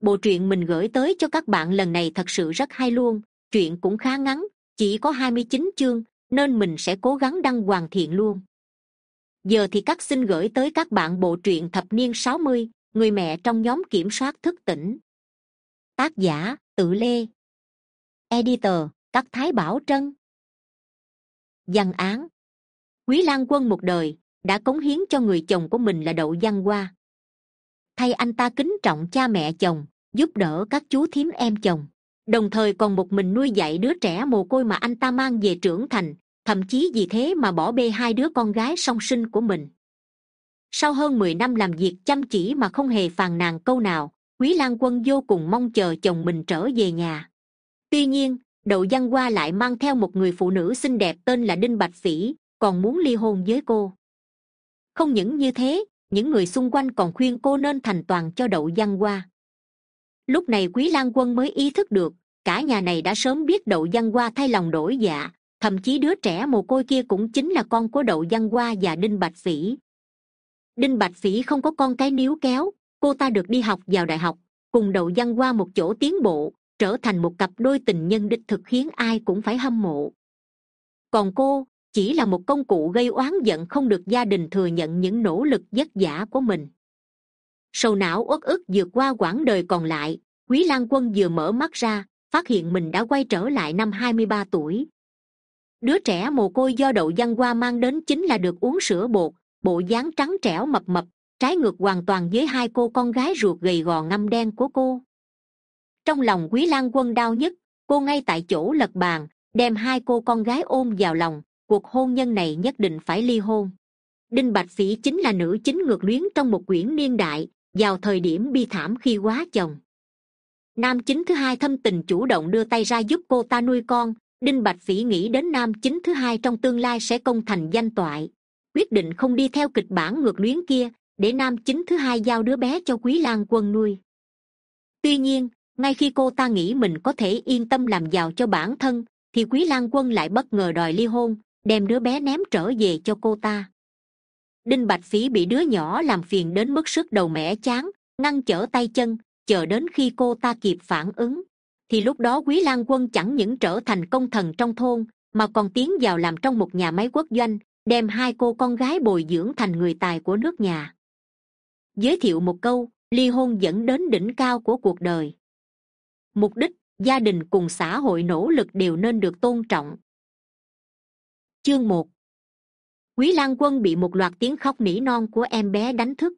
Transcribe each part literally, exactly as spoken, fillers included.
bộ truyện mình gửi tới cho các bạn lần này thật sự rất hay luôn. Truyện cũng khá ngắn, chỉ có hai mươi chín chương, nên mình sẽ cố gắng đăng hoàn thiện luôn. Giờ thì cắt xin gửi tới các bạn bộ truyện thập niên sáu mươi, người mẹ trong nhóm kiểm soát thức tỉnh. Tác giả, Tự Lê. Editor, Cắt Thái Bảo Trân. Văn án: Quý Lang Quân một đời đã cống hiến cho người chồng của mình là Đậu Văn Hoa. Thay anh ta kính trọng cha mẹ chồng, giúp đỡ các chú thím em chồng, đồng thời còn một mình nuôi dạy đứa trẻ mồ côi mà anh ta mang về trưởng thành, thậm chí vì thế mà bỏ bê hai đứa con gái song sinh của mình. Sau hơn mười năm làm việc chăm chỉ mà không hề phàn nàn câu nào, Quý Lang Quân vô cùng mong chờ chồng mình trở về nhà. Tuy nhiên, Đậu Văn Hoa lại mang theo một người phụ nữ xinh đẹp tên là Đinh Bạch Phỉ, còn muốn ly hôn với cô. Không những như thế, những người xung quanh còn khuyên cô nên thành toàn cho Đậu Văn Hoa. Lúc này Quý Lang Quân mới ý thức được, cả nhà này đã sớm biết Đậu Văn Hoa thay lòng đổi dạ, thậm chí đứa trẻ mồ côi kia cũng chính là con của Đậu Văn Hoa và Đinh Bạch Phỉ. Đinh Bạch Phỉ không có con cái níu kéo, cô ta được đi học vào đại học, cùng Đậu Văn Hoa một chỗ tiến bộ, trở thành một cặp đôi tình nhân đích thực khiến ai cũng phải hâm mộ. Còn cô chỉ là một công cụ gây oán giận, không được gia đình thừa nhận những nỗ lực vất vả của mình. Sầu não uất ức vượt qua quãng đời còn lại, Quý Lang Quân vừa mở mắt ra, phát hiện mình đã quay trở lại năm hai mươi ba tuổi. Đứa trẻ mồ côi do Đậu Văn Hoa mang đến chính là được uống sữa bột, bộ dáng trắng trẻo mập mập, trái ngược hoàn toàn với hai cô con gái ruột gầy gò ngăm đen của cô. Trong lòng Quý Lang Quân đau nhất, cô ngay tại chỗ lật bàn, đem hai cô con gái ôm vào lòng. Cuộc hôn nhân này nhất định phải ly hôn. Đinh Bạch Phỉ chính là nữ chính ngược luyến trong một quyển niên đại, vào thời điểm bi thảm khi quá chồng. Nam chính thứ hai thâm tình chủ động đưa tay ra giúp cô ta nuôi con. Đinh Bạch Phỉ nghĩ đến nam chính thứ hai trong tương lai sẽ công thành danh toại, quyết định không đi theo kịch bản ngược luyến kia, để nam chính thứ hai giao đứa bé cho Quý Lang Quân nuôi. Tuy nhiên, ngay khi cô ta nghĩ mình có thể yên tâm làm giàu cho bản thân, thì Quý Lang Quân lại bất ngờ đòi ly hôn, đem đứa bé ném trở về cho cô ta. Đinh Bạch Phỉ bị đứa nhỏ làm phiền đến mức sức đầu mẻ chán, ngăn trở tay chân, chờ đến khi cô ta kịp phản ứng, thì lúc đó Quý Lang Quân chẳng những trở thành công thần trong thôn, mà còn tiến vào làm trong một nhà máy quốc doanh, đem hai cô con gái bồi dưỡng thành người tài của nước nhà. Giới thiệu một câu, ly hôn dẫn đến đỉnh cao của cuộc đời. Mục đích, gia đình cùng xã hội nỗ lực đều nên được tôn trọng. Chương một. Quý Lang Quân bị một loạt tiếng khóc nỉ non của em bé đánh thức.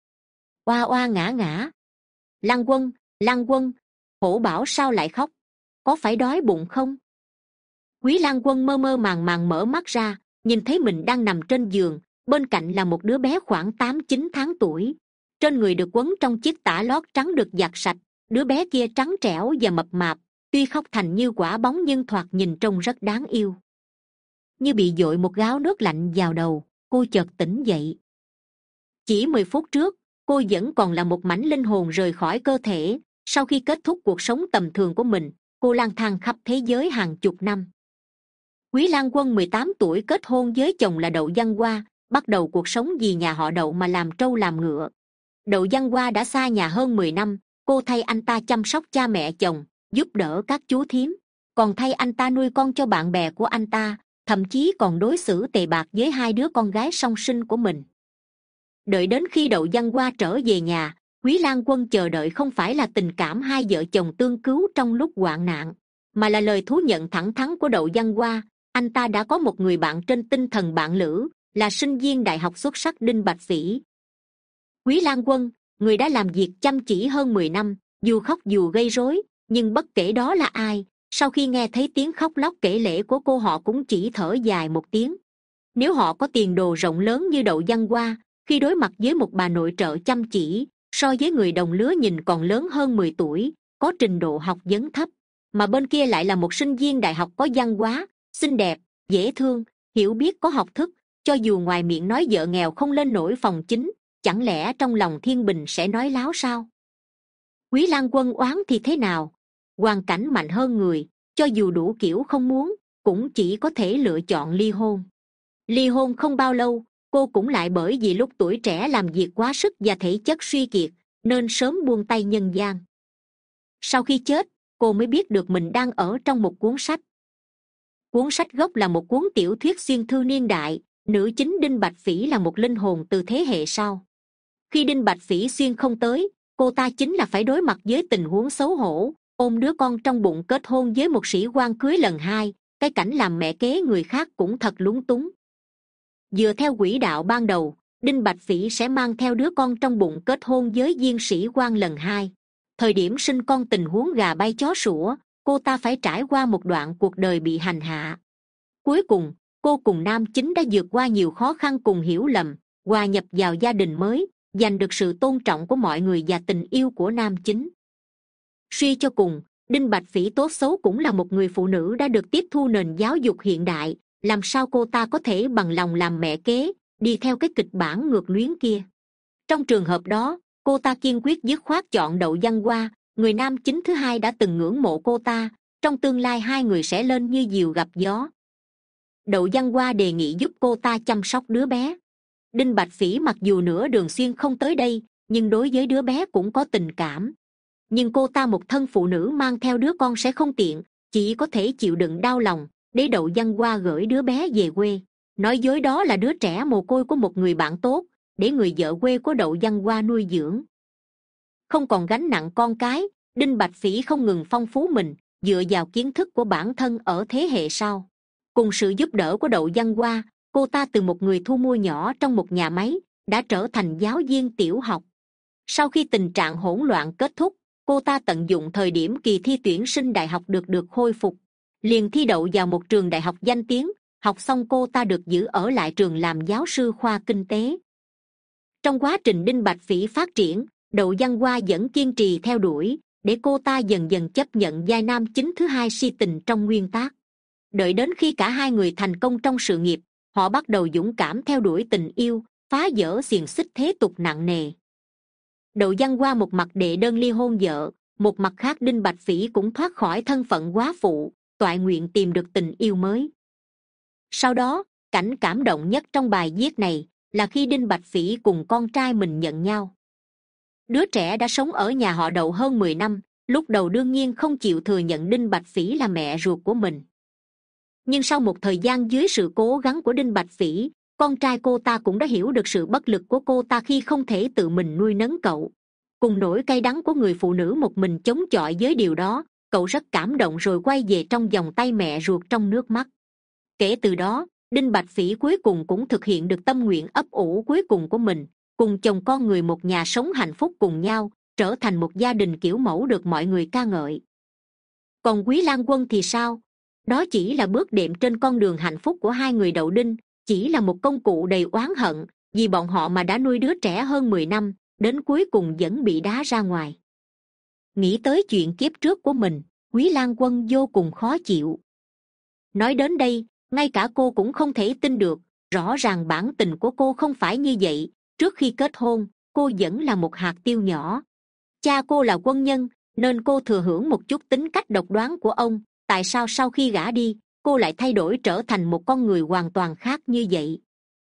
Oa oa ngã ngã. Lang Quân, Lang Quân, Hổ bảo sao lại khóc? Có phải đói bụng không? Quý Lang Quân mơ mơ màng màng mở mắt ra, nhìn thấy mình đang nằm trên giường, bên cạnh là một đứa bé khoảng tám chín tháng tuổi. Trên người được quấn trong chiếc tã lót trắng được giặt sạch, đứa bé kia trắng trẻo và mập mạp, tuy khóc thành như quả bóng nhưng thoạt nhìn trông rất đáng yêu. Như bị dội một gáo nước lạnh vào đầu, cô chợt tỉnh dậy. Chỉ mười phút trước, cô vẫn còn là một mảnh linh hồn rời khỏi cơ thể. Sau khi kết thúc cuộc sống tầm thường của mình, cô lang thang khắp thế giới hàng chục năm. Quý Lang Quân mười tám tuổi kết hôn với chồng là Đậu Văn Hoa, bắt đầu cuộc sống vì nhà họ Đậu mà làm trâu làm ngựa. Đậu Văn Hoa đã xa nhà hơn mười năm, cô thay anh ta chăm sóc cha mẹ chồng, giúp đỡ các chú thím, còn thay anh ta nuôi con cho bạn bè của anh ta, thậm chí còn đối xử tệ bạc với hai đứa con gái song sinh của mình. Đợi đến khi Đậu Văn Hoa trở về nhà, Quý Lang Quân chờ đợi không phải là tình cảm hai vợ chồng tương cứu trong lúc hoạn nạn, mà là lời thú nhận thẳng thắn của Đậu Văn Hoa. Anh ta đã có một người bạn trên tinh thần bạn lữ, là sinh viên đại học xuất sắc Đinh Bạch Phỉ. Quý Lang Quân, người đã làm việc chăm chỉ hơn mười năm, dù khóc dù gây rối, nhưng bất kể đó là ai, sau khi nghe thấy tiếng khóc lóc kể lể của cô, họ cũng chỉ thở dài một tiếng. Nếu họ có tiền đồ rộng lớn như Đậu Văn Hoa, khi đối mặt với một bà nội trợ chăm chỉ, so với người đồng lứa nhìn còn lớn hơn mười tuổi, có trình độ học vấn thấp, mà bên kia lại là một sinh viên đại học có văn hóa, xinh đẹp, dễ thương, hiểu biết, có học thức, cho dù ngoài miệng nói vợ nghèo không lên nổi phòng chính, chẳng lẽ trong lòng thiên bình sẽ nói láo sao? Quý Lang Quân oán thì thế nào? Hoàn cảnh mạnh hơn người, cho dù đủ kiểu không muốn, cũng chỉ có thể lựa chọn ly hôn. Ly hôn không bao lâu, cô cũng lại bởi vì lúc tuổi trẻ làm việc quá sức và thể chất suy kiệt, nên sớm buông tay nhân gian. Sau khi chết, cô mới biết được mình đang ở trong một cuốn sách. Cuốn sách gốc là một cuốn tiểu thuyết xuyên thư niên đại, nữ chính Đinh Bạch Phỉ là một linh hồn từ thế hệ sau. Khi Đinh Bạch Phỉ xuyên không tới, cô ta chính là phải đối mặt với tình huống xấu hổ, ôm đứa con trong bụng kết hôn với một sĩ quan cưới lần hai, cái cảnh làm mẹ kế người khác cũng thật lúng túng. Dựa theo quỹ đạo ban đầu, Đinh Bạch Phỉ sẽ mang theo đứa con trong bụng kết hôn với viên sĩ quan lần hai. Thời điểm sinh con tình huống gà bay chó sủa, cô ta phải trải qua một đoạn cuộc đời bị hành hạ. Cuối cùng, cô cùng nam chính đã vượt qua nhiều khó khăn cùng hiểu lầm, hòa nhập vào gia đình mới, giành được sự tôn trọng của mọi người và tình yêu của nam chính. Suy cho cùng, Đinh Bạch Phỉ tốt xấu cũng là một người phụ nữ đã được tiếp thu nền giáo dục hiện đại, làm sao cô ta có thể bằng lòng làm mẹ kế, đi theo cái kịch bản ngược luyến kia. Trong trường hợp đó, cô ta kiên quyết dứt khoát chọn Đậu Văn Hoa, người nam chính thứ hai đã từng ngưỡng mộ cô ta, trong tương lai hai người sẽ lên như diều gặp gió. Đậu Văn Hoa đề nghị giúp cô ta chăm sóc đứa bé. Đinh Bạch Phỉ mặc dù nửa đường xuyên không tới đây, nhưng đối với đứa bé cũng có tình cảm. Nhưng cô ta một thân phụ nữ mang theo đứa con sẽ không tiện, chỉ có thể chịu đựng đau lòng, để Đậu Văn Hoa gửi đứa bé về quê, nói dối đó là đứa trẻ mồ côi của một người bạn tốt, để người vợ quê của Đậu Văn Hoa nuôi dưỡng. Không còn gánh nặng con cái, Đinh Bạch Phỉ không ngừng phong phú mình, dựa vào kiến thức của bản thân ở thế hệ sau. Cùng sự giúp đỡ của Đậu Văn Hoa, cô ta từ một người thu mua nhỏ trong một nhà máy, đã trở thành giáo viên tiểu học. Sau khi tình trạng hỗn loạn kết thúc, cô ta tận dụng thời điểm kỳ thi tuyển sinh đại học được được khôi phục, liền thi đậu vào một trường đại học danh tiếng. Học xong cô ta được giữ ở lại trường làm giáo sư khoa kinh tế. Trong quá trình Đinh Bạch Phỉ phát triển, Đậu Văn Hoa vẫn kiên trì theo đuổi, để cô ta dần dần chấp nhận vai nam chính thứ hai si tình trong nguyên tác. Đợi đến khi cả hai người thành công trong sự nghiệp, họ bắt đầu dũng cảm theo đuổi tình yêu, phá vỡ xiềng xích thế tục nặng nề. Đậu Văn Hoa một mặt đệ đơn ly hôn vợ, một mặt khác Đinh Bạch Phỉ cũng thoát khỏi thân phận góa phụ, toại nguyện tìm được tình yêu mới. Sau đó, cảnh cảm động nhất trong bài viết này là khi Đinh Bạch Phỉ cùng con trai mình nhận nhau. Đứa trẻ đã sống ở nhà họ Đậu hơn mười năm, lúc đầu đương nhiên không chịu thừa nhận Đinh Bạch Phỉ là mẹ ruột của mình. Nhưng sau một thời gian dưới sự cố gắng của Đinh Bạch Phỉ, con trai cô ta cũng đã hiểu được sự bất lực của cô ta khi không thể tự mình nuôi nấng cậu. Cùng nỗi cay đắng của người phụ nữ một mình chống chọi với điều đó, cậu rất cảm động rồi quay về trong vòng tay mẹ ruột trong nước mắt. Kể từ đó, Đinh Bạch Phỉ cuối cùng cũng thực hiện được tâm nguyện ấp ủ cuối cùng của mình, cùng chồng con người một nhà sống hạnh phúc cùng nhau, trở thành một gia đình kiểu mẫu được mọi người ca ngợi. Còn Quý Lan Quân thì sao? Đó chỉ là bước đệm trên con đường hạnh phúc của hai người Đậu Đinh, chỉ là một công cụ đầy oán hận, vì bọn họ mà đã nuôi đứa trẻ hơn mười năm, đến cuối cùng vẫn bị đá ra ngoài. Nghĩ tới chuyện kiếp trước của mình, Quý Lan Quân vô cùng khó chịu. Nói đến đây, ngay cả cô cũng không thể tin được, rõ ràng bản tình của cô không phải như vậy. Trước khi kết hôn, cô vẫn là một hạt tiêu nhỏ. Cha cô là quân nhân, nên cô thừa hưởng một chút tính cách độc đoán của ông. Tại sao sau khi gả đi, cô lại thay đổi trở thành một con người hoàn toàn khác như vậy?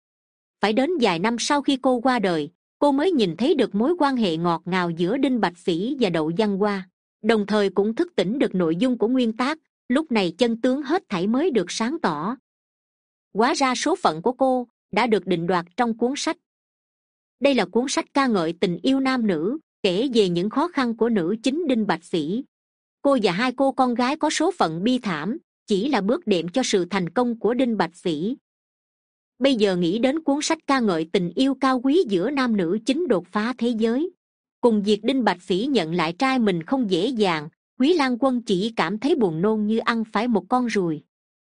Phải đến vài năm sau khi cô qua đời, cô mới nhìn thấy được mối quan hệ ngọt ngào giữa Đinh Bạch Phỉ và Đậu Văn Hoa, đồng thời cũng thức tỉnh được nội dung của nguyên tác. Lúc này chân tướng hết thảy mới được sáng tỏ. Hóa ra số phận của cô đã được định đoạt trong cuốn sách. Đây là cuốn sách ca ngợi tình yêu nam nữ, kể về những khó khăn của nữ chính Đinh Bạch Phỉ. Cô và hai cô con gái có số phận bi thảm, chỉ là bước đệm cho sự thành công của Đinh Bạch Phỉ. Bây giờ nghĩ đến cuốn sách ca ngợi tình yêu cao quý giữa nam nữ chính đột phá thế giới. Cùng việc Đinh Bạch Phỉ nhận lại trai mình không dễ dàng, Quý Lan Quân chỉ cảm thấy buồn nôn như ăn phải một con ruồi.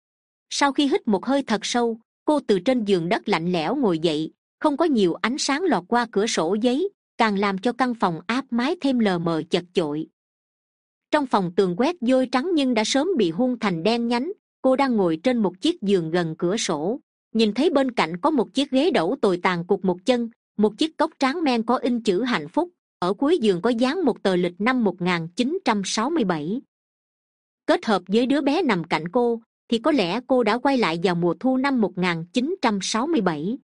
Sau khi hít một hơi thật sâu, cô từ trên giường đất lạnh lẽo ngồi dậy. Không có nhiều ánh sáng lọt qua cửa sổ giấy, càng làm cho căn phòng áp mái thêm lờ mờ chật chội. Trong phòng tường quét vôi trắng nhưng đã sớm bị hun thành đen nhánh. Cô đang ngồi trên một chiếc giường gần cửa sổ, nhìn thấy bên cạnh có một chiếc ghế đẩu tồi tàn cụt một chân, một chiếc cốc tráng men có in chữ hạnh phúc. Ở cuối giường có dán một tờ lịch năm một nghìn chín trăm sáu mươi bảy. Kết hợp với đứa bé nằm cạnh cô, thì có lẽ cô đã quay lại vào mùa thu năm một nghìn chín trăm sáu mươi bảy.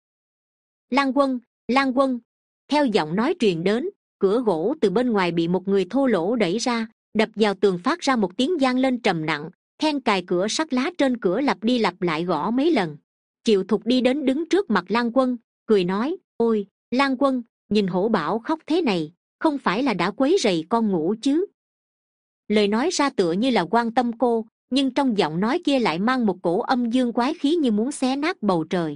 Lan Quân, Lan Quân. Theo giọng nói truyền đến, cửa gỗ từ bên ngoài bị một người thô lỗ đẩy ra, đập vào tường phát ra một tiếng vang lên trầm nặng. Then cài cửa sắt lá trên cửa lặp đi lặp lại gõ mấy lần. Triệu Thục đi đến đứng trước mặt Lan Quân, cười nói: ôi Lan Quân, nhìn Hổ Bảo khóc thế này, không phải là đã quấy rầy con ngủ chứ? Lời nói ra tựa như là quan tâm cô, nhưng trong giọng nói kia lại mang một cổ âm dương quái khí như muốn xé nát bầu trời.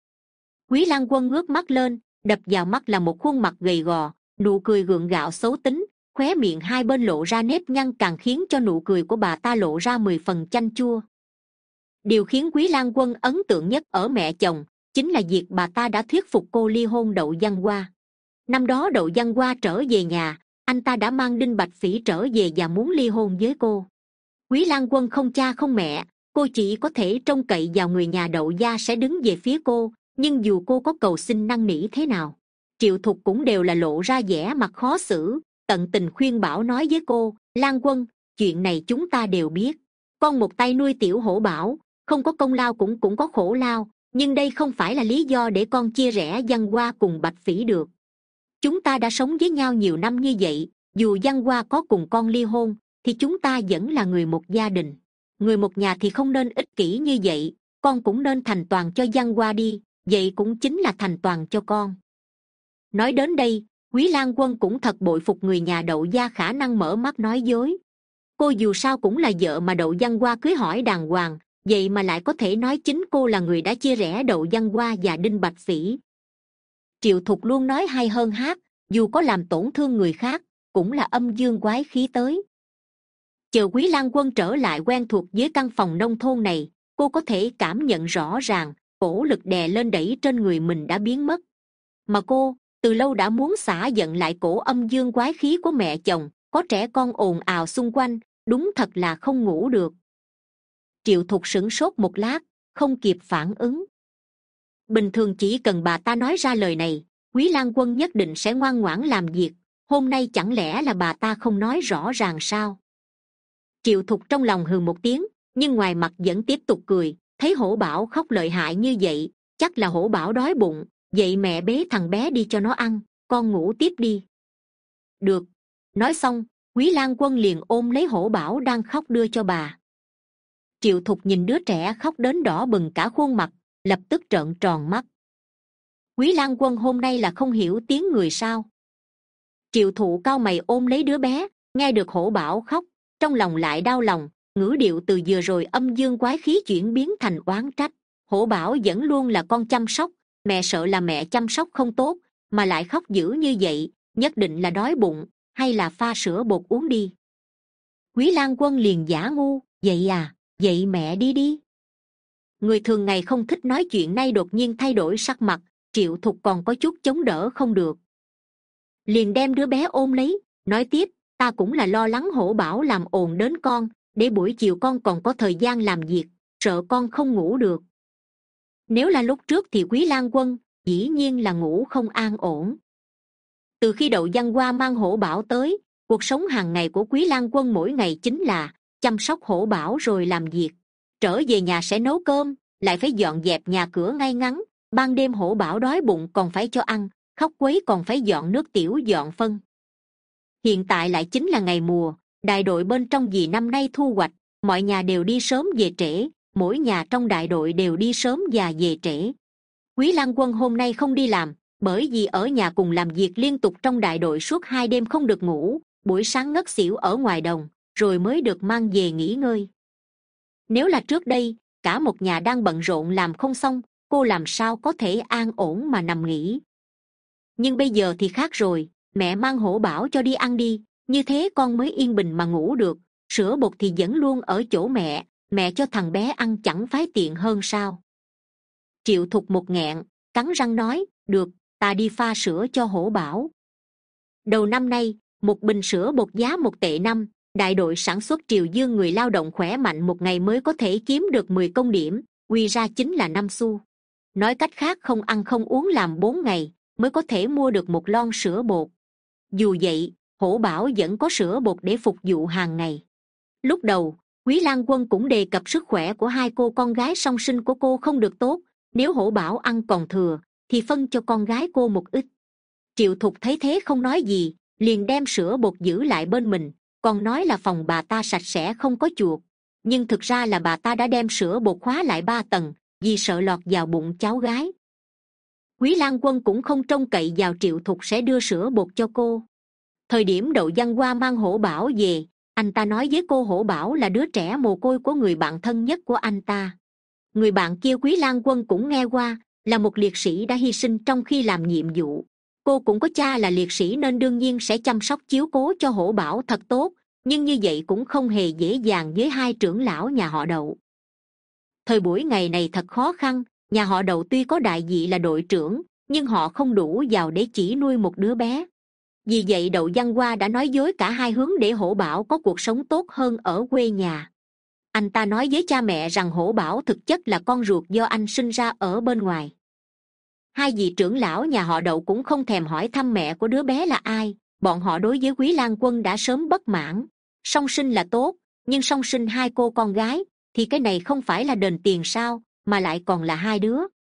Quý Lan Quân ngước mắt lên, đập vào mắt là một khuôn mặt gầy gò, nụ cười gượng gạo xấu tính, khóe miệng hai bên lộ ra nếp nhăn càng khiến cho nụ cười của bà ta lộ ra mười phần chanh chua. Điều khiến Quý Lan Quân ấn tượng nhất ở mẹ chồng chính là việc bà ta đã thuyết phục cô ly hôn Đậu Văn Hoa. Năm đó Đậu Văn Hoa trở về nhà, anh ta đã mang Đinh Bạch Phỉ trở về và muốn ly hôn với cô. Quý Lan Quân không cha không mẹ, cô chỉ có thể trông cậy vào người nhà Đậu gia sẽ đứng về phía cô, nhưng dù cô có cầu xin năn nỉ thế nào, Triệu Thục cũng đều là lộ ra vẻ mặt khó xử, tận tình khuyên bảo nói với cô: Lan Quân, chuyện này chúng ta đều biết, con một tay nuôi tiểu Hổ Bảo, không có công lao cũng cũng có khổ lao, nhưng đây không phải là lý do để con chia rẽ Văn Hoa cùng Bạch Phỉ được. Chúng ta đã sống với nhau nhiều năm như vậy, dù Văn Hoa có cùng con ly hôn thì chúng ta vẫn là người một gia đình, người một nhà thì không nên ích kỷ như vậy. Con cũng nên thành toàn cho Văn Hoa đi, vậy cũng chính là thành toàn cho con. Nói đến đây, Quý Lan Quân cũng thật bội phục người nhà Đậu gia khả năng mở mắt nói dối. Cô dù sao cũng là vợ mà Đậu Văn Hoa cưới hỏi đàng hoàng, vậy mà lại có thể nói chính cô là người đã chia rẽ Đậu Văn Hoa và Đinh Bạch Phỉ. Triệu Thục luôn nói hay hơn hát, dù có làm tổn thương người khác cũng là âm dương quái khí tới. Chờ Quý Lan Quân trở lại quen thuộc với căn phòng nông thôn này, cô có thể cảm nhận rõ ràng cổ lực đè lên đẩy trên người mình đã biến mất, mà cô từ lâu đã muốn xả giận lại cổ âm dương quái khí của mẹ chồng. Có trẻ con ồn ào xung quanh, đúng thật là không ngủ được. Triệu Thục sửng sốt một lát, không kịp phản ứng. Bình thường chỉ cần bà ta nói ra lời này, Quý Lan Quân nhất định sẽ ngoan ngoãn làm việc. Hôm nay chẳng lẽ là bà ta không nói rõ ràng sao? Triệu Thục trong lòng hừ một tiếng, nhưng ngoài mặt vẫn tiếp tục cười. Thấy Hổ Bảo khóc lợi hại như vậy, chắc là Hổ Bảo đói bụng, vậy mẹ bế thằng bé đi cho nó ăn, con ngủ tiếp đi. Được. Nói xong, Quý Lan Quân liền ôm lấy Hổ Bảo đang khóc đưa cho bà. Triệu Thục nhìn đứa trẻ khóc đến đỏ bừng cả khuôn mặt, lập tức trợn tròn mắt. Quý Lan Quân hôm nay là không hiểu tiếng người sao? Triệu Thụ cau mày ôm lấy đứa bé, nghe được Hổ Bảo khóc, trong lòng lại đau lòng, ngữ điệu từ vừa rồi âm dương quái khí chuyển biến thành oán trách. Hổ Bảo vẫn luôn là con chăm sóc, mẹ sợ là mẹ chăm sóc không tốt, mà lại khóc dữ như vậy, nhất định là đói bụng, hay là pha sữa bột uống đi. Quý Lan Quân liền giả ngu: vậy à, vậy mẹ đi đi. Người thường ngày không thích nói chuyện nay đột nhiên thay đổi sắc mặt, Triệu Thục còn có chút chống đỡ không được, liền đem đứa bé ôm lấy, nói tiếp: ta cũng là lo lắng Hổ Bảo làm ồn đến con, để buổi chiều con còn có thời gian làm việc, sợ con không ngủ được. Nếu là lúc trước thì Quý Lan Quân dĩ nhiên là ngủ không an ổn. Từ khi Đậu Văn Hoa mang Hổ Bảo tới, cuộc sống hàng ngày của Quý Lan Quân mỗi ngày chính là chăm sóc Hổ Bảo rồi làm việc. Trở về nhà sẽ nấu cơm, lại phải dọn dẹp nhà cửa ngay ngắn. Ban đêm Hổ Bảo đói bụng còn phải cho ăn, khóc quấy còn phải dọn nước tiểu dọn phân. Hiện tại lại chính là ngày mùa, đại đội bên trong vì năm nay thu hoạch, mọi nhà đều đi sớm về trễ, mỗi nhà trong đại đội đều đi sớm và về trễ. Quý Lan Quân hôm nay không đi làm, bởi vì ở nhà cùng làm việc liên tục trong đại đội suốt hai đêm không được ngủ, buổi sáng ngất xỉu ở ngoài đồng, rồi mới được mang về nghỉ ngơi. Nếu là trước đây, cả một nhà đang bận rộn làm không xong, cô làm sao có thể an ổn mà nằm nghỉ. Nhưng bây giờ thì khác rồi, mẹ mang Hổ Bảo cho đi ăn đi, như thế con mới yên bình mà ngủ được. Sữa bột thì vẫn luôn ở chỗ mẹ, mẹ cho thằng bé ăn chẳng phái tiện hơn sao? Triệu Thục một nghẹn, cắn răng nói: được, ta đi pha sữa cho Hổ Bảo. Đầu năm nay, một bình sữa bột giá một tệ năm, đại đội sản xuất Triều Dương người lao động khỏe mạnh một ngày mới có thể kiếm được mười công điểm, quy ra chính là năm xu. Nói cách khác, không ăn không uống làm bốn ngày mới có thể mua được một lon sữa bột. Dù vậy, Hổ Bảo vẫn có sữa bột để phục vụ hàng ngày. Lúc đầu, Quý Lan Quân cũng đề cập sức khỏe của hai cô con gái song sinh của cô không được tốt, nếu Hổ Bảo ăn còn thừa thì phân cho con gái cô một ít. Triệu Thục thấy thế không nói gì, liền đem sữa bột giữ lại bên mình. còn nói là phòng bà ta sạch sẽ không có chuột, nhưng thực ra là bà ta đã đem sữa bột khóa lại ba tầng vì sợ lọt vào bụng cháu gái. Quý Lang Quân cũng không trông cậy vào Triệu Thục sẽ đưa sữa bột cho cô. Thời điểm Đậu Văn Hoa mang Hổ Bảo về, anh ta nói với cô Hổ Bảo là đứa trẻ mồ côi của người bạn thân nhất của anh ta. Người bạn kia Quý Lang Quân cũng nghe qua, là một liệt sĩ đã hy sinh trong khi làm nhiệm vụ. Cô cũng có cha là liệt sĩ nên đương nhiên sẽ chăm sóc chiếu cố cho Hổ Bảo thật tốt, nhưng như vậy cũng không hề dễ dàng với hai trưởng lão nhà họ Đậu. Thời buổi ngày này thật khó khăn, nhà họ Đậu tuy có đại vị là đội trưởng, nhưng họ không đủ giàu để chỉ nuôi một đứa bé. Vì vậy Đậu Văn Hoa đã nói dối cả hai hướng để Hổ Bảo có cuộc sống tốt hơn ở quê nhà. Anh ta nói với cha mẹ rằng Hổ Bảo thực chất là con ruột do anh sinh ra ở bên ngoài. Hai vị trưởng lão nhà họ Đậu cũng không thèm hỏi thăm mẹ của đứa bé là ai, bọn họ đối với Quý Lang Quân đã sớm bất mãn. Song sinh là tốt, nhưng song sinh hai cô con gái thì cái này không phải là đền tiền sao, mà lại còn là hai đứa.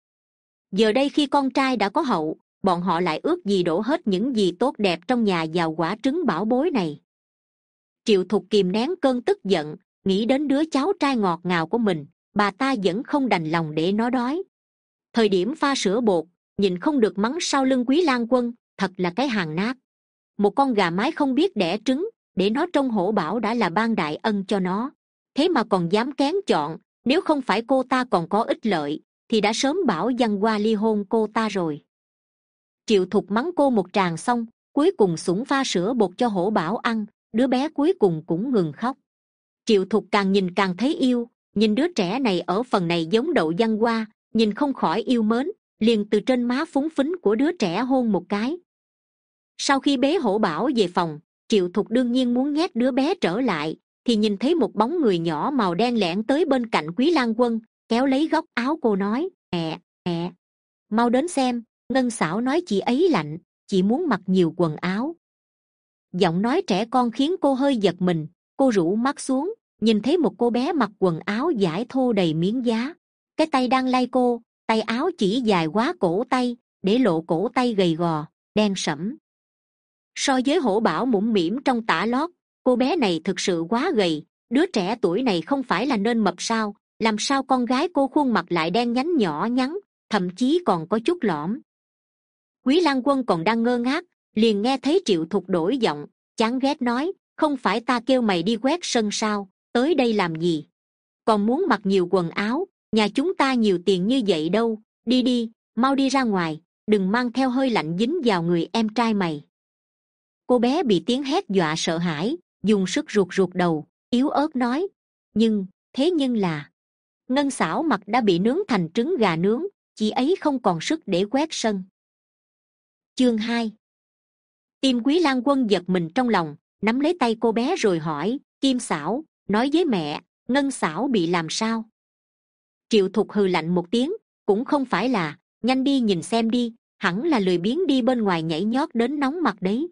Giờ đây khi con trai đã có hậu, bọn họ lại ước gì đổ hết những gì tốt đẹp trong nhà vào quả trứng bảo bối này. Triệu Thục kìm nén cơn tức giận, nghĩ đến đứa cháu trai ngọt ngào của mình, bà ta vẫn không đành lòng để nó đói. Thời điểm pha sữa bột, nhìn không được mắng sau lưng Quý Lang Quân, thật là cái hàng nát. Một con gà mái không biết đẻ trứng, để nó trông Hổ Bảo đã là ban đại ân cho nó, thế mà còn dám kén chọn. Nếu không phải cô ta còn có ích lợi thì đã sớm bảo Văn Hoa ly hôn cô ta rồi. Triệu Thục mắng cô một tràng xong, cuối cùng xủng pha sữa bột cho Hổ Bảo ăn, đứa bé cuối cùng cũng ngừng khóc. Triệu Thục càng nhìn càng thấy yêu, nhìn đứa trẻ này ở phần này giống Đậu Văn Hoa, nhìn không khỏi yêu mến, liền từ trên má phúng phính của đứa trẻ hôn một cái. Sau khi bế Hổ Bảo về phòng, Triệu Thục đương nhiên muốn nhét đứa bé trở lại, thì nhìn thấy một bóng người nhỏ màu đen lẻn tới bên cạnh Quý Lang Quân, kéo lấy góc áo cô nói: mẹ, mẹ, mau đến xem, Ngân Xảo nói chị ấy lạnh, chị muốn mặc nhiều quần áo. Giọng nói trẻ con khiến cô hơi giật mình, cô rũ mắt xuống, nhìn thấy một cô bé mặc quần áo vải thô đầy miếng giá. Cái tay đang lay cô, tay áo chỉ dài quá cổ tay, để lộ cổ tay gầy gò, đen sẫm. So với Hổ Bảo mũm mĩm trong tã lót, cô bé này thực sự quá gầy. Đứa trẻ tuổi này không phải là nên mập sao? Làm sao con gái cô khuôn mặt lại đen nhánh nhỏ nhắn, thậm chí còn có chút lõm. Quý Lang Quân còn đang ngơ ngác, liền nghe thấy Triệu Thục đổi giọng, chán ghét nói: không phải ta kêu mày đi quét sân sao, tới đây làm gì? Còn muốn mặc nhiều quần áo, nhà chúng ta nhiều tiền như vậy đâu, đi đi, mau đi ra ngoài, đừng mang theo hơi lạnh dính vào người em trai mày. Cô bé bị tiếng hét dọa sợ hãi, dùng sức ruột ruột đầu, yếu ớt nói: nhưng, thế nhưng là... Ngân Xảo mặt đã bị nướng thành trứng gà nướng, chị ấy không còn sức để quét sân. Chương hai. Tim Quý Lang Quân giật mình trong lòng, nắm lấy tay cô bé rồi hỏi: Kim Xảo, nói với mẹ, Ngân Xảo bị làm sao? Triệu Thục hừ lạnh một tiếng, cũng không phải là, nhanh đi nhìn xem đi, hẳn là lười biếng đi bên ngoài nhảy nhót đến nóng mặt đấy.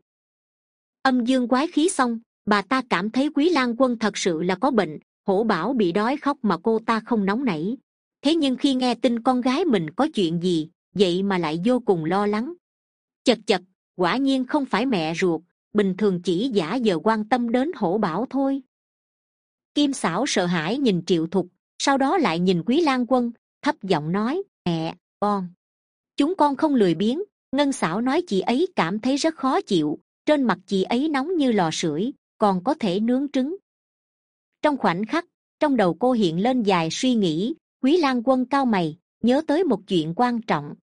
Âm dương quái khí xong, bà ta cảm thấy Quý Lang Quân thật sự là có bệnh. Hổ Bảo bị đói khóc mà cô ta không nóng nảy, thế nhưng khi nghe tin con gái mình có chuyện gì, vậy mà lại vô cùng lo lắng. Chật chật, quả nhiên không phải mẹ ruột, bình thường chỉ giả vờ quan tâm đến Hổ Bảo thôi. Kim Xảo sợ hãi nhìn Triệu Thục, sau đó lại nhìn Quý Lang Quân, thấp giọng nói: mẹ, con, chúng con không lười biếng. Ngân Xảo nói chị ấy cảm thấy rất khó chịu, trên mặt chị ấy nóng như lò sưởi, còn có thể nướng trứng. Trong khoảnh khắc, trong đầu cô hiện lên vài suy nghĩ. Quý Lang Quân cau mày, nhớ tới một chuyện quan trọng.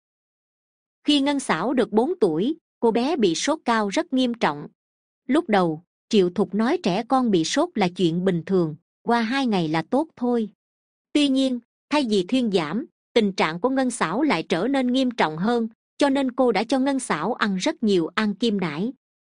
Khi Ngân Xảo được bốn tuổi, cô bé bị sốt cao rất nghiêm trọng. Lúc đầu, Triệu Thục nói trẻ con bị sốt là chuyện bình thường, qua hai ngày là tốt thôi. Tuy nhiên, thay vì thuyên giảm, tình trạng của Ngân Xảo lại trở nên nghiêm trọng hơn, cho nên cô đã cho Ngân Xảo ăn rất nhiều an kim nải.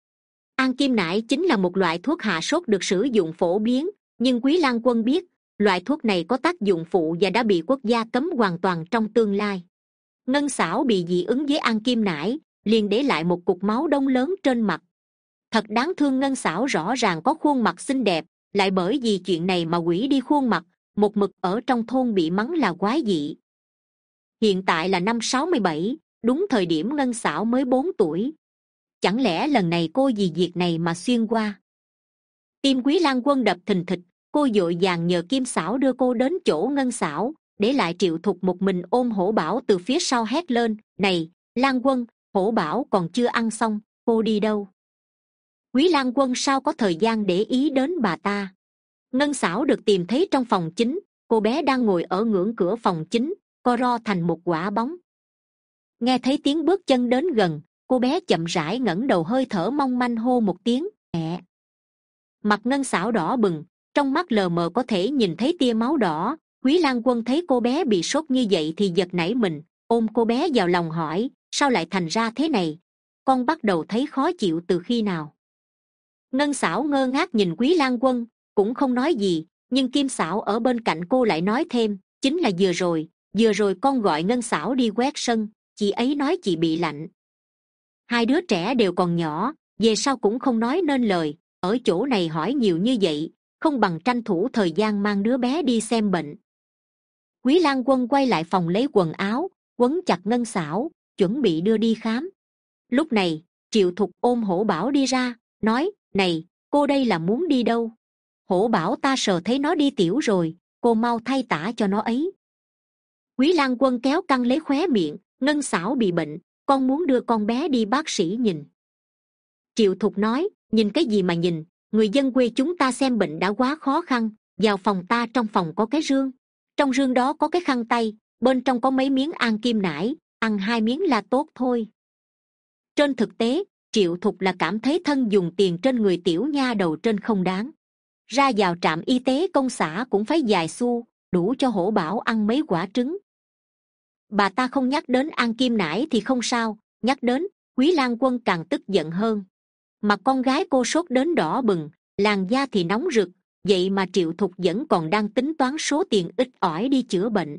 An kim nải chính là một loại thuốc hạ sốt được sử dụng phổ biến, nhưng Quý Lang Quân biết loại thuốc này có tác dụng phụ và đã bị quốc gia cấm hoàn toàn trong tương lai. Ngân Xảo bị dị ứng với an kim nải, liền để lại một cục máu đông lớn trên mặt. Thật đáng thương, Ngân Xảo rõ ràng có khuôn mặt xinh đẹp, lại bởi vì chuyện này mà hủy đi khuôn mặt, một mực ở trong thôn bị mắng là quái dị. Hiện tại là năm sáu mươi bảy, đúng thời điểm Ngân Xảo mới bốn tuổi. Chẳng lẽ lần này cô vì việc này mà xuyên qua? Tim Quý Lang Quân đập thình thịch. Cô vội vàng nhờ Kim Xảo đưa cô đến chỗ Ngân Xảo, để lại Triệu Thục một mình ôm Hổ Bảo từ phía sau hét lên: này Lang Quân, Hổ Bảo còn chưa ăn xong, cô đi đâu? Quý Lang Quân sao có thời gian để ý đến bà ta? Ngân Xảo được tìm thấy trong phòng chính, cô bé đang ngồi ở ngưỡng cửa phòng chính, co ro thành một quả bóng. Nghe thấy tiếng bước chân đến gần, cô bé chậm rãi ngẩng đầu, hơi thở mong manh hô một tiếng mẹ. Mặt Ngân Xảo đỏ bừng, trong mắt lờ mờ có thể nhìn thấy tia máu đỏ. Quý Lang Quân thấy cô bé bị sốt như vậy thì giật nảy mình, ôm cô bé vào lòng hỏi: sao lại thành ra thế này? Con bắt đầu thấy khó chịu từ khi nào? Ngân Xảo ngơ ngác nhìn Quý Lang Quân, cũng không nói gì, nhưng Kim Xảo ở bên cạnh cô lại nói thêm: chính là vừa rồi, vừa rồi con gọi Ngân Xảo đi quét sân, chị ấy nói chị bị lạnh. Hai đứa trẻ đều còn nhỏ, về sau cũng không nói nên lời, ở chỗ này hỏi nhiều như vậy, không bằng tranh thủ thời gian mang đứa bé đi xem bệnh. Quý Lang Quân quay lại phòng lấy quần áo, quấn chặt Ngân Xảo, chuẩn bị đưa đi khám. Lúc này Triệu Thục ôm Hổ Bảo đi ra, nói: này cô đây là muốn đi đâu? Hổ Bảo ta sờ thấy nó đi tiểu rồi, cô mau thay tã cho nó ấy. Quý Lang Quân kéo căng lấy khóe miệng: Ngân Xảo bị bệnh, con muốn đưa con bé đi bác sĩ nhìn. Triệu Thục nói: nhìn cái gì mà nhìn, người dân quê chúng ta xem bệnh đã quá khó khăn, vào phòng ta, trong phòng có cái rương, trong rương đó có cái khăn tay, bên trong có mấy miếng an kim nải, ăn hai miếng là tốt thôi. Trên thực tế Triệu Thục là cảm thấy thân dùng tiền trên người tiểu nha đầu trên không đáng. Ra vào trạm y tế công xã cũng phải vài xu, đủ cho Hổ Bảo ăn mấy quả trứng. Bà ta không nhắc đến an kim nải thì không sao, nhắc đến Quý Lang Quân càng tức giận hơn. Mặt con gái cô sốt đến đỏ bừng, làn da thì nóng rực, vậy mà Triệu Thục vẫn còn đang tính toán số tiền ít ỏi đi chữa bệnh.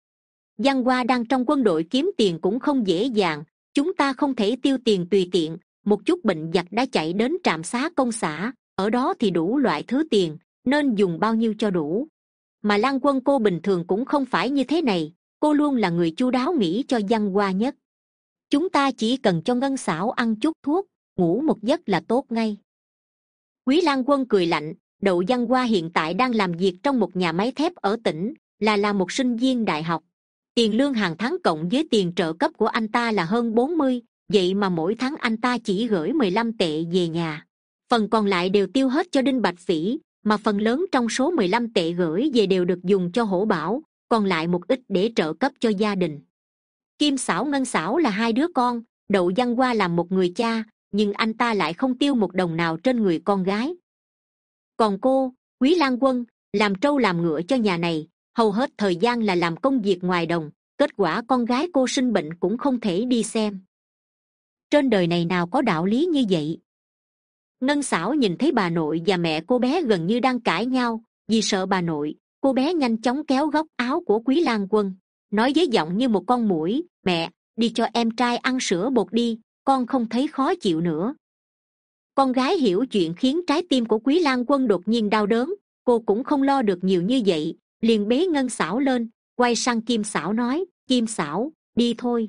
Văn Hoa đang trong quân đội kiếm tiền cũng không dễ dàng, chúng ta không thể tiêu tiền tùy tiện. Một chút bệnh vặt đã chạy đến trạm xá công xã, ở đó thì đủ loại thứ tiền, nên dùng bao nhiêu cho đủ. Mà Lang Quân cô bình thường cũng không phải như thế này, cô luôn là người chu đáo nghĩ cho Văn Hoa nhất. Chúng ta chỉ cần cho Ngân Xảo ăn chút thuốc, ngủ một giấc là tốt ngay. Quý Lang Quân cười lạnh. Đậu Văn Hoa hiện tại đang làm việc trong một nhà máy thép ở tỉnh, là là một sinh viên đại học. Tiền lương hàng tháng cộng với tiền trợ cấp của anh ta là hơn bốn mươi, vậy mà mỗi tháng anh ta chỉ gửi mười lăm tệ về nhà. Phần còn lại đều tiêu hết cho Đinh Bạch Phỉ, mà phần lớn trong số mười lăm tệ gửi về đều được dùng cho Hổ Bảo, còn lại một ít để trợ cấp cho gia đình. Kim Xảo Ngân Xảo là hai đứa con, Đậu Văn Hoa làm một người cha, nhưng anh ta lại không tiêu một đồng nào trên người con gái. Còn cô, Quý Lang Quân, làm trâu làm ngựa cho nhà này, hầu hết thời gian là làm công việc ngoài đồng, kết quả con gái cô sinh bệnh cũng không thể đi xem. Trên đời này nào có đạo lý như vậy? Ngân Xảo nhìn thấy bà nội và mẹ cô bé gần như đang cãi nhau, vì sợ bà nội, cô bé nhanh chóng kéo góc áo của Quý Lang Quân, nói với giọng như một con muỗi: mẹ, đi cho em trai ăn sữa bột đi, con không thấy khó chịu nữa. Con gái hiểu chuyện khiến trái tim của Quý Lang Quân đột nhiên đau đớn, cô cũng không lo được nhiều như vậy, liền bế Ngân Xảo lên, quay sang Kim Xảo nói: Kim Xảo, đi thôi.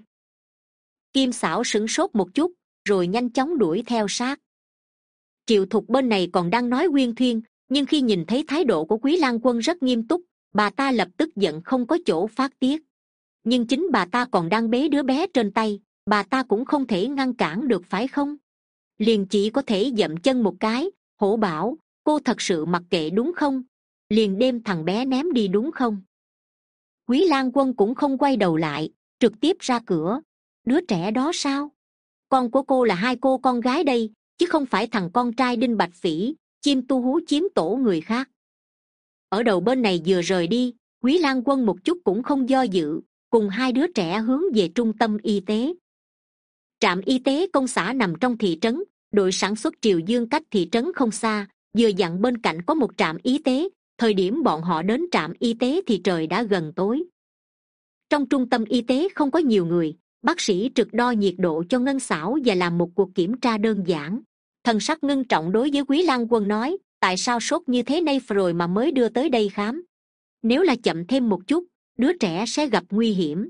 Kim Xảo sửng sốt một chút, rồi nhanh chóng đuổi theo sát. Triệu Thục bên này còn đang nói uyên thuyên, nhưng khi nhìn thấy thái độ của Quý Lang Quân rất nghiêm túc, bà ta lập tức giận không có chỗ phát tiết. Nhưng chính bà ta còn đang bế đứa bé trên tay, bà ta cũng không thể ngăn cản được phải không? Liền chỉ có thể dậm chân một cái: Hổ Bảo, cô thật sự mặc kệ đúng không? Liền đem thằng bé ném đi đúng không? Quý Lang Quân cũng không quay đầu lại, trực tiếp ra cửa. Đứa trẻ đó sao? Con của cô là hai cô con gái đây, chứ không phải thằng con trai Đinh Bạch Phỉ, chim tu hú chiếm tổ người khác. Ở đầu bên này vừa rời đi, Quý Lang Quân một chút cũng không do dự, cùng hai đứa trẻ hướng về trung tâm y tế. Trạm y tế công xã nằm trong thị trấn, đội sản xuất Triều Dương cách thị trấn không xa, vừa dặn bên cạnh có một trạm y tế. Thời điểm bọn họ đến trạm y tế thì trời đã gần tối. Trong trung tâm y tế không có nhiều người, bác sĩ trực đo nhiệt độ cho Ngân Xảo và làm một cuộc kiểm tra đơn giản. Thần sắc ngưng trọng đối với Quý Lang Quân nói: tại sao sốt như thế này rồi mà mới đưa tới đây khám? Nếu là chậm thêm một chút, đứa trẻ sẽ gặp nguy hiểm.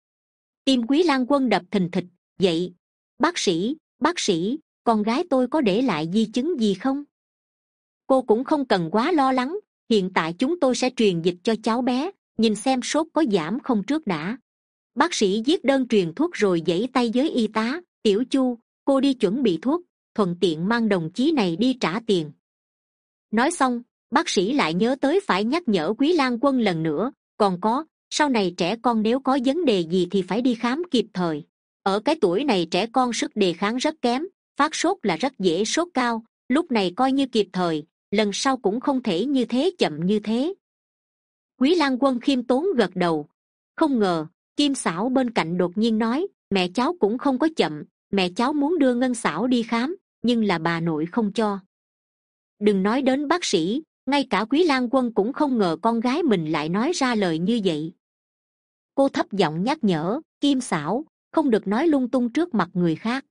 Tim Quý Lang Quân đập thình thịch. Vậy bác sĩ, bác sĩ, con gái tôi có để lại di chứng gì không? cô cũng không cần quá lo lắng, hiện tại chúng tôi sẽ truyền dịch cho cháu bé, nhìn xem sốt có giảm không trước đã. Bác sĩ viết đơn truyền thuốc rồi giãy tay với y tá. Tiểu Chu, cô đi chuẩn bị thuốc, thuận tiện mang đồng chí này đi trả tiền. Nói xong, bác sĩ lại nhớ tới phải nhắc nhở Quý Lang Quân lần nữa, còn có, sau này trẻ con nếu có vấn đề gì thì phải đi khám kịp thời. Ở cái tuổi này trẻ con sức đề kháng rất kém, phát sốt là rất dễ sốt cao, lúc này coi như kịp thời, lần sau cũng không thể như thế chậm như thế. Quý Lang Quân khiêm tốn gật đầu. Không ngờ Kim Xảo bên cạnh đột nhiên nói, mẹ cháu cũng không có chậm, mẹ cháu muốn đưa Ngân Xảo đi khám, nhưng là bà nội không cho. Đừng nói đến bác sĩ, ngay cả Quý Lang Quân cũng không ngờ con gái mình lại nói ra lời như vậy. Cô thấp giọng nhắc nhở, Kim Xảo, không được nói lung tung trước mặt người khác.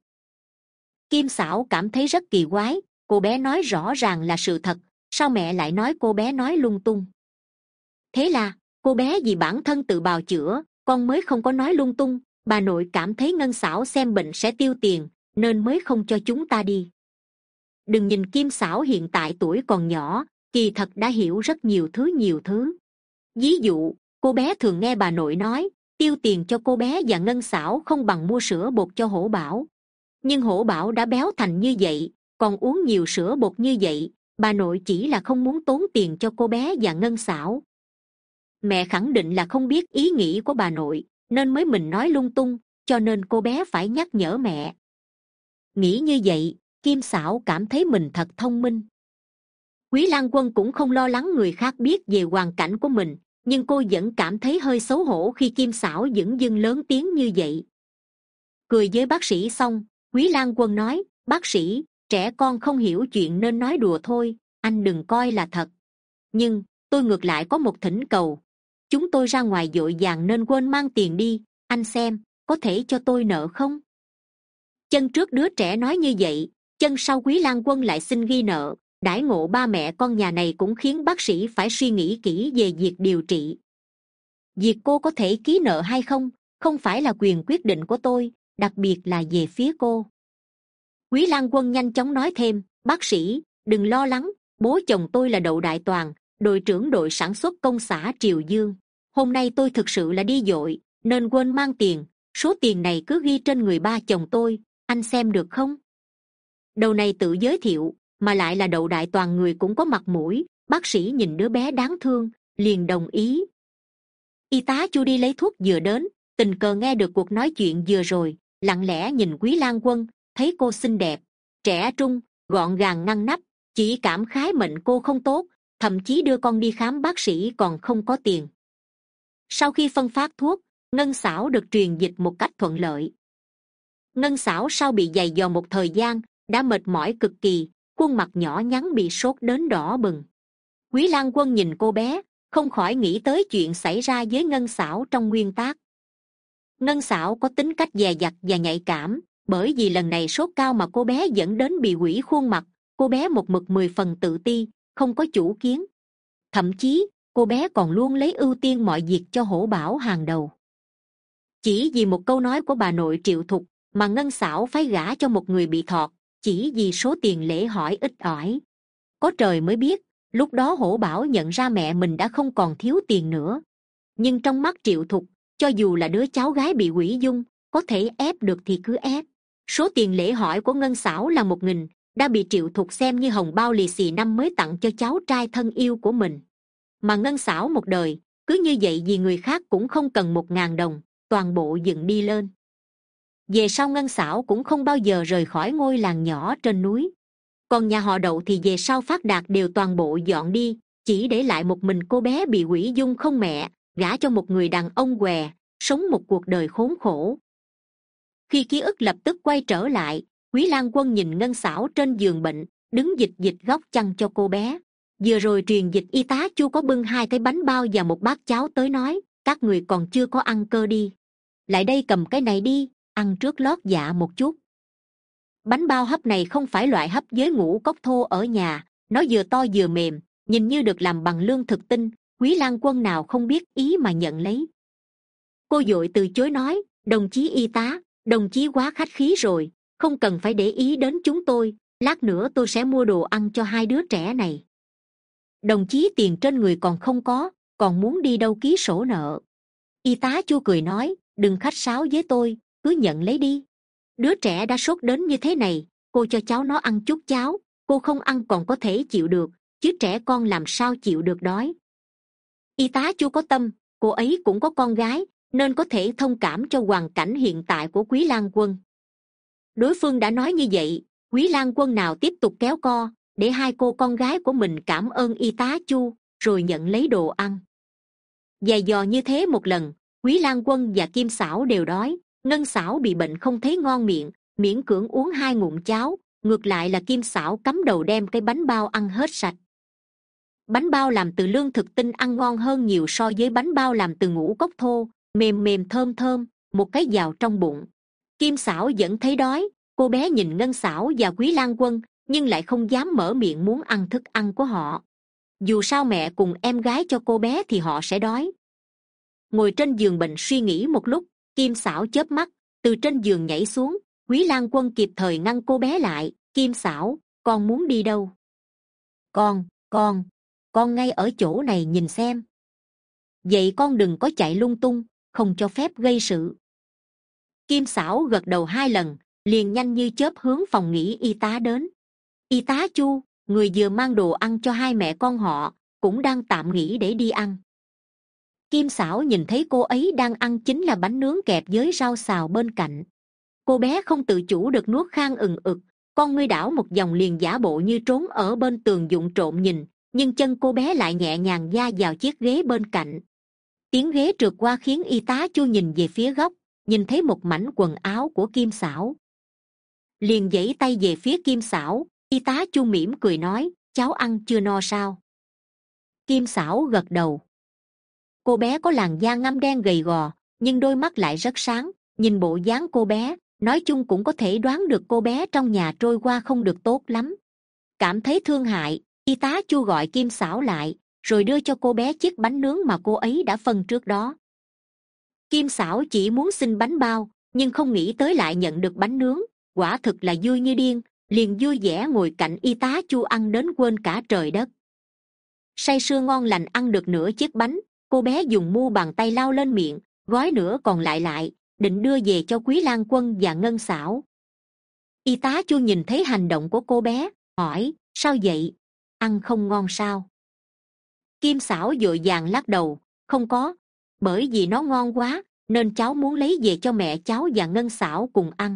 Kim Xảo cảm thấy rất kỳ quái, cô bé nói rõ ràng là sự thật, sao mẹ lại nói cô bé nói lung tung? Thế là cô bé vì bản thân tự bào chữa, con mới không có nói lung tung. Bà nội cảm thấy Ngân Xảo xem bệnh sẽ tiêu tiền, nên mới không cho chúng ta đi. Đừng nhìn Kim Xảo hiện tại tuổi còn nhỏ, kỳ thật đã hiểu rất nhiều thứ nhiều thứ. Ví dụ, cô bé thường nghe bà nội nói, tiêu tiền cho cô bé và Ngân Xảo không bằng mua sữa bột cho Hổ Bảo. Nhưng Hổ Bảo đã béo thành như vậy, còn uống nhiều sữa bột như vậy, bà nội chỉ là không muốn tốn tiền cho cô bé và Ngân Xảo. Mẹ khẳng định là không biết ý nghĩ của bà nội, nên mới mình nói lung tung, cho nên cô bé phải nhắc nhở mẹ. Nghĩ như vậy, Kim Xảo cảm thấy mình thật thông minh. Quý Lang Quân cũng không lo lắng người khác biết về hoàn cảnh của mình, nhưng cô vẫn cảm thấy hơi xấu hổ khi Kim Xảo dửng dưng lớn tiếng như vậy. Cười với bác sĩ xong, Quý Lang Quân nói, bác sĩ, trẻ con không hiểu chuyện nên nói đùa thôi, anh đừng coi là thật. Nhưng tôi ngược lại có một thỉnh cầu, chúng tôi ra ngoài vội vàng nên quên mang tiền đi, anh xem có thể cho tôi nợ không? Chân trước đứa trẻ nói như vậy, chân sau Quý Lang Quân lại xin ghi nợ. Đãi ngộ ba mẹ con nhà này cũng khiến bác sĩ phải suy nghĩ kỹ về việc điều trị. Việc cô có thể ký nợ hay không không phải là quyền quyết định của tôi, đặc biệt là về phía cô. Quý Lang Quân nhanh chóng nói thêm, bác sĩ đừng lo lắng, bố chồng tôi là Đậu Đại Toàn, đội trưởng đội sản xuất công xã Triều Dương. Hôm nay tôi thực sự là đi vội nên quên mang tiền, số tiền này cứ ghi trên người ba chồng tôi, anh xem được không? Đầu này tự giới thiệu mà lại là Đậu Đại Toàn, người cũng có mặt mũi. Bác sĩ nhìn đứa bé đáng thương liền đồng ý. Y tá Chu đi lấy thuốc vừa đến, tình cờ nghe được cuộc nói chuyện vừa rồi, lặng lẽ nhìn Quý Lang Quân, thấy cô xinh đẹp, trẻ trung, gọn gàng ngăn nắp, chỉ cảm khái mệnh cô không tốt, thậm chí đưa con đi khám bác sĩ còn không có tiền. Sau khi phân phát thuốc, Ngân Xảo được truyền dịch một cách thuận lợi. Ngân Xảo sau bị giày vò một thời gian đã mệt mỏi cực kỳ, khuôn mặt nhỏ nhắn bị sốt đến đỏ bừng. Quý Lang Quân nhìn cô bé, không khỏi nghĩ tới chuyện xảy ra với Ngân Xảo trong nguyên tác. Ngân Xảo có tính cách dè dặt và nhạy cảm, bởi vì lần này sốt cao mà cô bé dẫn đến bị hủy khuôn mặt. Cô bé một mực mười phần tự ti, không có chủ kiến. Thậm chí cô bé còn luôn lấy ưu tiên mọi việc cho Hổ Bảo hàng đầu. Chỉ vì một câu nói của bà nội Triệu Thục mà Ngân Xảo phải gả cho một người bị thọt, chỉ vì số tiền lễ hỏi ít ỏi. Có trời mới biết, lúc đó Hổ Bảo nhận ra mẹ mình đã không còn thiếu tiền nữa. Nhưng trong mắt Triệu Thục, cho dù là đứa cháu gái bị hủy dung, có thể ép được thì cứ ép. Số tiền lễ hỏi của Ngân Xảo là một nghìn, đã bị Triệu Thục xem như hồng bao lì xì năm mới tặng cho cháu trai thân yêu của mình. Mà Ngân Xảo một đời cứ như vậy vì người khác cũng không cần một ngàn đồng, toàn bộ dựng đi lên. Về sau Ngân Xảo cũng không bao giờ rời khỏi ngôi làng nhỏ trên núi. Còn nhà họ Đậu thì về sau phát đạt đều toàn bộ dọn đi, chỉ để lại một mình cô bé bị hủy dung không mẹ, gả cho một người đàn ông què, sống một cuộc đời khốn khổ. Khi ký ức lập tức quay trở lại, Quý Lang Quân nhìn Ngân Xảo trên giường bệnh, đứng dịch dịch góc chăn cho cô bé. Vừa rồi truyền dịch y tá Chu có bưng hai cái bánh bao và một bát cháo tới nói, các người còn chưa có ăn cơ đi, lại đây cầm cái này đi, ăn trước lót dạ một chút. Bánh bao hấp này không phải loại hấp với ngũ cốc thô ở nhà, nó vừa to vừa mềm, nhìn như được làm bằng lương thực tinh. Quý Lang Quân nào không biết ý mà nhận lấy. Cô vội từ chối nói, đồng chí y tá, đồng chí quá khách khí rồi, không cần phải để ý đến chúng tôi, lát nữa tôi sẽ mua đồ ăn cho hai đứa trẻ này. Đồng chí tiền trên người còn không có, còn muốn đi đâu ký sổ nợ? Y tá Chu cười nói, đừng khách sáo với tôi, cứ nhận lấy đi. Đứa trẻ đã sốt đến như thế này, cô cho cháu nó ăn chút cháo, cô không ăn còn có thể chịu được, chứ trẻ con làm sao chịu được đói. Y tá Chu có tâm, cô ấy cũng có con gái, nên có thể thông cảm cho hoàn cảnh hiện tại của Quý Lang Quân. Đối phương đã nói như vậy, Quý Lang Quân nào tiếp tục kéo co, để hai cô con gái của mình cảm ơn y tá Chu, rồi nhận lấy đồ ăn. Dài dò như thế một lần, Quý Lang Quân và Kim Xảo đều đói. Ngân Xảo bị bệnh không thấy ngon miệng, miễn cưỡng uống hai ngụm cháo, ngược lại là Kim Xảo cắm đầu đem cái bánh bao ăn hết sạch. Bánh bao làm từ lương thực tinh ăn ngon hơn nhiều so với bánh bao làm từ ngũ cốc thô, mềm mềm thơm thơm, một cái vào trong bụng. Kim Xảo vẫn thấy đói, cô bé nhìn Ngân Xảo và Quý Lang Quân, nhưng lại không dám mở miệng muốn ăn thức ăn của họ. Dù sao mẹ cùng em gái cho cô bé thì họ sẽ đói. Ngồi trên giường bệnh suy nghĩ một lúc, Kim Xảo chớp mắt, từ trên giường nhảy xuống. Quý Lang Quân kịp thời ngăn cô bé lại. Kim Xảo, con muốn đi đâu? Con, con, con ngay ở chỗ này nhìn xem. Vậy con đừng có chạy lung tung, không cho phép gây sự. Kim Xảo gật đầu hai lần, liền nhanh như chớp hướng phòng nghỉ y tá đến. Y tá Chu, người vừa mang đồ ăn cho hai mẹ con họ, cũng đang tạm nghỉ để đi ăn. Kim Xảo nhìn thấy cô ấy đang ăn chính là bánh nướng kẹp với rau xào bên cạnh. Cô bé không tự chủ được nuốt khan ừng ực, con ngươi đảo một vòng liền giả bộ như trốn ở bên tường vụng trộm nhìn, nhưng chân cô bé lại nhẹ nhàng da vào chiếc ghế bên cạnh. Tiếng ghế trượt qua khiến y tá Chu nhìn về phía góc, nhìn thấy một mảnh quần áo của Kim Xảo. Liền giãy tay về phía Kim Xảo. Y tá Chu mỉm cười nói, cháu ăn chưa no sao? Kim Xảo gật đầu. Cô bé có làn da ngăm đen gầy gò, nhưng đôi mắt lại rất sáng. Nhìn bộ dáng cô bé, nói chung cũng có thể đoán được cô bé trong nhà trôi qua không được tốt lắm. Cảm thấy thương hại, y tá Chu gọi Kim Xảo lại, rồi đưa cho cô bé chiếc bánh nướng mà cô ấy đã phân trước đó. Kim Xảo chỉ muốn xin bánh bao, nhưng không nghĩ tới lại nhận được bánh nướng, quả thực là vui như điên, liền vui vẻ ngồi cạnh y tá Chu ăn đến quên cả trời đất. Say sưa ngon lành ăn được nửa chiếc bánh, cô bé dùng mu bàn tay lau lên miệng, gói nửa còn lại lại, định đưa về cho Quý Lang Quân và Ngân Xảo. Y tá Chu nhìn thấy hành động của cô bé, hỏi, sao vậy? Ăn không ngon sao? Kim Xảo vội vàng lắc đầu, không có, bởi vì nó ngon quá, nên cháu muốn lấy về cho mẹ cháu và Ngân Xảo cùng ăn.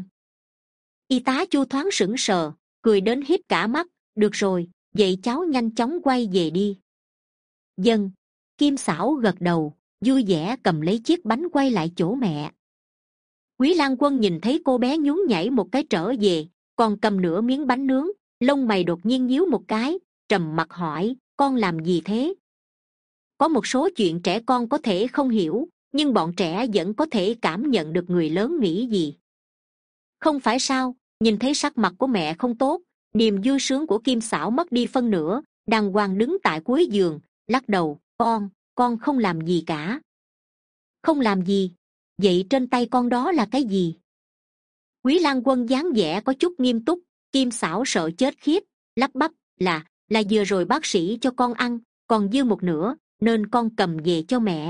Y tá Chu thoáng sững sờ, cười đến híp cả mắt, được rồi, vậy cháu nhanh chóng quay về đi. Vâng. Kim Xảo gật đầu, vui vẻ cầm lấy chiếc bánh quay lại chỗ mẹ. Quý Lang Quân nhìn thấy cô bé nhún nhảy một cái trở về, còn cầm nửa miếng bánh nướng, lông mày đột nhiên nhíu một cái, trầm mặt hỏi, con làm gì thế? Có một số chuyện trẻ con có thể không hiểu, nhưng bọn trẻ vẫn có thể cảm nhận được người lớn nghĩ gì. Không phải sao? Nhìn thấy sắc mặt của mẹ không tốt, niềm vui sướng của Kim Xảo mất đi phân nửa, đàng hoàng đứng tại cuối giường, lắc đầu, con, con không làm gì cả. Không làm gì? Vậy trên tay con đó là cái gì? Quý Lang Quân dáng vẻ có chút nghiêm túc. Kim Xảo sợ chết khiếp, lắp bắp, là, là vừa rồi bác sĩ cho con ăn, còn dư một nửa, nên con cầm về cho mẹ.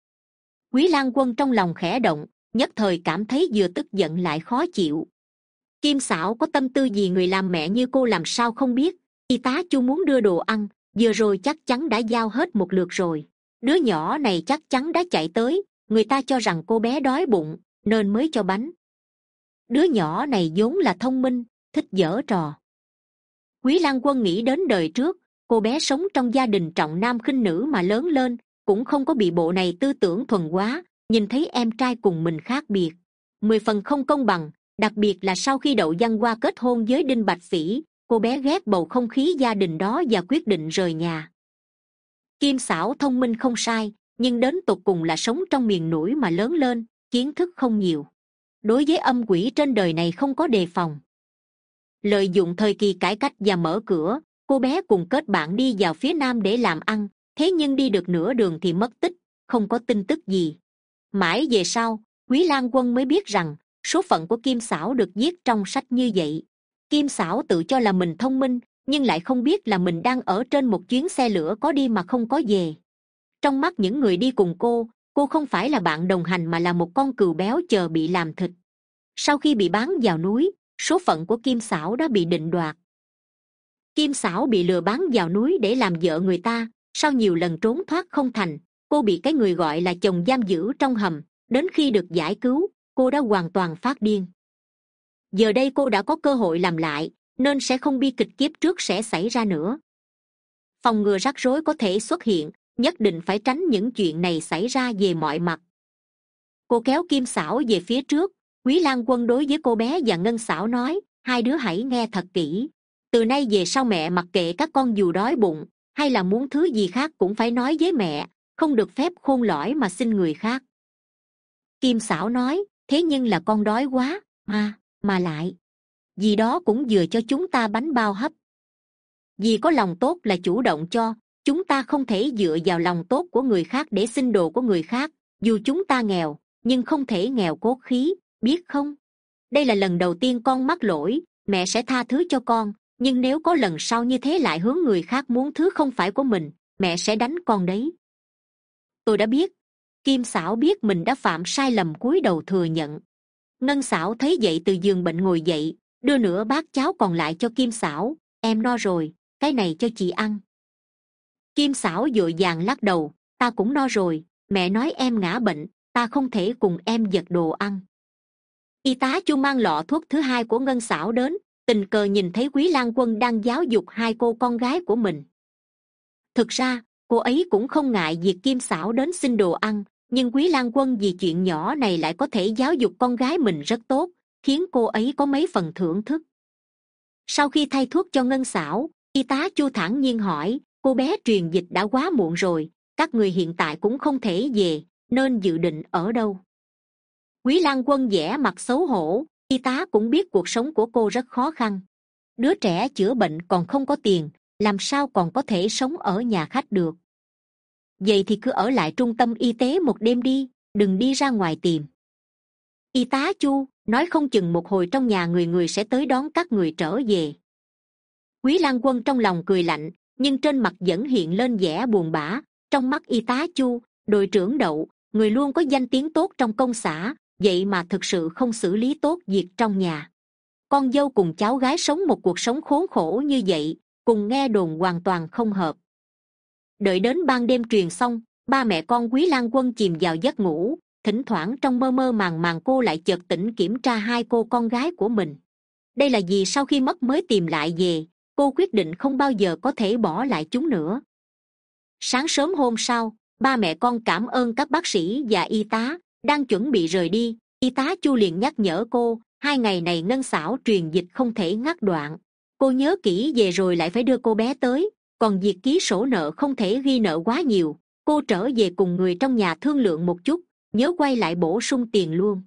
Quý Lang Quân trong lòng khẽ động, nhất thời cảm thấy vừa tức giận lại khó chịu. Kim Xảo có tâm tư gì người làm mẹ như cô làm sao không biết. Y tá Chu muốn đưa đồ ăn, vừa rồi chắc chắn đã giao hết một lượt rồi. Đứa nhỏ này chắc chắn đã chạy tới, người ta cho rằng cô bé đói bụng, nên mới cho bánh. Đứa nhỏ này vốn là thông minh, thích giở trò. Quý Lang Quân nghĩ đến đời trước, cô bé sống trong gia đình trọng nam khinh nữ mà lớn lên, cũng không có bị bộ này tư tưởng thuần hóa, nhìn thấy em trai cùng mình khác biệt, mười phần không công bằng, đặc biệt là sau khi Đậu Văn Hoa kết hôn với Đinh Bạch Phỉ, cô bé ghét bầu không khí gia đình đó và quyết định rời nhà. Kim Xảo thông minh không sai, nhưng đến tột cùng là sống trong miền núi mà lớn lên, kiến thức không nhiều. Đối với âm quỷ trên đời này không có đề phòng. Lợi dụng thời kỳ cải cách và mở cửa, cô bé cùng kết bạn đi vào phía nam để làm ăn, thế nhưng đi được nửa đường thì mất tích, không có tin tức gì. Mãi về sau, Quý Lang Quân mới biết rằng số phận của Kim Xảo được viết trong sách như vậy. Kim Xảo tự cho là mình thông minh, nhưng lại không biết là mình đang ở trên một chuyến xe lửa có đi mà không có về. Trong mắt những người đi cùng cô, cô không phải là bạn đồng hành mà là một con cừu béo chờ bị làm thịt. Sau khi bị bán vào núi, số phận của Kim Xảo đã bị định đoạt. Kim Xảo bị lừa bán vào núi để làm vợ người ta, sau nhiều lần trốn thoát không thành, cô bị cái người gọi là chồng giam giữ trong hầm. Đến khi được giải cứu, cô đã hoàn toàn phát điên. Giờ đây cô đã có cơ hội làm lại, nên sẽ không bi kịch kiếp trước sẽ xảy ra nữa. Phòng ngừa rắc rối có thể xuất hiện, nhất định phải tránh những chuyện này xảy ra về mọi mặt. Cô kéo Kim Xảo về phía trước. Quý Lang Quân đối với cô bé và Ngân Xảo nói, hai đứa hãy nghe thật kỹ. Từ nay về sau mẹ mặc kệ các con dù đói bụng hay là muốn thứ gì khác cũng phải nói với mẹ, không được phép khôn lỏi mà xin người khác. Kim Xảo nói, thế nhưng là con đói quá mà mà lại dì đó cũng vừa cho chúng ta bánh bao hấp. Dì có lòng tốt là chủ động cho, chúng ta không thể dựa vào lòng tốt của người khác để xin đồ của người khác. Dù chúng ta nghèo nhưng không thể nghèo cốt khí, biết không? Đây là lần đầu tiên con mắc lỗi, mẹ sẽ tha thứ cho con, nhưng nếu có lần sau như thế lại hướng người khác muốn thứ không phải của mình, mẹ sẽ đánh con đấy. Tôi đã biết. Kim Xảo biết mình đã phạm sai lầm, cúi đầu thừa nhận. Ngân Xảo thấy vậy từ giường bệnh ngồi dậy, đưa nửa bát cháo còn lại cho Kim Xảo. Em no rồi, cái này cho chị ăn. Kim Xảo vội vàng lắc đầu, ta cũng no rồi, mẹ nói em ngã bệnh, ta không thể cùng em giật đồ ăn. Y tá Chu mang lọ thuốc thứ hai của Ngân Xảo đến, tình cờ nhìn thấy Quý Lang Quân đang giáo dục hai cô con gái của mình. Thực ra cô ấy cũng không ngại việc Kim Xảo đến xin đồ ăn, nhưng Quý Lang Quân vì chuyện nhỏ này lại có thể giáo dục con gái mình rất tốt, khiến cô ấy có mấy phần thưởng thức. Sau khi thay thuốc cho Ngân Xảo, y tá Chu thản nhiên hỏi, cô bé truyền dịch đã quá muộn rồi, các người hiện tại cũng không thể về, nên dự định ở đâu? Quý Lang Quân vẻ mặt xấu hổ, y tá cũng biết cuộc sống của cô rất khó khăn. Đứa trẻ chữa bệnh còn không có tiền, làm sao còn có thể sống ở nhà khách được? Vậy thì cứ ở lại trung tâm y tế một đêm đi, đừng đi ra ngoài tìm. Y tá Chu nói không chừng một hồi trong nhà người người sẽ tới đón các người trở về. Quý Lang Quân trong lòng cười lạnh, nhưng trên mặt vẫn hiện lên vẻ buồn bã. Trong mắt y tá Chu, đội trưởng Đậu, người luôn có danh tiếng tốt trong công xã, vậy mà thực sự không xử lý tốt việc trong nhà. Con dâu cùng cháu gái sống một cuộc sống khốn khổ như vậy, cùng nghe đồn hoàn toàn không hợp. Đợi đến ban đêm truyền xong, ba mẹ con Quý Lang Quân chìm vào giấc ngủ. Thỉnh thoảng trong mơ mơ màng màng cô lại chợt tỉnh kiểm tra hai cô con gái của mình. Đây là vì sau khi mất mới tìm lại về, cô quyết định không bao giờ có thể bỏ lại chúng nữa. Sáng sớm hôm sau, ba mẹ con cảm ơn các bác sĩ và y tá. Đang chuẩn bị rời đi, y tá Chu liền nhắc nhở cô, hai ngày này Ngân Xảo truyền dịch không thể ngắt đoạn. Cô nhớ kỹ về rồi lại phải đưa cô bé tới, còn việc ký sổ nợ không thể ghi nợ quá nhiều. Cô trở về cùng người trong nhà thương lượng một chút, nhớ quay lại bổ sung tiền luôn.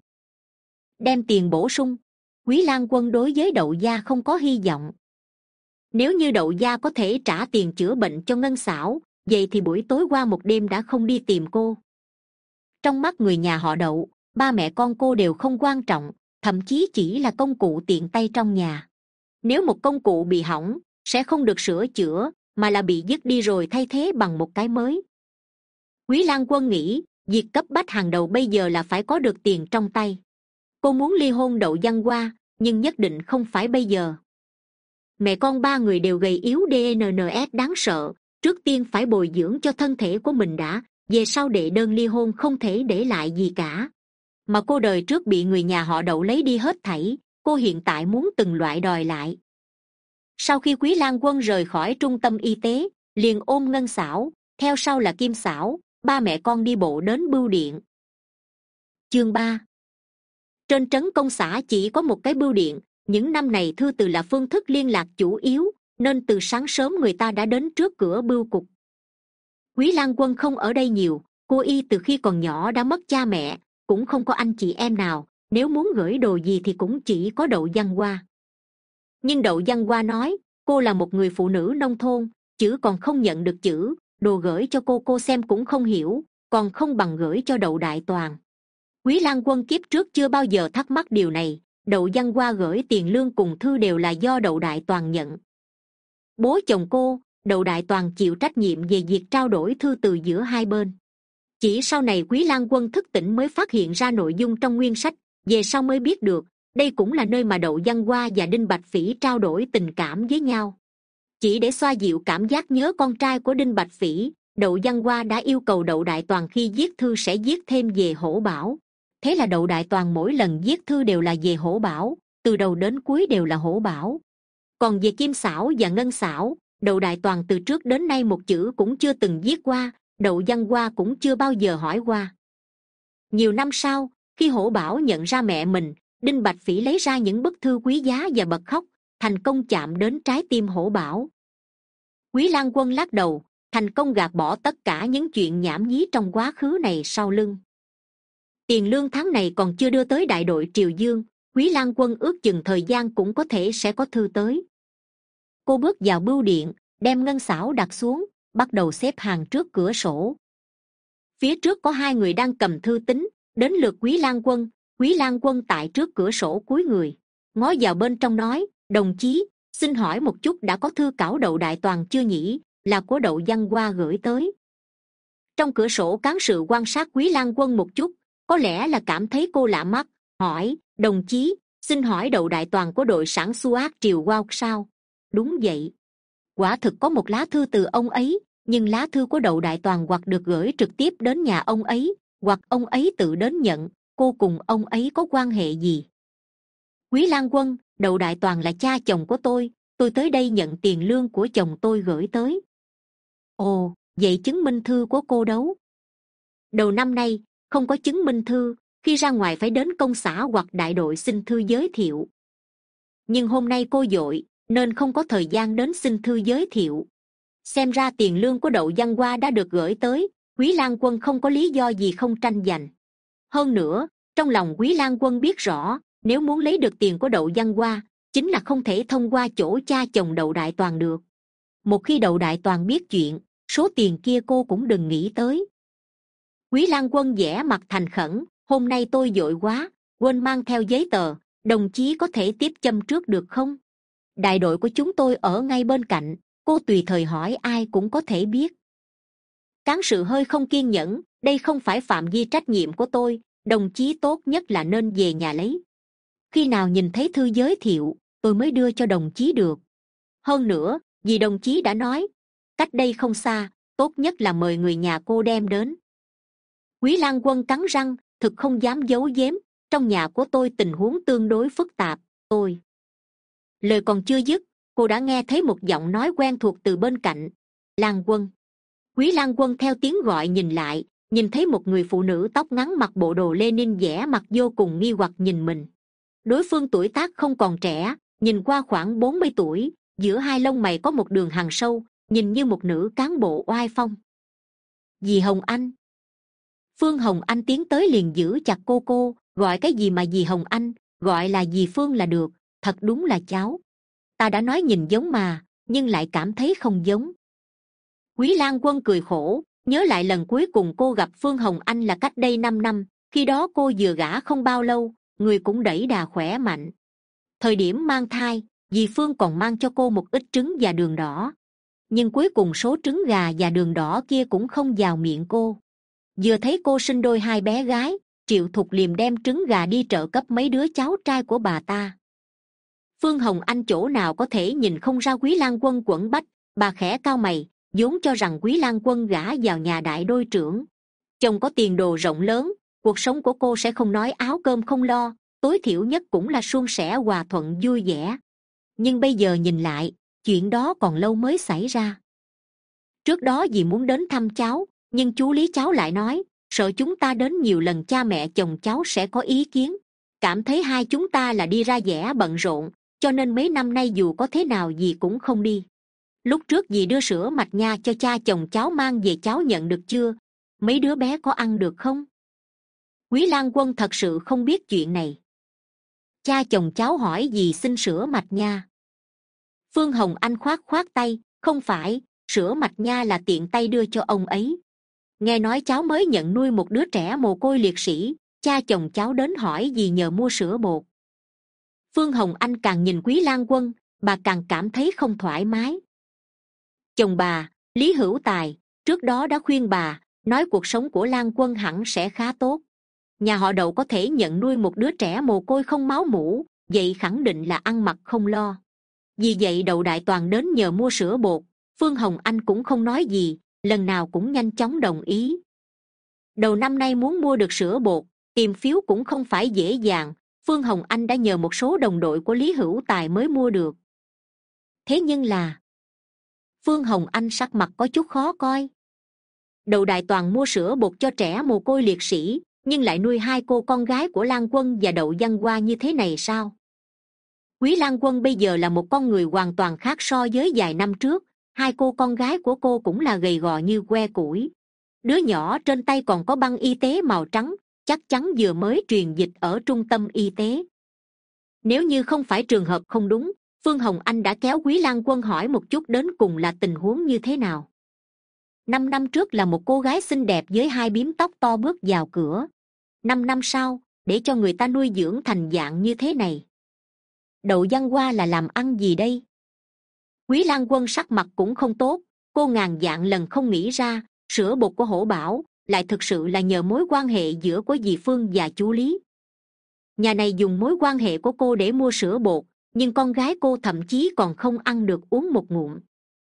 Đem tiền bổ sung? Quý Lang Quân đối với Đậu Gia không có hy vọng. Nếu như Đậu Gia có thể trả tiền chữa bệnh cho Ngân Xảo, vậy thì buổi tối qua một đêm đã không đi tìm cô. Trong mắt người nhà họ Đậu, ba mẹ con cô đều không quan trọng, thậm chí chỉ là công cụ tiện tay trong nhà. Nếu một công cụ bị hỏng, sẽ không được sửa chữa, mà là bị dứt đi rồi thay thế bằng một cái mới. Quý Lang Quân nghĩ, việc cấp bách hàng đầu bây giờ là phải có được tiền trong tay. Cô muốn ly hôn Đậu Văn Hoa, nhưng nhất định không phải bây giờ. Mẹ con ba người đều gầy yếu đê en ét đáng sợ, trước tiên phải bồi dưỡng cho thân thể của mình đã, về sau đệ đơn ly hôn không thể để lại gì cả. Mà cô đời trước bị người nhà họ Đậu lấy đi hết thảy, cô hiện tại muốn từng loại đòi lại. Sau khi Quý Lang Quân rời khỏi trung tâm y tế, liền ôm Ngân Xảo, theo sau là Kim Xảo, ba mẹ con đi bộ đến bưu điện. Chương ba. Trên trấn công xã chỉ có một cái bưu điện, những năm này thư từ là phương thức liên lạc chủ yếu, nên từ sáng sớm người ta đã đến trước cửa bưu cục. Quý Lang Quân không ở đây nhiều, cô y từ khi còn nhỏ đã mất cha mẹ, cũng không có anh chị em nào, nếu muốn gửi đồ gì thì cũng chỉ có Đậu Văn Hoa. Nhưng Đậu Văn Hoa nói, cô là một người phụ nữ nông thôn, chữ còn không nhận được chữ, đồ gửi cho cô cô xem cũng không hiểu, còn không bằng gửi cho Đậu Đại Toàn. Quý Lang Quân kiếp trước chưa bao giờ thắc mắc điều này, Đậu Văn Hoa gửi tiền lương cùng thư đều là do Đậu Đại Toàn nhận. Bố chồng cô, Đậu Đại Toàn chịu trách nhiệm về việc trao đổi thư từ giữa hai bên. Chỉ sau này Quý Lang Quân thức tỉnh mới phát hiện ra nội dung trong nguyên sách, về sau mới biết được đây cũng là nơi mà Đậu Văn Hoa và Đinh Bạch Phỉ trao đổi tình cảm với nhau. Chỉ để xoa dịu cảm giác nhớ con trai của Đinh Bạch Phỉ, Đậu Văn Hoa đã yêu cầu Đậu Đại Toàn khi viết thư sẽ viết thêm về Hổ Bảo. Thế là Đậu Đại Toàn mỗi lần viết thư đều là về Hổ Bảo, từ đầu đến cuối đều là Hổ Bảo. Còn về Kim Xảo và Ngân Xảo, Đậu Đại Toàn từ trước đến nay một chữ cũng chưa từng viết qua, Đậu Văn Hoa cũng chưa bao giờ hỏi qua. Nhiều năm sau, khi Hổ Bảo nhận ra mẹ mình, Đinh Bạch Phỉ lấy ra những bức thư quý giá và bật khóc, thành công chạm đến trái tim Hổ Bảo. Quý Lang Quân lắc đầu, thành công gạt bỏ tất cả những chuyện nhảm nhí trong quá khứ này sau lưng. Tiền lương tháng này còn chưa đưa tới đại đội Triều Dương, Quý Lang Quân ước chừng thời gian cũng có thể sẽ có thư tới. Cô bước vào bưu điện, đem ngân xảo đặt xuống, bắt đầu xếp hàng trước cửa sổ. Phía trước có hai người đang cầm thư tín, đến lượt Quý Lang Quân. Quý Lang Quân tại trước cửa sổ cúi người, ngó vào bên trong nói: "Đồng chí, xin hỏi một chút, đã có thư cảo Đậu Đại Toàn chưa nhỉ? Là của Đậu Văn Hoa gửi tới." Trong cửa sổ cán sự quan sát Quý Lang Quân một chút, có lẽ là cảm thấy cô lạ mắt, hỏi: "Đồng chí, xin hỏi Đậu Đại Toàn của đội sản Xu Ác Triều Hoa sao?" "Đúng vậy." Quả thực có một lá thư từ ông ấy, nhưng lá thư của Đậu Đại Toàn hoặc được gửi trực tiếp đến nhà ông ấy, hoặc ông ấy tự đến nhận. Cô cùng ông ấy có quan hệ gì? "Quý Lang Quân, Đậu Đại Toàn là cha chồng của tôi, tôi tới đây nhận tiền lương của chồng tôi gửi tới." "Ồ, vậy chứng minh thư của cô đâu?" "Đầu năm nay không có chứng minh thư, khi ra ngoài phải đến công xã hoặc đại đội xin thư giới thiệu. Nhưng hôm nay cô vội nên không có thời gian đến xin thư giới thiệu." Xem ra tiền lương của Đậu Văn Hoa đã được gửi tới, Quý Lang Quân không có lý do gì không tranh giành. Hơn nữa, trong lòng Quý Lang Quân biết rõ, nếu muốn lấy được tiền của Đậu Văn Hoa, chính là không thể thông qua chỗ cha chồng Đậu Đại Toàn được. Một khi Đậu Đại Toàn biết chuyện, số tiền kia cô cũng đừng nghĩ tới. Quý Lang Quân vẻ mặt thành khẩn: "Hôm nay tôi vội quá, quên mang theo giấy tờ, đồng chí có thể tiếp châm trước được không? Đại đội của chúng tôi ở ngay bên cạnh, cô tùy thời hỏi ai cũng có thể biết." Cán sự hơi không kiên nhẫn: "Đây không phải phạm vi trách nhiệm của tôi, đồng chí tốt nhất là nên về nhà lấy. Khi nào nhìn thấy thư giới thiệu, tôi mới đưa cho đồng chí được. Hơn nữa, vì đồng chí đã nói, cách đây không xa, tốt nhất là mời người nhà cô đem đến." Quý Lang Quân cắn răng, thực không dám giấu giếm: "Trong nhà của tôi tình huống tương đối phức tạp, tôi..." Lời còn chưa dứt, cô đã nghe thấy một giọng nói quen thuộc từ bên cạnh: "Lang Quân." Quý Lang Quân theo tiếng gọi nhìn lại, nhìn thấy một người phụ nữ tóc ngắn mặc bộ đồ Lenin vẻ mặt vô cùng nghi hoặc nhìn mình. Đối phương tuổi tác không còn trẻ, nhìn qua khoảng bốn mươi tuổi, giữa hai lông mày có một đường hằn sâu, nhìn như một nữ cán bộ oai phong. "Dì Hồng Anh." Phương Hồng Anh tiến tới liền giữ chặt cô cô: "Gọi cái gì mà dì Hồng Anh, gọi là dì Phương là được, thật đúng là cháu. Ta đã nói nhìn giống mà, nhưng lại cảm thấy không giống." Quý Lang Quân cười khổ, nhớ lại lần cuối cùng cô gặp Phương Hồng Anh là cách đây năm năm, khi đó cô vừa gả không bao lâu, người cũng đẩy đà khỏe mạnh. Thời điểm mang thai, dì Phương còn mang cho cô một ít trứng và đường đỏ. Nhưng cuối cùng số trứng gà và đường đỏ kia cũng không vào miệng cô. Vừa thấy cô sinh đôi hai bé gái, Triệu Thục liền đem trứng gà đi trợ cấp mấy đứa cháu trai của bà ta. Phương Hồng Anh chỗ nào có thể nhìn không ra Quý Lang Quân quẫn bách, bà khẽ cau mày, vốn cho rằng Quý Lang Quân gả vào nhà đại đôi trưởng, chồng có tiền đồ rộng lớn, cuộc sống của cô sẽ không nói áo cơm không lo, tối thiểu nhất cũng là suôn sẻ hòa thuận vui vẻ. Nhưng bây giờ nhìn lại, chuyện đó còn lâu mới xảy ra. Trước đó dì muốn đến thăm cháu, nhưng chú Lý cháu lại nói, sợ chúng ta đến nhiều lần cha mẹ chồng cháu sẽ có ý kiến, cảm thấy hai chúng ta là đi ra vẻ bận rộn, cho nên mấy năm nay dù có thế nào dì cũng không đi. Lúc trước dì đưa sữa mạch nha cho cha chồng cháu mang về, cháu nhận được chưa? Mấy đứa bé có ăn được không?" Quý Lang Quân thật sự không biết chuyện này. Cha chồng cháu hỏi dì xin sữa mạch nha. Phương Hồng Anh khoát khoát tay: "Không phải, sữa mạch nha là tiện tay đưa cho ông ấy. Nghe nói cháu mới nhận nuôi một đứa trẻ mồ côi liệt sĩ, cha chồng cháu đến hỏi dì nhờ mua sữa bột." Phương Hồng Anh càng nhìn Quý Lang Quân, bà càng cảm thấy không thoải mái. Chồng bà, Lý Hữu Tài, trước đó đã khuyên bà, nói cuộc sống của Lang Quân hẳn sẽ khá tốt. Nhà họ Đậu có thể nhận nuôi một đứa trẻ mồ côi không máu mủ, vậy khẳng định là ăn mặc không lo. Vì vậy Đậu Đại Toàn đến nhờ mua sữa bột, Phương Hồng Anh cũng không nói gì, lần nào cũng nhanh chóng đồng ý. Đầu năm nay muốn mua được sữa bột, tìm phiếu cũng không phải dễ dàng, Phương Hồng Anh đã nhờ một số đồng đội của Lý Hữu Tài mới mua được. Thế nhưng là Phương Hồng Anh sắc mặt có chút khó coi. Đậu Đại Toàn mua sữa bột cho trẻ mồ côi liệt sĩ, nhưng lại nuôi hai cô con gái của Lang Quân và Đậu Văn Hoa như thế này sao? Quý Lang Quân bây giờ là một con người hoàn toàn khác so với vài năm trước, hai cô con gái của cô cũng là gầy gò như que củi. Đứa nhỏ trên tay còn có băng y tế màu trắng, chắc chắn vừa mới truyền dịch ở trung tâm y tế. Nếu như không phải trường hợp không đúng, Phương Hồng Anh đã kéo Quý Lang Quân hỏi một chút đến cùng là tình huống như thế nào. Năm năm trước là một cô gái xinh đẹp với hai bím tóc to bước vào cửa. Năm năm sau, để cho người ta nuôi dưỡng thành dạng như thế này. Đậu Văn Hoa là làm ăn gì đây? Quý Lang Quân sắc mặt cũng không tốt, cô ngàn vạn lần không nghĩ ra, sữa bột của Hổ Bảo lại thực sự là nhờ mối quan hệ giữa của dì Phương và chú Lý. Nhà này dùng mối quan hệ của cô để mua sữa bột, nhưng con gái cô thậm chí còn không ăn được uống một ngụm.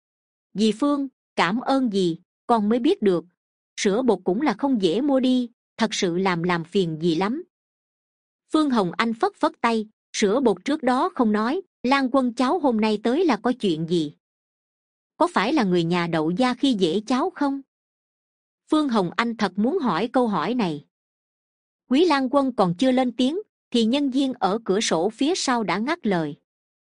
Dì Phương, cảm ơn dì, con mới biết được, sữa bột cũng là không dễ mua đi, thật sự làm làm phiền dì lắm. Phương Hồng Anh phất phất tay, sữa bột trước đó không nói, Lang Quân cháu hôm nay tới là có chuyện gì? Có phải là người nhà Đậu gia khi dễ cháu không? Phương Hồng Anh thật muốn hỏi câu hỏi này. Quý Lang Quân còn chưa lên tiếng, thì nhân viên ở cửa sổ phía sau đã ngắt lời.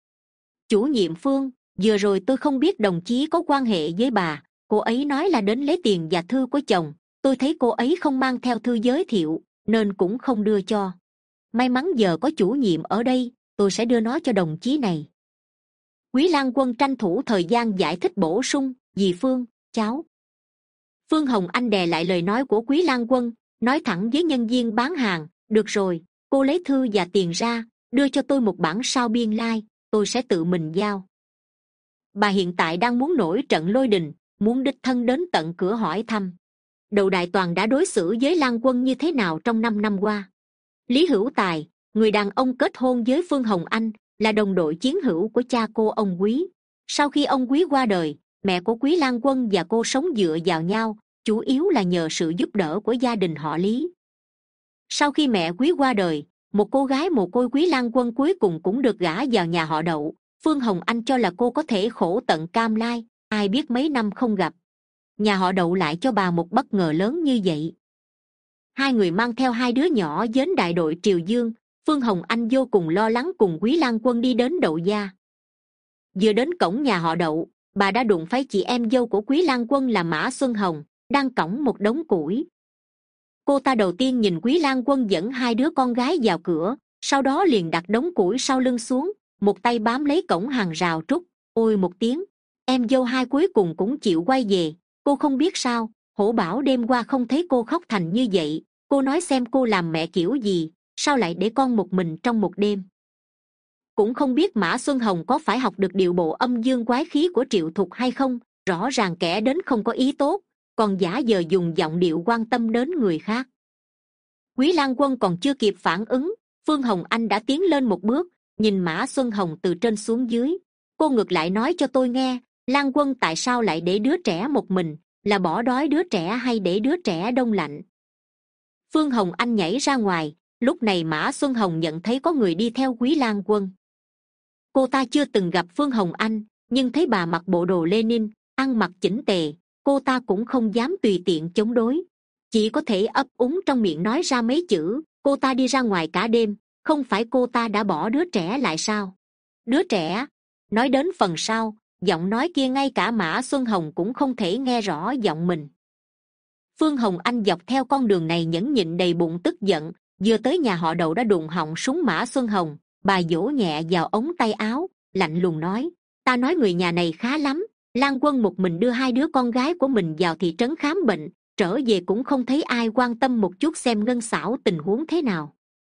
Chủ nhiệm Phương, vừa rồi tôi không biết đồng chí có quan hệ với bà, cô ấy nói là đến lấy tiền và thư của chồng, tôi thấy cô ấy không mang theo thư giới thiệu, nên cũng không đưa cho. May mắn giờ có chủ nhiệm ở đây, tôi sẽ đưa nó cho đồng chí này. Quý Lang Quân tranh thủ thời gian giải thích bổ sung, dì Phương, cháu. Phương Hồng Anh đè lại lời nói của Quý Lang Quân, nói thẳng với nhân viên bán hàng, được rồi, cô lấy thư và tiền ra, đưa cho tôi một bản sao biên lai, tôi sẽ tự mình giao. Bà hiện tại đang muốn nổi trận lôi đình, muốn đích thân đến tận cửa hỏi thăm. Đậu Đại Toàn đã đối xử với Lang Quân như thế nào trong năm năm qua? Lý Hữu Tài, người đàn ông kết hôn với Phương Hồng Anh, là đồng đội chiến hữu của cha cô ông Quý. Sau khi ông Quý qua đời, mẹ của Quý Lang Quân và cô sống dựa vào nhau, chủ yếu là nhờ sự giúp đỡ của gia đình họ Lý. Sau khi mẹ Quý qua đời, một cô gái mồ côi Quý Lang Quân cuối cùng cũng được gả vào nhà họ Đậu. Phương Hồng Anh cho là cô có thể khổ tận cam lai, ai biết mấy năm không gặp, nhà họ Đậu lại cho bà một bất ngờ lớn như vậy. Hai người mang theo hai đứa nhỏ đến đại đội Triều Dương. Phương Hồng Anh vô cùng lo lắng cùng Quý Lang Quân đi đến Đậu gia. Vừa đến cổng nhà họ Đậu, bà đã đụng phải chị em dâu của Quý Lang Quân là Mã Xuân Hồng, đang cõng một đống củi. Cô ta đầu tiên nhìn Quý Lang Quân dẫn hai đứa con gái vào cửa, sau đó liền đặt đống củi sau lưng xuống, một tay bám lấy cổng hàng rào trúc. Ôi một tiếng, em dâu hai cuối cùng cũng chịu quay về. Cô không biết sao, Hổ Bảo đêm qua không thấy cô khóc thành như vậy. Cô nói xem cô làm mẹ kiểu gì, sao lại để con một mình trong một đêm. Cũng không biết Mã Xuân Hồng có phải học được điệu bộ âm dương quái khí của Triệu Thục hay không, rõ ràng kẻ đến không có ý tốt, còn giả giờ dùng giọng điệu quan tâm đến người khác. Quý Lang Quân còn chưa kịp phản ứng, Phương Hồng Anh đã tiến lên một bước, nhìn Mã Xuân Hồng từ trên xuống dưới. Cô ngược lại nói cho tôi nghe, Lang Quân tại sao lại để đứa trẻ một mình, là bỏ đói đứa trẻ hay để đứa trẻ đông lạnh? Phương Hồng Anh nhảy ra ngoài, lúc này Mã Xuân Hồng nhận thấy có người đi theo Quý Lang Quân. Cô ta chưa từng gặp Phương Hồng Anh, nhưng thấy bà mặc bộ đồ Lenin, ăn mặc chỉnh tề, cô ta cũng không dám tùy tiện chống đối, chỉ có thể ấp úng trong miệng nói ra mấy chữ. Cô ta đi ra ngoài cả đêm, không phải cô ta đã bỏ đứa trẻ lại sao? Đứa trẻ? Nói đến phần sau, giọng nói kia ngay cả Mã Xuân Hồng cũng không thể nghe rõ giọng mình. Phương Hồng Anh dọc theo con đường này nhẫn nhịn đầy bụng tức giận, vừa tới nhà họ Đậu đã đụng họng súng Mã Xuân Hồng. Bà vỗ nhẹ vào ống tay áo, lạnh lùng nói, ta nói người nhà này khá lắm. Lang Quân một mình đưa hai đứa con gái của mình vào thị trấn khám bệnh, trở về cũng không thấy ai quan tâm một chút xem Ngân Xảo tình huống thế nào.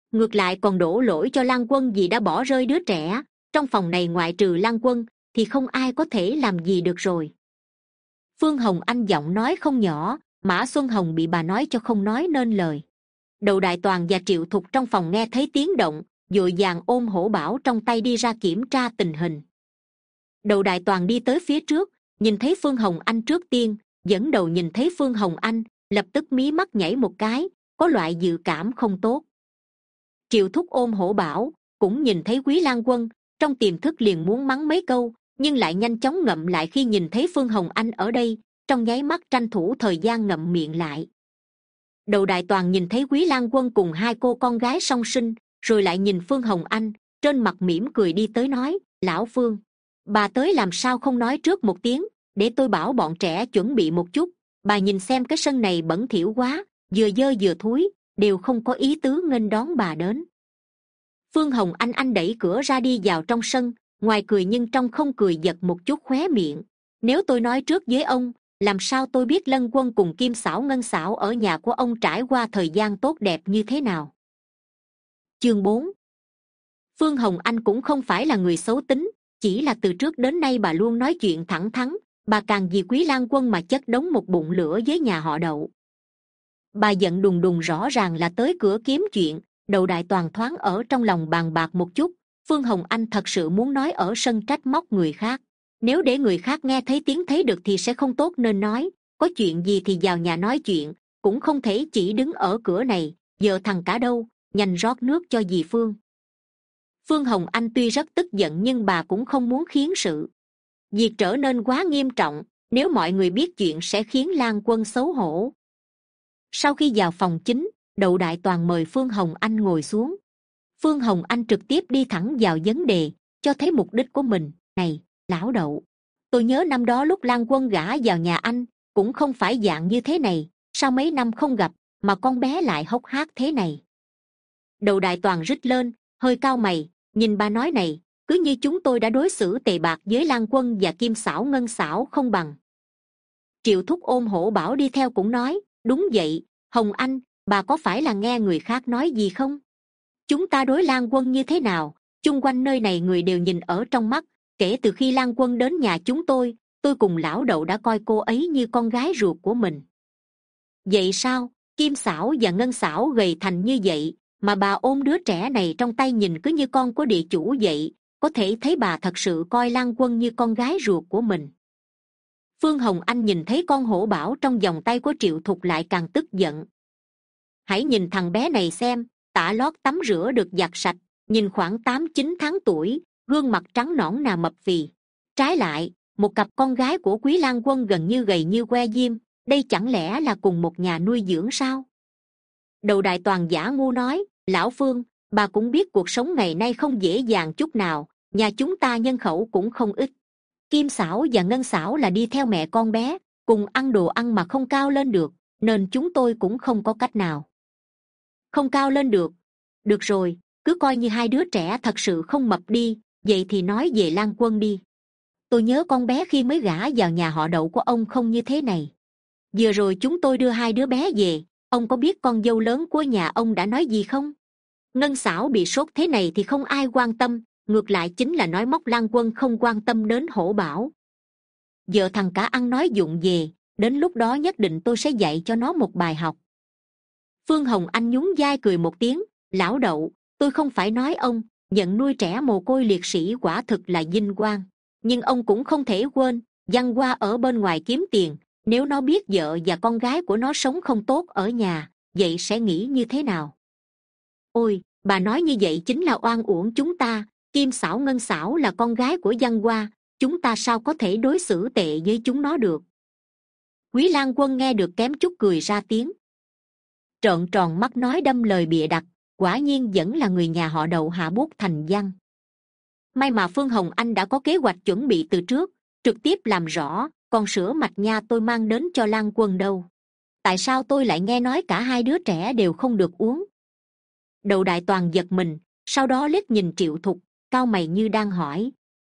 ngược lại còn đổ lỗi cho Lan Quân vì đã bỏ rơi đứa trẻ. Trong phòng này ngoại trừ Lan Quân thì không ai có thể làm gì được rồi. Phương Hồng Anh giọng nói không nhỏ, Mã Xuân Hồng bị bà nói cho không nói nên lời. Đầu Đại Toàn và Triệu Thục trong phòng nghe thấy tiếng động, vội vàng ôm Hổ Bảo trong tay đi ra kiểm tra tình hình. Đầu Đại Toàn đi tới phía trước, nhìn thấy Phương Hồng Anh trước tiên, dẫn đầu nhìn thấy Phương Hồng Anh, lập tức mí mắt nhảy một cái, có loại dự cảm không tốt. Triệu Thúc ôm Hổ Bảo, cũng nhìn thấy Quý Lan Quân, trong tiềm thức liền muốn mắng mấy câu, nhưng lại nhanh chóng ngậm lại khi nhìn thấy Phương Hồng Anh ở đây, trong nháy mắt tranh thủ thời gian ngậm miệng lại. Đầu Đại Toàn nhìn thấy Quý Lan Quân cùng hai cô con gái song sinh, rồi lại nhìn Phương Hồng Anh, trên mặt mỉm cười đi tới nói, lão Phương, bà tới làm sao không nói trước một tiếng, để tôi bảo bọn trẻ chuẩn bị một chút. Bà nhìn xem cái sân này bẩn thỉu quá, vừa dơ vừa thúi, đều không có ý tứ nghênh đón bà đến. Phương Hồng Anh anh đẩy cửa ra đi vào trong sân, ngoài cười nhưng trong không cười, giật một chút khóe miệng. Nếu tôi nói trước với ông, làm sao tôi biết Lân Quân cùng Kim Xảo Ngân Xảo ở nhà của ông trải qua thời gian tốt đẹp như thế nào? Chương bốn. Phương Hồng Anh cũng không phải là người xấu tính, chỉ là từ trước đến nay bà luôn nói chuyện thẳng thắn. Bà càng vì Quý Lan Quân mà chất đống một bụng lửa với nhà họ Đậu. Bà giận đùng đùng rõ ràng là tới cửa kiếm chuyện. Đầu Đại Toàn thoáng ở trong lòng bàn bạc một chút. Phương Hồng Anh thật sự muốn nói ở sân trách móc người khác, nếu để người khác nghe thấy tiếng thấy được thì sẽ không tốt, nên nói có chuyện gì thì vào nhà nói chuyện, cũng không thể chỉ đứng ở cửa này. Giờ thằng cả đâu, nhanh rót nước cho dì Phương. Phương Hồng Anh tuy rất tức giận nhưng bà cũng không muốn khiến sự việc trở nên quá nghiêm trọng, nếu mọi người biết chuyện sẽ khiến Lan Quân xấu hổ. Sau khi vào phòng chính, Đậu Đại Toàn mời Phương Hồng Anh ngồi xuống. Phương Hồng Anh trực tiếp đi thẳng vào vấn đề, cho thấy mục đích của mình. Này, lão Đậu, tôi nhớ năm đó lúc Lan Quân gả vào nhà anh, cũng không phải dạng như thế này, sao mấy năm không gặp, mà con bé lại hốc hác thế này? Đậu Đại Toàn rít lên, hơi cau mày, nhìn bà nói này, cứ như chúng tôi đã đối xử tệ bạc với Lan Quân và Kim Xảo Ngân Xảo không bằng. Triệu Thúc ôm Hổ Bảo đi theo cũng nói, đúng vậy, Hồng Anh, bà có phải là nghe người khác nói gì không? Chúng ta đối Lan Quân như thế nào, chung quanh nơi này người đều nhìn ở trong mắt. Kể từ khi Lan Quân đến nhà chúng tôi, tôi cùng lão Đậu đã coi cô ấy như con gái ruột của mình. Vậy sao, Kim Xảo và Ngân Xảo gầy thành như vậy, mà bà ôm đứa trẻ này trong tay nhìn cứ như con của địa chủ vậy, có thể thấy bà thật sự coi Lan Quân như con gái ruột của mình. Phương Hồng Anh nhìn thấy con Hổ Bảo trong vòng tay của Triệu Thục lại càng tức giận. Hãy nhìn thằng bé này xem, tả lót tắm rửa được giặt sạch, nhìn khoảng tám chín tháng tuổi, gương mặt trắng nõn nà mập phì. Trái lại, một cặp con gái của Quý Lan Quân gần như gầy như que diêm, đây chẳng lẽ là cùng một nhà nuôi dưỡng sao? Đầu Đại Toàn giả ngu nói, lão Phương, bà cũng biết cuộc sống ngày nay không dễ dàng chút nào, nhà chúng ta nhân khẩu cũng không ít. Kim Xảo và Ngân Xảo là đi theo mẹ con bé, cùng ăn đồ ăn mà không cao lên được, nên chúng tôi cũng không có cách nào. Không cao lên được? Được rồi, cứ coi như hai đứa trẻ thật sự không mập đi, vậy thì nói về Lan Quân đi. Tôi nhớ con bé khi mới gả vào nhà họ Đậu của ông không như thế này. Vừa rồi chúng tôi đưa hai đứa bé về, ông có biết con dâu lớn của nhà ông đã nói gì không? Ngân Xảo bị sốt thế này thì không ai quan tâm, ngược lại chính là nói móc Lan Quân không quan tâm đến Hổ Bảo. Giờ thằng cả ăn nói dụng về, đến lúc đó nhất định tôi sẽ dạy cho nó một bài học. Phương Hồng Anh nhún vai cười một tiếng, lão Đậu, tôi không phải nói ông nhận nuôi trẻ mồ côi liệt sĩ quả thực là vinh quang, nhưng ông cũng không thể quên Văn Hoa ở bên ngoài kiếm tiền, nếu nó biết vợ và con gái của nó sống không tốt ở nhà, vậy sẽ nghĩ như thế nào? Ôi, bà nói như vậy chính là oan uổng chúng ta. Kim Xảo Ngân Xảo là con gái của Văn Hoa, chúng ta sao có thể đối xử tệ với chúng nó được? Quý Lan Quân nghe được kém chút cười ra tiếng, trợn tròn mắt nói đâm lời bịa đặt, quả nhiên vẫn là người nhà họ Đậu hạ bút thành văn. May mà Phương Hồng Anh đã có kế hoạch chuẩn bị từ trước, trực tiếp làm rõ, còn sữa mạch nha tôi mang đến cho Lan Quân đâu? Tại sao tôi lại nghe nói cả hai đứa trẻ đều không được uống? Đậu Đại Toàn giật mình, sau đó liếc nhìn Triệu Thục, cau mày như đang hỏi.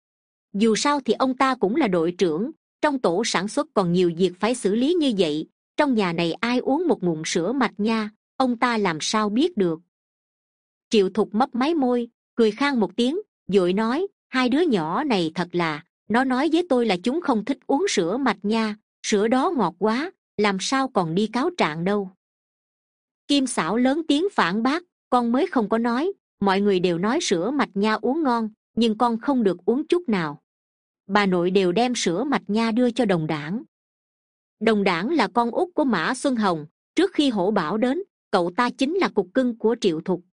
Dù sao thì ông ta cũng là đội trưởng, trong tổ sản xuất còn nhiều việc phải xử lý như vậy, trong nhà này ai uống một ngụm sữa mạch nha, ông ta làm sao biết được? Triệu Thục mấp máy môi, cười khan một tiếng, vội nói, hai đứa nhỏ này thật là, nó nói với tôi là chúng không thích uống sữa mạch nha, sữa đó ngọt quá, làm sao còn đi cáo trạng đâu. Kim Xảo lớn tiếng phản bác, con mới không có nói, mọi người đều nói sữa mạch nha uống ngon, nhưng con không được uống chút nào. Bà nội đều đem sữa mạch nha đưa cho Đồng Đảng. Đồng Đảng là con út của Mã Xuân Hồng, trước khi Hổ Bảo đến, cậu ta chính là cục cưng của Triệu Thục.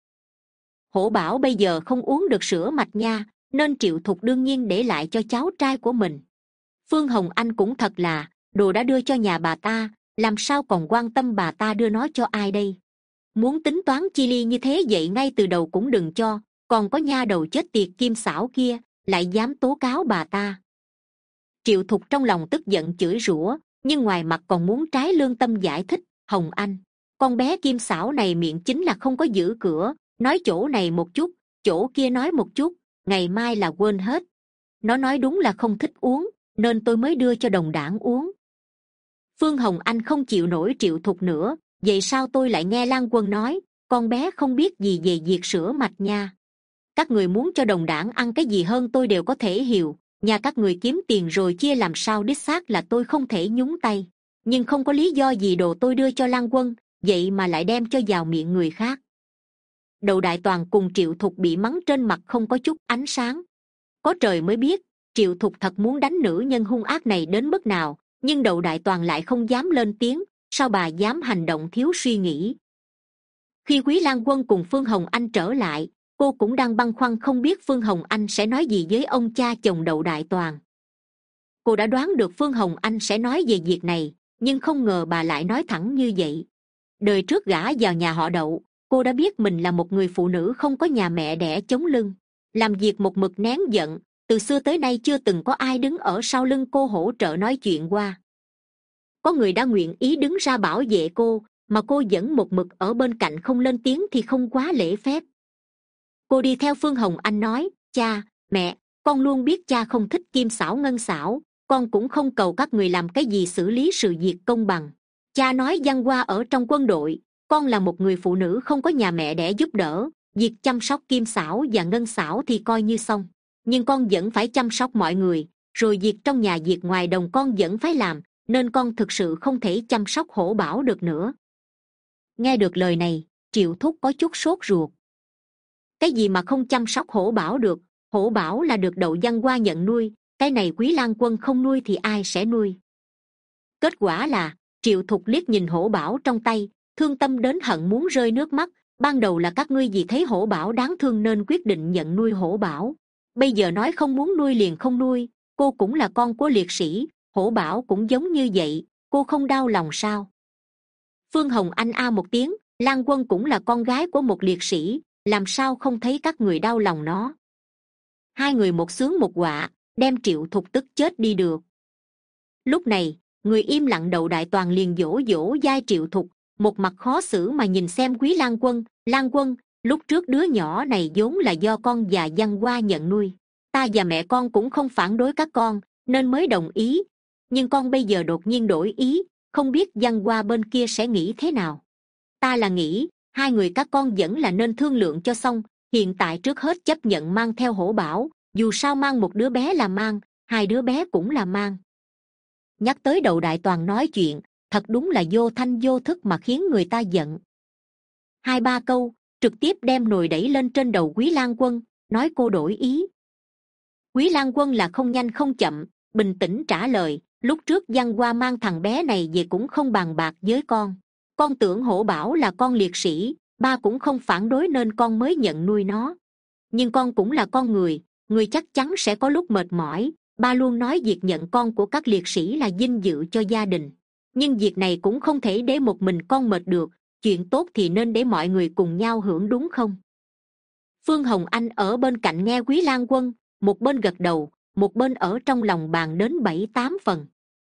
Hổ Bảo bây giờ không uống được sữa mạch nha, nên Triệu Thục đương nhiên để lại cho cháu trai của mình. Phương Hồng Anh cũng thật là, đồ đã đưa cho nhà bà ta, làm sao còn quan tâm bà ta đưa nó cho ai đây. Muốn tính toán chi ly như thế vậy ngay từ đầu cũng đừng cho, còn có nha đầu chết tiệt Kim Xảo kia, lại dám tố cáo bà ta. Triệu Thục trong lòng tức giận chửi rủa, nhưng ngoài mặt còn muốn trái lương tâm giải thích, Hồng Anh, con bé Kim Xảo này miệng chính là không có giữ cửa, nói chỗ này một chút, chỗ kia nói một chút, ngày mai là quên hết. Nó nói đúng là không thích uống, nên tôi mới đưa cho Đồng Đảng uống. Phương Hồng Anh không chịu nổi Triệu Thục nữa, vậy sao tôi lại nghe Lan Quân nói, con bé không biết gì về việc sữa mạch nha. Các người muốn cho Đồng Đảng ăn cái gì hơn tôi đều có thể hiểu, nhà các người kiếm tiền rồi chia làm sao đích xác là tôi không thể nhúng tay, nhưng không có lý do gì đồ tôi đưa cho Lan Quân, vậy mà lại đem cho vào miệng người khác. Đậu Đại Toàn cùng Triệu Thục bị mắng trên mặt không có chút ánh sáng. Có trời mới biết, Triệu Thục thật muốn đánh nữ nhân hung ác này đến mức nào, nhưng Đậu Đại Toàn lại không dám lên tiếng, sao bà dám hành động thiếu suy nghĩ. Khi Quý Lan Quân cùng Phương Hồng Anh trở lại, cô cũng đang băn khoăn không biết Phương Hồng Anh sẽ nói gì với ông cha chồng Đậu Đại Toàn. Cô đã đoán được Phương Hồng Anh sẽ nói về việc này, nhưng không ngờ bà lại nói thẳng như vậy. Đời trước gả vào nhà họ Đậu, cô đã biết mình là một người phụ nữ không có nhà mẹ đẻ chống lưng, làm việc một mực nén giận, từ xưa tới nay chưa từng có ai đứng ở sau lưng cô hỗ trợ nói chuyện qua. Có người đã nguyện ý đứng ra bảo vệ cô, mà cô vẫn một mực ở bên cạnh không lên tiếng thì không quá lễ phép. Cô đi theo Phương Hồng Anh nói, cha, mẹ, con luôn biết cha không thích Kim Xảo Ngân Xảo, con cũng không cầu các người làm cái gì xử lý sự việc công bằng. Cha nói văn hoa ở trong quân đội, con là một người phụ nữ không có nhà mẹ đẻ giúp đỡ, việc chăm sóc Kim Xảo và Ngân Xảo thì coi như xong, nhưng con vẫn phải chăm sóc mọi người, rồi việc trong nhà việc ngoài đồng con vẫn phải làm, nên con thực sự không thể chăm sóc Hổ Bảo được nữa. Nghe được lời này, Triệu Thúc có chút sốt ruột. Cái gì mà không chăm sóc Hổ Bảo được, Hổ Bảo là được Đậu Văn Hoa nhận nuôi, cái này Quý Lan Quân không nuôi thì ai sẽ nuôi. Kết quả là Triệu Thục liếc nhìn Hổ Bảo trong tay, thương tâm đến hận muốn rơi nước mắt. Ban đầu là các ngươi vì thấy Hổ Bảo đáng thương nên quyết định nhận nuôi Hổ Bảo, bây giờ nói không muốn nuôi liền không nuôi. Cô cũng là con của liệt sĩ, Hổ Bảo cũng giống như vậy, cô không đau lòng sao? Phương Hồng Anh a một tiếng, Lan Quân cũng là con gái của một liệt sĩ, làm sao không thấy các người đau lòng nó? Hai người một sướng một họa, đem Triệu Thục tức chết đi được. Lúc này, người im lặng Đậu Đại Toàn liền dỗ dỗ dai Triệu Thục, một mặt khó xử mà nhìn xem Quý Lan Quân. Lan Quân, lúc trước đứa nhỏ này vốn là do con và Văn Hoa nhận nuôi, ta và mẹ con cũng không phản đối các con nên mới đồng ý, nhưng con bây giờ đột nhiên đổi ý, không biết Văn Hoa bên kia sẽ nghĩ thế nào. Ta là nghĩ hai người các con vẫn là nên thương lượng cho xong, hiện tại trước hết chấp nhận mang theo Hổ Bảo, dù sao mang một đứa bé là mang, hai đứa bé cũng là mang. Nhắc tới Đậu Đại Toàn nói chuyện, thật đúng là vô thanh vô thức mà khiến người ta giận. Hai ba câu trực tiếp đem nồi đẩy lên trên đầu Quý Lan Quân, nói cô đổi ý. Quý Lan Quân là không nhanh không chậm, bình tĩnh trả lời, lúc trước Văn Hoa mang thằng bé này về cũng không bàn bạc với con, con tưởng Hổ Bảo là con liệt sĩ, ba cũng không phản đối nên con mới nhận nuôi nó. Nhưng con cũng là con người, người chắc chắn sẽ có lúc mệt mỏi, ba luôn nói việc nhận con của các liệt sĩ là vinh dự cho gia đình, nhưng việc này cũng không thể để một mình con mệt được, chuyện tốt thì nên để mọi người cùng nhau hưởng đúng không? Phương Hồng Anh ở bên cạnh nghe Quý Lan Quân, một bên gật đầu, một bên ở trong lòng bàn đến bảy tám phần.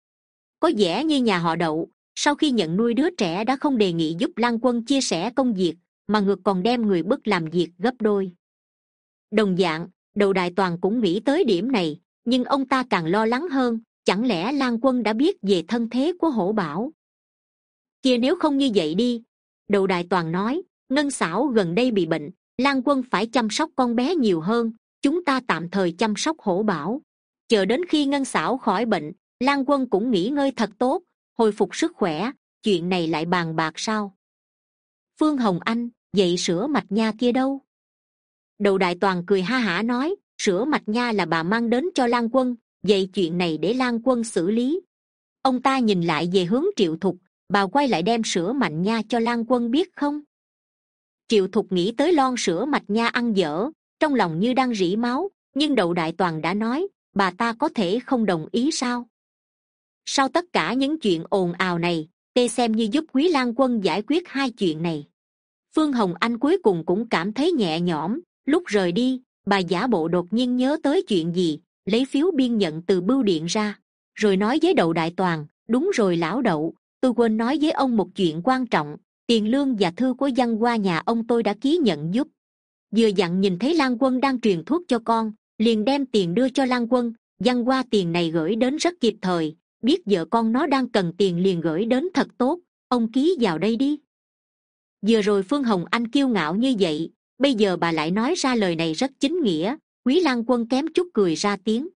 Có vẻ như nhà họ Đậu sau khi nhận nuôi đứa trẻ đã không đề nghị giúp Lan Quân chia sẻ công việc, mà ngược còn đem người bức làm việc gấp đôi. Đồng dạng, Đậu Đại Toàn cũng nghĩ tới điểm này, nhưng ông ta càng lo lắng hơn, chẳng lẽ Lan Quân đã biết về thân thế của Hổ Bảo? Kia nếu không như vậy đi, Đậu Đại Toàn nói, Ngân Xảo gần đây bị bệnh, Lan Quân phải chăm sóc con bé nhiều hơn, chúng ta tạm thời chăm sóc Hổ Bảo. Chờ đến khi Ngân Xảo khỏi bệnh, Lan Quân cũng nghỉ ngơi thật tốt, hồi phục sức khỏe, chuyện này lại bàn bạc sao? Phương Hồng Anh, vậy sữa mạch nha kia đâu? Đầu Đại Toàn cười ha hả nói, sữa mạch nha là bà mang đến cho Lan Quân, vậy chuyện này để Lan Quân xử lý. Ông ta nhìn lại về hướng Triệu Thục, bà quay lại đem sữa mạch nha cho Lan Quân biết không? Triệu Thục nghĩ tới lon sữa mạch nha ăn dở, trong lòng như đang rỉ máu, nhưng Đậu Đại Toàn đã nói, bà ta có thể không đồng ý sao? Sau tất cả những chuyện ồn ào này, tê xem như giúp Quý Lan Quân giải quyết hai chuyện này. Phương Hồng Anh cuối cùng cũng cảm thấy nhẹ nhõm. Lúc rời đi, bà giả bộ đột nhiên nhớ tới chuyện gì, lấy phiếu biên nhận từ bưu điện ra, rồi nói với Đậu Đại Toàn, đúng rồi lão Đậu, tôi quên nói với ông một chuyện quan trọng, tiền lương và thư của văn hoa nhà ông tôi đã ký nhận giúp. Vừa dặn nhìn thấy Lan Quân đang truyền thuốc cho con, liền đem tiền đưa cho Lan Quân. Văn hoa tiền này gửi đến rất kịp thời, biết vợ con nó đang cần tiền liền gửi đến thật tốt, ông ký vào đây đi. Vừa rồi Phương Hồng Anh kiêu ngạo như vậy, bây giờ bà lại nói ra lời này rất chính nghĩa. Quý Lan Quân kém chút cười ra tiếng,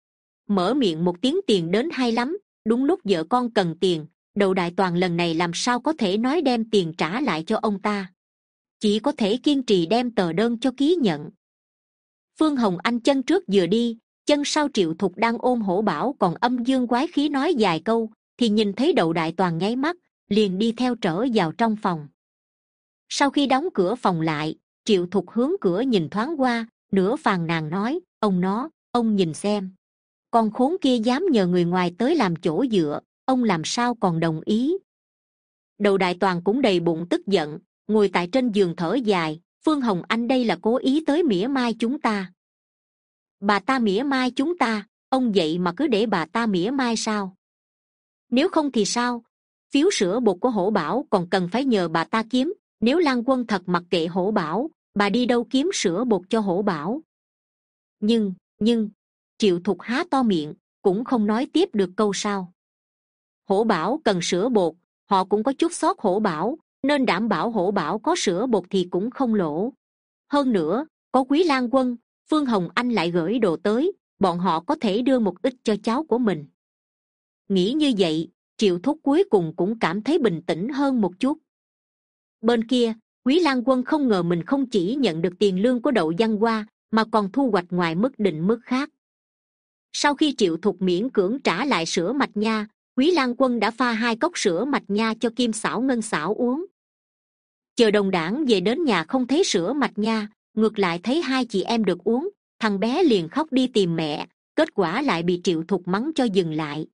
mở miệng một tiếng tiền đến hay lắm, đúng lúc vợ con cần tiền, Đậu Đại Toàn lần này làm sao có thể nói đem tiền trả lại cho ông ta, chỉ có thể kiên trì đem tờ đơn cho ký nhận. Phương Hồng Anh chân trước vừa đi, chân sau Triệu Thục đang ôm Hổ Bảo còn âm dương quái khí nói vài câu, thì nhìn thấy Đậu Đại Toàn nháy mắt, liền đi theo trở vào trong phòng. Sau khi đóng cửa phòng lại, Triệu Thục hướng cửa nhìn thoáng qua, nửa phàn nàn nói, ông nó, ông nhìn xem, con khốn kia dám nhờ người ngoài tới làm chỗ dựa, ông làm sao còn đồng ý? Đậu Đại Toàn cũng đầy bụng tức giận, ngồi tại trên giường thở dài, Phương Hồng Anh đây là cố ý tới mỉa mai chúng ta. Bà ta mỉa mai chúng ta, ông vậy mà cứ để bà ta mỉa mai sao? Nếu không thì sao? Phiếu sữa bột của Hổ Bảo còn cần phải nhờ bà ta kiếm, nếu Lan Quân thật mặc kệ Hổ Bảo, bà đi đâu kiếm sữa bột cho Hổ Bảo? Nhưng, nhưng, Triệu Thục há to miệng, cũng không nói tiếp được câu sau. Hổ Bảo cần sữa bột, họ cũng có chút xót Hổ Bảo, nên đảm bảo Hổ Bảo có sữa bột thì cũng không lỗ. Hơn nữa, có Quý Lan Quân, Phương Hồng Anh lại gửi đồ tới, bọn họ có thể đưa một ít cho cháu của mình. Nghĩ như vậy, Triệu Thúc cuối cùng cũng cảm thấy bình tĩnh hơn một chút. Bên kia, Quý Lan Quân không ngờ mình không chỉ nhận được tiền lương của Đậu Văn Hoa, mà còn thu hoạch ngoài mức định mức khác. Sau khi Triệu Thục miễn cưỡng trả lại sữa mạch nha, Quý Lan Quân đã pha hai cốc sữa mạch nha cho Kim Xảo Ngân Xảo uống. Chờ đồng đảng về đến nhà không thấy sữa mạch nha, ngược lại thấy hai chị em được uống, thằng bé liền khóc đi tìm mẹ, kết quả lại bị Triệu Thục mắng cho dừng lại.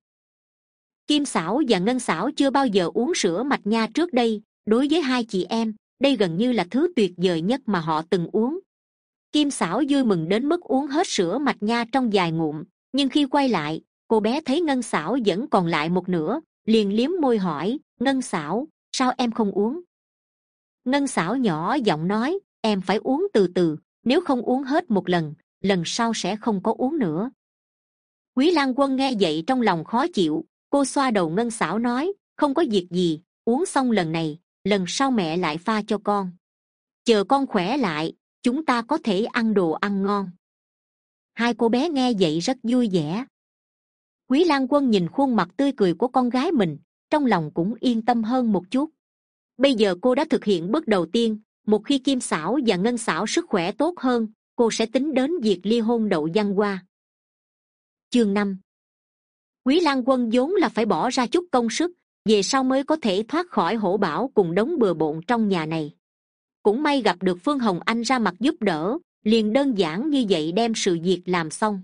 Kim Xảo và Ngân Xảo chưa bao giờ uống sữa mạch nha trước đây, đối với hai chị em, đây gần như là thứ tuyệt vời nhất mà họ từng uống. Kim Xảo vui mừng đến mức uống hết sữa mạch nha trong vài ngụm, nhưng khi quay lại, cô bé thấy Ngân Xảo vẫn còn lại một nửa, liền liếm môi hỏi, Ngân Xảo, sao em không uống? Ngân Xảo nhỏ giọng nói, em phải uống từ từ, nếu không uống hết một lần, lần sau sẽ không có uống nữa. Quý Lan Quân nghe vậy trong lòng khó chịu, cô xoa đầu Ngân Xảo nói, không có việc gì, uống xong lần này, lần sau mẹ lại pha cho con. Chờ con khỏe lại, chúng ta có thể ăn đồ ăn ngon. Hai cô bé nghe vậy rất vui vẻ. Quý Lan Quân nhìn khuôn mặt tươi cười của con gái mình, trong lòng cũng yên tâm hơn một chút. Bây giờ cô đã thực hiện bước đầu tiên, một khi Kim Xảo và Ngân Xảo sức khỏe tốt hơn, cô sẽ tính đến việc ly hôn Đậu Văn Hoa. Chương năm. Quý Lan Quân vốn là phải bỏ ra chút công sức, về sau mới có thể thoát khỏi Hổ Bảo cùng đống bừa bộn trong nhà này. Cũng may gặp được Phương Hồng Anh ra mặt giúp đỡ, liền đơn giản như vậy đem sự việc làm xong.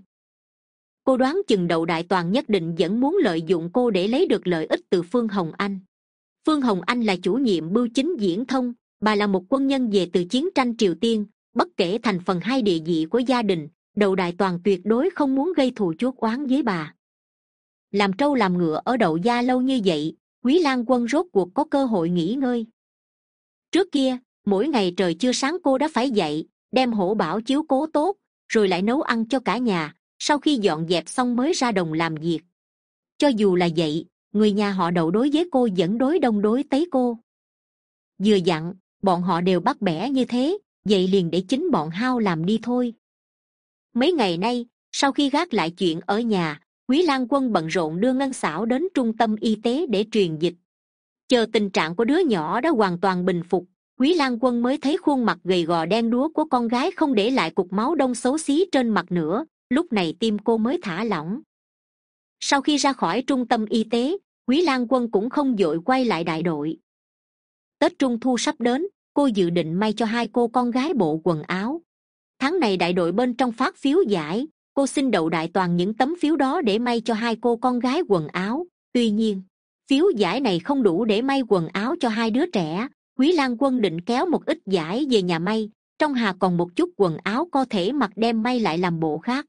Cô đoán chừng Đậu Đại Toàn nhất định vẫn muốn lợi dụng cô để lấy được lợi ích từ Phương Hồng Anh. Phương Hồng Anh là chủ nhiệm bưu chính viễn thông, bà là một quân nhân về từ chiến tranh Triều Tiên, bất kể thành phần hay địa vị của gia đình, Đậu Đại Toàn tuyệt đối không muốn gây thù chuốc oán với bà. Làm trâu làm ngựa ở Đậu gia lâu như vậy, Quý Lan Quân rốt cuộc có cơ hội nghỉ ngơi. Trước kia, mỗi ngày trời chưa sáng cô đã phải dậy, đem Hổ Bảo chiếu cố tốt, rồi lại nấu ăn cho cả nhà, sau khi dọn dẹp xong mới ra đồng làm việc. Cho dù là vậy, người nhà họ Đậu đối với cô vẫn đối đông đối tấy cô. Vừa dặn, bọn họ đều bắt bẻ như thế, vậy liền để chính bọn hao làm đi thôi. Mấy ngày nay, sau khi gác lại chuyện ở nhà, Quý Lang Quân bận rộn đưa Ngân Xảo đến trung tâm y tế để truyền dịch. Chờ tình trạng của đứa nhỏ đã hoàn toàn bình phục, Quý Lang Quân mới thấy khuôn mặt gầy gò đen đúa của con gái không để lại cục máu đông xấu xí trên mặt nữa. Lúc này tim cô mới thả lỏng. Sau khi ra khỏi trung tâm y tế, Quý Lang Quân cũng không vội quay lại đại đội. Tết Trung Thu sắp đến, cô dự định may cho hai cô con gái bộ quần áo. Tháng này đại đội bên trong phát phiếu giải, cô xin Đậu Đại Toàn những tấm phiếu đó để may cho hai cô con gái quần áo. Tuy nhiên, phiếu giải này không đủ để may quần áo cho hai đứa trẻ. Quý Lang Quân định kéo một ít giải về nhà may, trong hà còn một chút quần áo có thể mặc đem may lại làm bộ khác.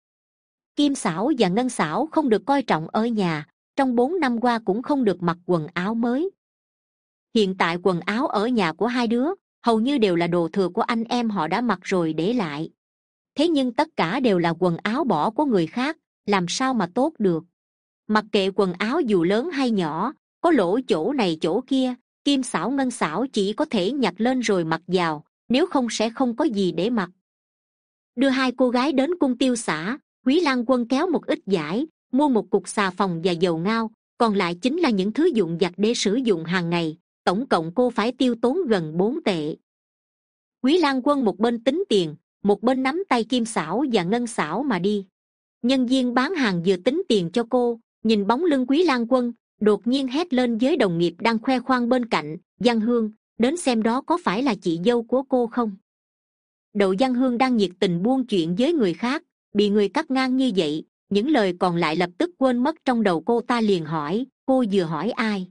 Kim Xảo và Ngân Xảo không được coi trọng ở nhà, trong bốn năm qua cũng không được mặc quần áo mới. Hiện tại quần áo ở nhà của hai đứa hầu như đều là đồ thừa của anh em họ đã mặc rồi để lại. Thế nhưng tất cả đều là quần áo bỏ của người khác, làm sao mà tốt được. Mặc kệ quần áo dù lớn hay nhỏ, có lỗ chỗ này chỗ kia, Kim Xảo Ngân Xảo chỉ có thể nhặt lên rồi mặc vào, nếu không sẽ không có gì để mặc. Đưa hai cô gái đến cung tiêu xã, Quý Lang Quân kéo một ít giải, mua một cục xà phòng và dầu ngao, còn lại chính là những thứ dụng vặt để sử dụng hàng ngày. Tổng cộng cô phải tiêu tốn gần bốn tệ. Quý Lang Quân một bên tính tiền, một bên nắm tay Kim Xảo và Ngân Xảo mà đi. Nhân viên bán hàng vừa tính tiền cho cô, nhìn bóng lưng Quý Lang Quân, đột nhiên hét lên với đồng nghiệp đang khoe khoang bên cạnh: Văn Hương, đến xem đó có phải là chị dâu của cô không? Đậu Văn Hương đang nhiệt tình buôn chuyện với người khác, bị người cắt ngang như vậy, những lời còn lại lập tức quên mất trong đầu cô ta, liền hỏi: cô vừa hỏi ai?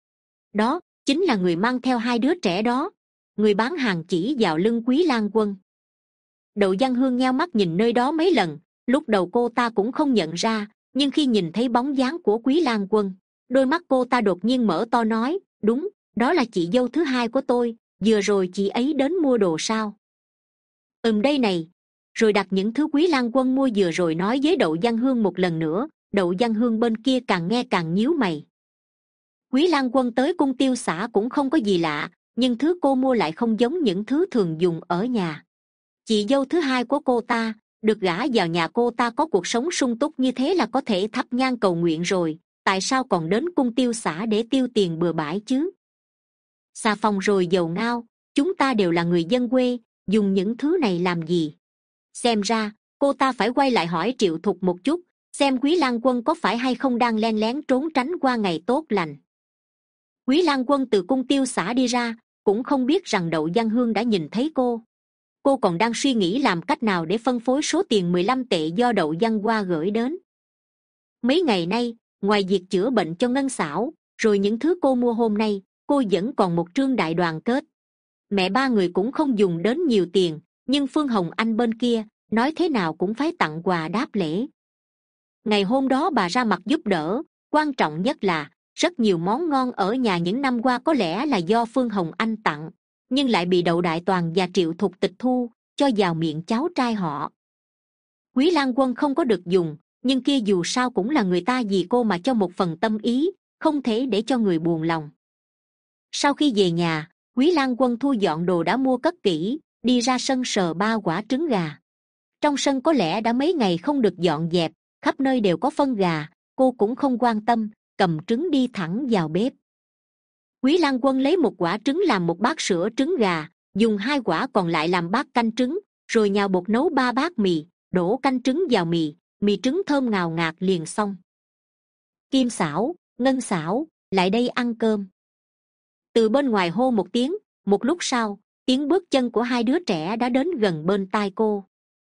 Đó chính là người mang theo hai đứa trẻ đó. Người bán hàng chỉ vào lưng Quý Lang Quân. Đậu Văn Hương nheo mắt nhìn nơi đó mấy lần, lúc đầu cô ta cũng không nhận ra, nhưng khi nhìn thấy bóng dáng của Quý Lang Quân, đôi mắt cô ta đột nhiên mở to nói: đúng, đó là chị dâu thứ hai của tôi, vừa rồi chị ấy đến mua đồ sao? Ừm đây này. Rồi đặt những thứ Quý Lang Quân mua vừa rồi nói với Đậu Văn Hương một lần nữa. Đậu Văn Hương bên kia càng nghe càng nhíu mày. Quý Lang Quân tới cung tiêu xã cũng không có gì lạ, nhưng thứ cô mua lại không giống những thứ thường dùng ở nhà. Chị dâu thứ hai của cô ta được gả vào nhà cô ta, có cuộc sống sung túc như thế là có thể thắp nhang cầu nguyện rồi, tại sao còn đến cung tiêu xã để tiêu tiền bừa bãi chứ? Xà phòng rồi dầu ngao, chúng ta đều là người dân quê, dùng những thứ này làm gì? Xem ra cô ta phải quay lại hỏi Triệu Thục một chút, xem Quý Lang Quân có phải hay không đang len lén trốn tránh qua ngày tốt lành. Quý Lang Quân từ cung tiêu xã đi ra, cũng không biết rằng Đậu Văn Hương đã nhìn thấy cô. Cô còn đang suy nghĩ làm cách nào để phân phối số tiền mười lăm tệ do Đậu Văn Hoa gửi đến. Mấy ngày nay, ngoài việc chữa bệnh cho Ngân Xảo, rồi những thứ cô mua hôm nay, cô vẫn còn một trương đại đoàn kết. Mẹ ba người cũng không dùng đến nhiều tiền, nhưng Phương Hồng Anh bên kia, nói thế nào cũng phải tặng quà đáp lễ. Ngày hôm đó bà ra mặt giúp đỡ, quan trọng nhất là rất nhiều món ngon ở nhà những năm qua có lẽ là do Phương Hồng Anh tặng, nhưng lại bị Đậu Đại Toàn và Triệu Thục tịch thu, cho vào miệng cháu trai họ. Quý Lang Quân không có được dùng, nhưng kia dù sao cũng là người ta vì cô mà cho một phần tâm ý, không thể để cho người buồn lòng. Sau khi về nhà, Quý Lang Quân thu dọn đồ đã mua cất kỹ, đi ra sân sờ ba quả trứng gà. Trong sân có lẽ đã mấy ngày không được dọn dẹp, khắp nơi đều có phân gà, cô cũng không quan tâm, cầm trứng đi thẳng vào bếp. Quý Lang Quân lấy một quả trứng làm một bát sữa trứng gà, dùng hai quả còn lại làm bát canh trứng, rồi nhào bột nấu ba bát mì, đổ canh trứng vào mì, mì trứng thơm ngào ngạt liền xong. Kim Xảo, Ngân Xảo, lại đây ăn cơm. Từ bên ngoài hô một tiếng, một lúc sau, tiếng bước chân của hai đứa trẻ đã đến gần bên tai cô.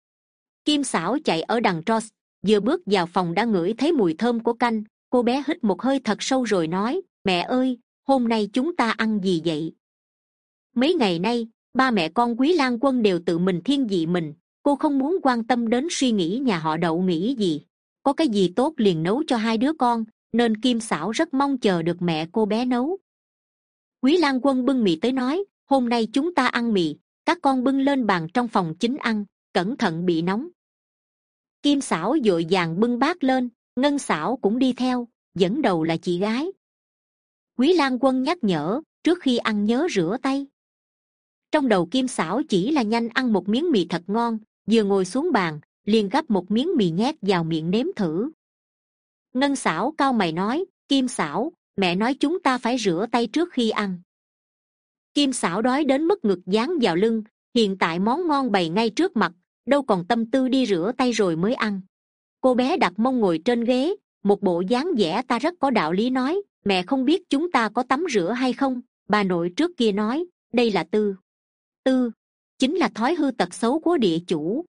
Kim Xảo chạy ở đằng Tross, vừa bước vào phòng đã ngửi thấy mùi thơm của canh. Cô bé hít một hơi thật sâu rồi nói: mẹ ơi, hôm nay chúng ta ăn gì vậy? Mấy ngày nay, ba mẹ con Quý Lang Quân đều tự mình thiên vị mình, cô không muốn quan tâm đến suy nghĩ nhà họ Đậu nghĩ gì. Có cái gì tốt liền nấu cho hai đứa con, nên Kim Xảo rất mong chờ được mẹ cô bé nấu. Quý Lang Quân bưng mì tới nói: hôm nay chúng ta ăn mì, các con bưng lên bàn trong phòng chính ăn, cẩn thận bị nóng. Kim Xảo vội vàng bưng bát lên, Ngân Xảo cũng đi theo, dẫn đầu là chị gái. Quý Lang Quân nhắc nhở: trước khi ăn nhớ rửa tay. Trong đầu Kim Xảo chỉ là nhanh ăn một miếng mì thật ngon, vừa ngồi xuống bàn liền gắp một miếng mì nhét vào miệng nếm thử. Ngân Xảo cau mày nói, Kim Xảo, mẹ nói chúng ta phải rửa tay trước khi ăn. Kim Xảo đói đến mức ngực dán vào lưng, hiện tại món ngon bày ngay trước mặt, đâu còn tâm tư đi rửa tay rồi mới ăn. Cô bé đặt mông ngồi trên ghế, một bộ dáng vẻ ta rất có đạo lý nói, mẹ không biết chúng ta có tắm rửa hay không. Bà nội trước kia nói, đây là tư tư chính là thói hư tật xấu của địa chủ.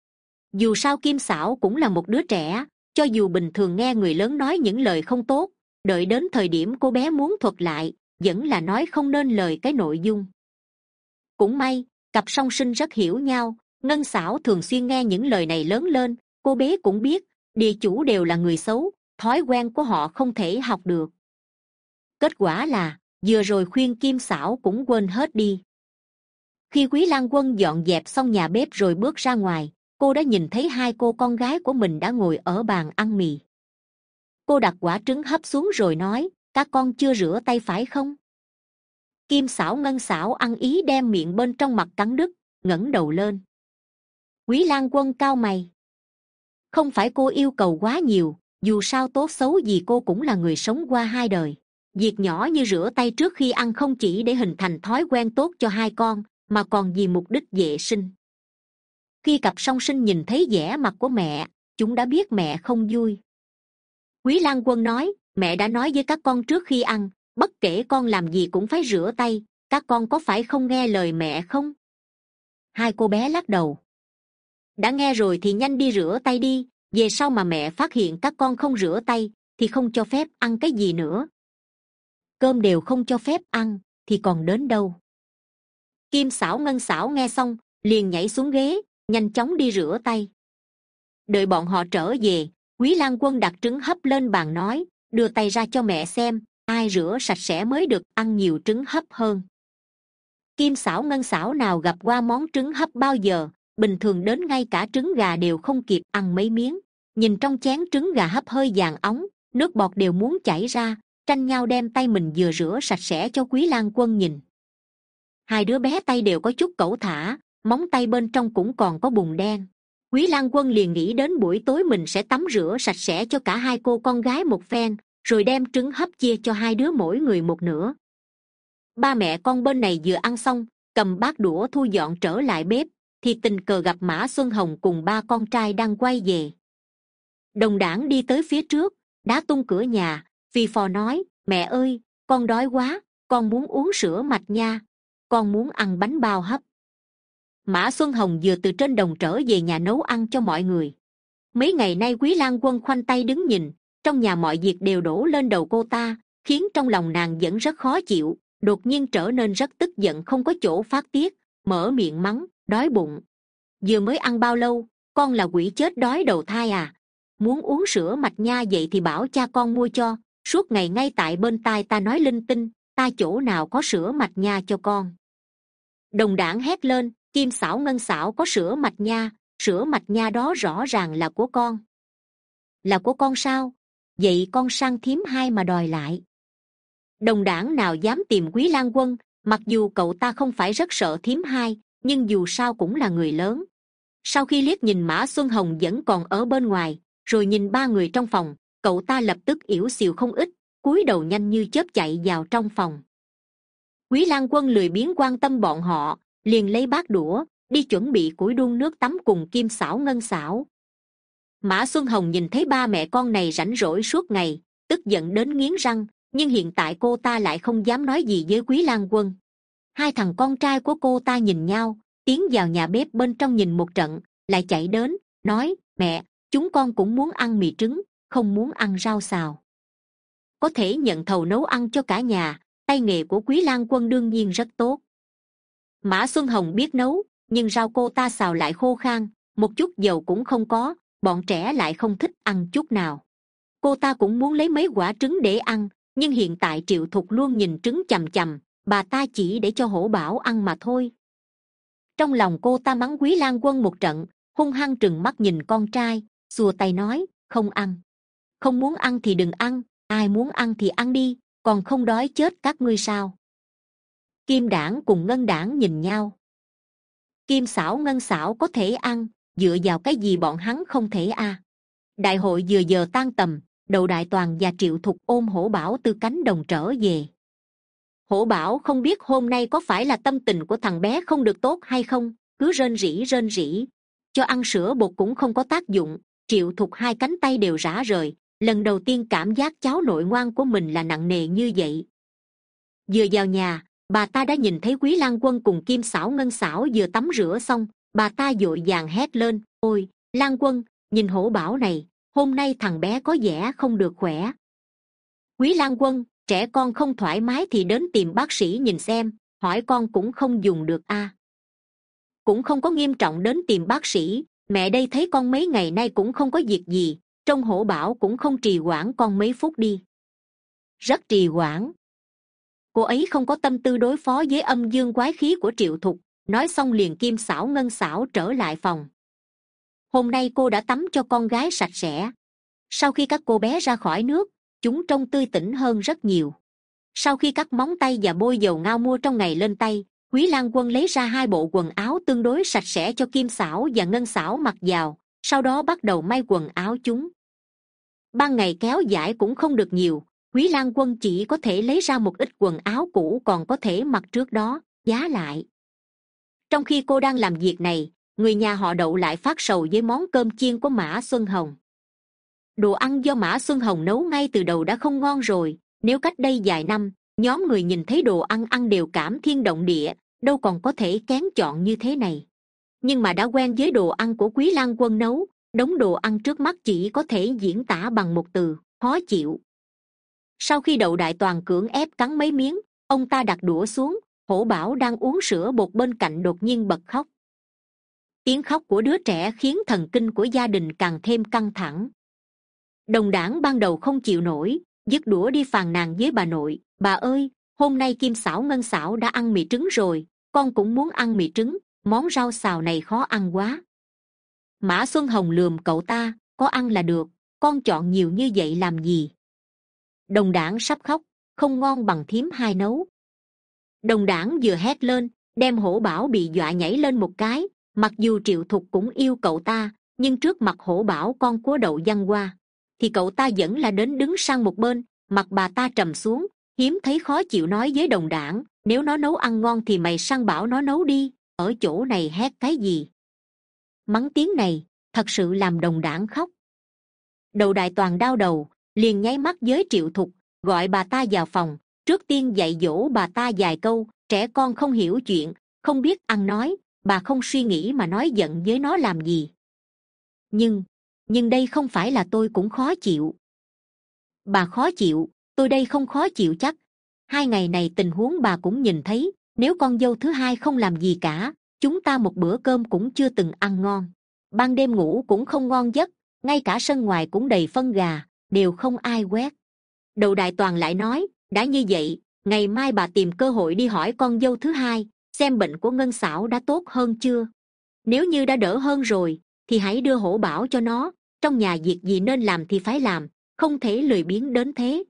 Dù sao Kim Xảo cũng là một đứa trẻ, cho dù bình thường nghe người lớn nói những lời không tốt, đợi đến thời điểm cô bé muốn thuật lại vẫn là nói không nên lời cái nội dung. Cũng may cặp song sinh rất hiểu nhau, Ngân Xảo thường xuyên nghe những lời này lớn lên, cô bé cũng biết địa chủ đều là người xấu, thói quen của họ không thể học được. Kết quả là vừa rồi khuyên Kim Xảo cũng quên hết đi. Khi Quý Lang Quân dọn dẹp xong nhà bếp rồi bước ra ngoài, cô đã nhìn thấy hai cô con gái của mình đã ngồi ở bàn ăn mì. Cô đặt quả trứng hấp xuống rồi nói, các con chưa rửa tay phải không? Kim Xảo Ngân Xảo ăn ý đem miệng bên trong mặt cắn đứt, ngẩng đầu lên. Quý Lang Quân cau mày. Không phải cô yêu cầu quá nhiều, dù sao tốt xấu gì cô cũng là người sống qua hai đời. Việc nhỏ như rửa tay trước khi ăn không chỉ để hình thành thói quen tốt cho hai con, mà còn vì mục đích vệ sinh. Khi cặp song sinh nhìn thấy vẻ mặt của mẹ, chúng đã biết mẹ không vui. Quý Lang Quân nói, mẹ đã nói với các con trước khi ăn, bất kể con làm gì cũng phải rửa tay, các con có phải không nghe lời mẹ không? Hai cô bé lắc đầu. Đã nghe rồi thì nhanh đi rửa tay đi, về sau mà mẹ phát hiện các con không rửa tay thì không cho phép ăn cái gì nữa. Cơm đều không cho phép ăn thì còn đến đâu? Kim Xảo Ngân Xảo nghe xong liền nhảy xuống ghế, nhanh chóng đi rửa tay. Đợi bọn họ trở về, Quý Lang Quân đặt trứng hấp lên bàn nói, đưa tay ra cho mẹ xem, ai rửa sạch sẽ mới được ăn nhiều trứng hấp hơn. Kim Xảo Ngân Xảo nào gặp qua món trứng hấp bao giờ, bình thường đến ngay cả trứng gà đều không kịp ăn mấy miếng. Nhìn trong chén trứng gà hấp hơi vàng óng, nước bọt đều muốn chảy ra, tranh nhau đem tay mình vừa rửa sạch sẽ cho Quý Lang Quân nhìn. Hai đứa bé tay đều có chút cẩu thả, móng tay bên trong cũng còn có bùn đen. Quý Lang Quân liền nghĩ đến buổi tối mình sẽ tắm rửa sạch sẽ cho cả hai cô con gái một phen, rồi đem trứng hấp chia cho hai đứa mỗi người một nửa. Ba mẹ con bên này vừa ăn xong, cầm bát đũa thu dọn trở lại bếp, thì tình cờ gặp Mã Xuân Hồng cùng ba con trai đang quay về. Đồng Đảng đi tới phía trước, đá tung cửa nhà, phì phò nói, mẹ ơi, con đói quá, con muốn uống sữa mạch nha, con muốn ăn bánh bao hấp. Mã Xuân Hồng vừa từ trên đồng trở về nhà nấu ăn cho mọi người. Mấy ngày nay Quý Lang Quân khoanh tay đứng nhìn, trong nhà mọi việc đều đổ lên đầu cô ta, khiến trong lòng nàng vẫn rất khó chịu, đột nhiên trở nên rất tức giận không có chỗ phát tiết, mở miệng mắng, đói bụng. Vừa mới ăn bao lâu, con là quỷ chết đói đầu thai à? Muốn uống sữa mạch nha vậy thì bảo cha con mua cho, suốt ngày ngay tại bên tai ta nói linh tinh, ta chỗ nào có sữa mạch nha cho con. Đồng Đảng hét lên, Kim Xảo Ngân Xảo có sữa mạch nha, sữa mạch nha đó rõ ràng là của con. Là của con sao? Vậy con sang thím hai mà đòi lại. Đồng Đảng nào dám tìm Quý Lang Quân, mặc dù cậu ta không phải rất sợ thím hai, nhưng dù sao cũng là người lớn. Sau khi liếc nhìn Mã Xuân Hồng vẫn còn ở bên ngoài, rồi nhìn ba người trong phòng, cậu ta lập tức yểu xìu không ít, cúi đầu nhanh như chớp chạy vào trong phòng. Quý Lang Quân lười biếng quan tâm bọn họ, liền lấy bát đũa đi chuẩn bị củi đun nước tắm cùng Kim Xảo Ngân Xảo. Mã Xuân Hồng nhìn thấy ba mẹ con này rảnh rỗi suốt ngày, tức giận đến nghiến răng, nhưng hiện tại cô ta lại không dám nói gì với Quý Lang Quân. Hai thằng con trai của cô ta nhìn nhau, tiến vào nhà bếp bên trong nhìn một trận, lại chạy đến nói, mẹ, chúng con cũng muốn ăn mì trứng, không muốn ăn rau xào. Có thể nhận thầu nấu ăn cho cả nhà, tay nghề của Quý Lang Quân đương nhiên rất tốt. Mã Xuân Hồng biết nấu, nhưng rau cô ta xào lại khô khan, một chút dầu cũng không có, bọn trẻ lại không thích ăn chút nào. Cô ta cũng muốn lấy mấy quả trứng để ăn, nhưng hiện tại Triệu Thục luôn nhìn trứng chằm chằm, bà ta chỉ để cho Hổ Bảo ăn mà thôi. Trong lòng cô ta mắng Quý Lang Quân một trận, hung hăng trừng mắt nhìn con trai, xua tay nói, không ăn. Không muốn ăn thì đừng ăn, ai muốn ăn thì ăn đi, còn không đói chết các ngươi sao? Kim đản cùng ngân đản nhìn nhau. Kim xảo ngân xảo có thể ăn, dựa vào cái gì bọn hắn không thể a? À? Đại hội vừa giờ tan tầm, Đậu Đại Toàn và Triệu Thục ôm Hổ Bảo từ cánh đồng trở về. Hổ Bảo không biết hôm nay có phải là tâm tình của thằng bé không được tốt hay không, cứ rên rỉ rên rỉ, cho ăn sữa bột cũng không có tác dụng. Triệu Thục hai cánh tay đều rã rời, lần đầu tiên cảm giác cháu nội ngoan của mình là nặng nề như vậy. Vừa vào nhà, bà ta đã nhìn thấy Quý Lang Quân cùng Kim xảo ngân xảo vừa tắm rửa xong. Bà ta vội vàng hét lên: ôi Lang Quân, nhìn Hổ Bảo này, hôm nay thằng bé có vẻ không được khỏe. Quý Lang Quân, trẻ con không thoải mái thì đến tìm bác sĩ nhìn xem, hỏi con cũng không dùng được a. À. Cũng không có nghiêm trọng đến tìm bác sĩ, mẹ đây thấy con mấy ngày nay cũng không có việc gì, trông Hổ Bảo cũng không trì hoãn con mấy phút đi. Rất trì hoãn. Cô ấy không có tâm tư đối phó với âm dương quái khí của Triệu Thục. Nói xong liền Kim xảo ngân xảo trở lại phòng. Hôm nay cô đã tắm cho con gái sạch sẽ. Sau khi các cô bé ra khỏi nước, chúng trông tươi tỉnh hơn rất nhiều. Sau khi cắt móng tay và bôi dầu ngao mua trong ngày lên tay, Quý Lang Quân lấy ra hai bộ quần áo tương đối sạch sẽ cho Kim xảo và ngân xảo mặc vào, sau đó bắt đầu may quần áo chúng. Ban ngày kéo dãi cũng không được nhiều, Quý Lang Quân chỉ có thể lấy ra một ít quần áo cũ còn có thể mặc trước đó, giá lại. Trong khi cô đang làm việc này, người nhà họ Đậu lại phát sầu với món cơm chiên của Mã Xuân Hồng. Đồ ăn do Mã Xuân Hồng nấu ngay từ đầu đã không ngon rồi, nếu cách đây vài năm, nhóm người nhìn thấy đồ ăn ăn đều cảm thiên động địa, đâu còn có thể kén chọn như thế này. Nhưng mà đã quen với đồ ăn của Quý Lang Quân nấu, đống đồ ăn trước mắt chỉ có thể diễn tả bằng một từ: khó chịu. Sau khi Đậu Đại Toàn cưỡng ép cắn mấy miếng, ông ta đặt đũa xuống. Hổ Bảo đang uống sữa bột bên cạnh đột nhiên bật khóc. Tiếng khóc của đứa trẻ khiến thần kinh của gia đình càng thêm căng thẳng. Đồng đảng ban đầu không chịu nổi, dứt đũa đi phàn nàn với bà nội: bà ơi, hôm nay Kim xảo ngân xảo đã ăn mì trứng rồi, con cũng muốn ăn mì trứng, món rau xào này khó ăn quá. Mã Xuân Hồng lườm cậu ta: có ăn là được, con chọn nhiều như vậy làm gì? Đồng đảng sắp khóc: không ngon bằng thím hai nấu. Đồng đảng vừa hét lên, đem Hổ Bảo bị dọa nhảy lên một cái. Mặc dù Triệu Thục cũng yêu cậu ta, nhưng trước mặt Hổ Bảo con của Đậu Văn Hoa, thì cậu ta vẫn là đến đứng sang một bên. Mặt bà ta trầm xuống, hiếm thấy khó chịu nói với đồng đảng: nếu nó nấu ăn ngon thì mày săn bảo nó nấu đi, ở chỗ này hét cái gì? Mắng tiếng này thật sự làm đồng đảng khóc. Đậu Đại Toàn đau đầu, liền nháy mắt với Triệu Thục, gọi bà ta vào phòng. Trước tiên dạy dỗ bà ta vài câu: trẻ con không hiểu chuyện, không biết ăn nói, bà không suy nghĩ mà nói giận với nó làm gì. Nhưng, nhưng đây không phải là tôi cũng khó chịu. Bà khó chịu, tôi đây không khó chịu chắc. Hai ngày này tình huống bà cũng nhìn thấy, nếu con dâu thứ hai không làm gì cả, chúng ta một bữa cơm cũng chưa từng ăn ngon. Ban đêm ngủ cũng không ngon giấc, ngay cả sân ngoài cũng đầy phân gà, đều không ai quét. Đậu Đại Toàn lại nói: đã như vậy, ngày mai bà tìm cơ hội đi hỏi con dâu thứ hai, xem bệnh của ngân xảo đã tốt hơn chưa. Nếu như đã đỡ hơn rồi, thì hãy đưa Hổ Bảo cho nó. Trong nhà việc gì nên làm thì phải làm, không thể lười biếng đến thế.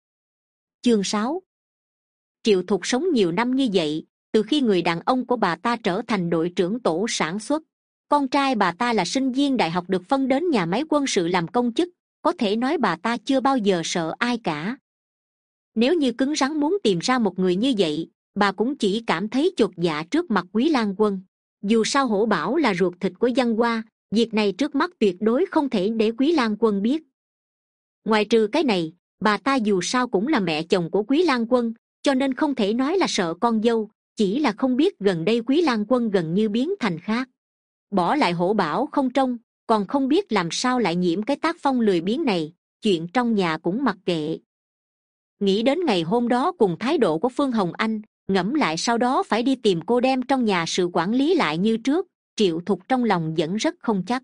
Chương sáu. Triệu Thục sống nhiều năm như vậy, từ khi người đàn ông của bà ta trở thành đội trưởng tổ sản xuất, con trai bà ta là sinh viên đại học được phân đến nhà máy quân sự làm công chức, có thể nói bà ta chưa bao giờ sợ ai cả. Nếu như cứng rắn muốn tìm ra một người như vậy, bà cũng chỉ cảm thấy chột dạ trước mặt Quý Lang Quân. Dù sao Hổ Bảo là ruột thịt của Văn Hoa, việc này trước mắt tuyệt đối không thể để Quý Lang Quân biết. Ngoài trừ cái này, bà ta dù sao cũng là mẹ chồng của Quý Lang Quân, cho nên không thể nói là sợ con dâu, chỉ là không biết gần đây Quý Lang Quân gần như biến thành khác. Bỏ lại Hổ Bảo không trông, còn không biết làm sao lại nhiễm cái tác phong lười biếng này, chuyện trong nhà cũng mặc kệ. Nghĩ đến ngày hôm đó cùng thái độ của Phương Hồng Anh, ngẫm lại sau đó phải đi tìm cô đem trong nhà sự quản lý lại như trước, Triệu Thục trong lòng vẫn rất không chắc.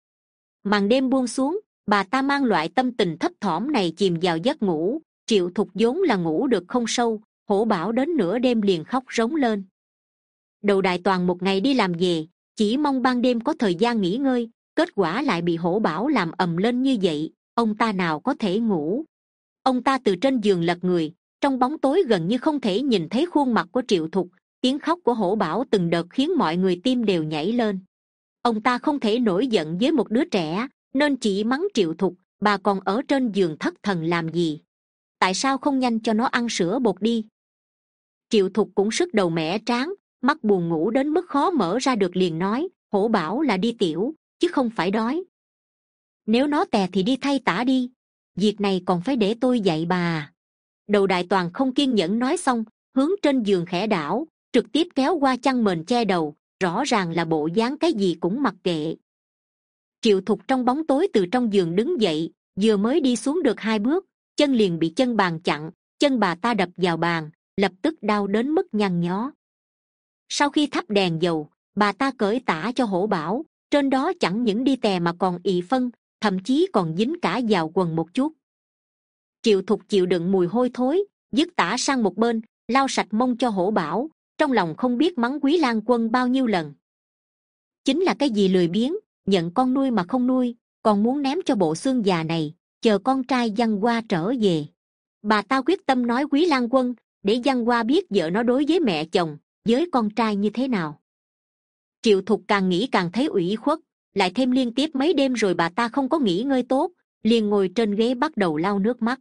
Màn đêm buông xuống, bà ta mang loại tâm tình thấp thỏm này chìm vào giấc ngủ. Triệu Thục vốn là ngủ được không sâu, Hổ Bảo đến nửa đêm liền khóc rống lên. Đậu Đại Toàn một ngày đi làm về, chỉ mong ban đêm có thời gian nghỉ ngơi, kết quả lại bị Hổ Bảo làm ầm lên như vậy, ông ta nào có thể ngủ. Ông ta từ trên giường lật người, trong bóng tối gần như không thể nhìn thấy khuôn mặt của Triệu Thục. Tiếng khóc của Hổ Bảo từng đợt khiến mọi người tim đều nhảy lên. Ông ta không thể nổi giận với một đứa trẻ nên chỉ mắng Triệu Thục: bà còn ở trên giường thất thần làm gì, tại sao không nhanh cho nó ăn sữa bột đi. Triệu Thục cũng sức đầu mẻ trán, mắt buồn ngủ đến mức khó mở ra được, liền nói: Hổ Bảo là đi tiểu chứ không phải đói, nếu nó tè thì đi thay tã đi, việc này còn phải để tôi dạy bà. Đầu Đại Toàn không kiên nhẫn nói xong, hướng trên giường khẽ đảo, trực tiếp kéo qua chăn mền che đầu, rõ ràng là bộ dáng cái gì cũng mặc kệ. Triệu Thục trong bóng tối từ trong giường đứng dậy, vừa mới đi xuống được hai bước, chân liền bị chân bàn chặn, chân bà ta đập vào bàn, lập tức đau đến mức nhăn nhó. Sau khi thắp đèn dầu, bà ta cởi tã cho Hổ Bảo, trên đó chẳng những đi tè mà còn ị phân, thậm chí còn dính cả vào quần một chút. Triệu Thục chịu đựng mùi hôi thối, dứt tã sang một bên, lau sạch mông cho Hổ Bảo, trong lòng không biết mắng Quý Lang Quân bao nhiêu lần. Chính là cái gì lười biếng, nhận con nuôi mà không nuôi, còn muốn ném cho bộ xương già này, chờ con trai Văn Hoa trở về. Bà ta quyết tâm nói Quý Lang Quân, để Văn Hoa biết vợ nó đối với mẹ chồng, với con trai như thế nào. Triệu Thục càng nghĩ càng thấy ủy khuất, lại thêm liên tiếp mấy đêm rồi bà ta không có nghỉ ngơi tốt, liền ngồi trên ghế bắt đầu lau nước mắt.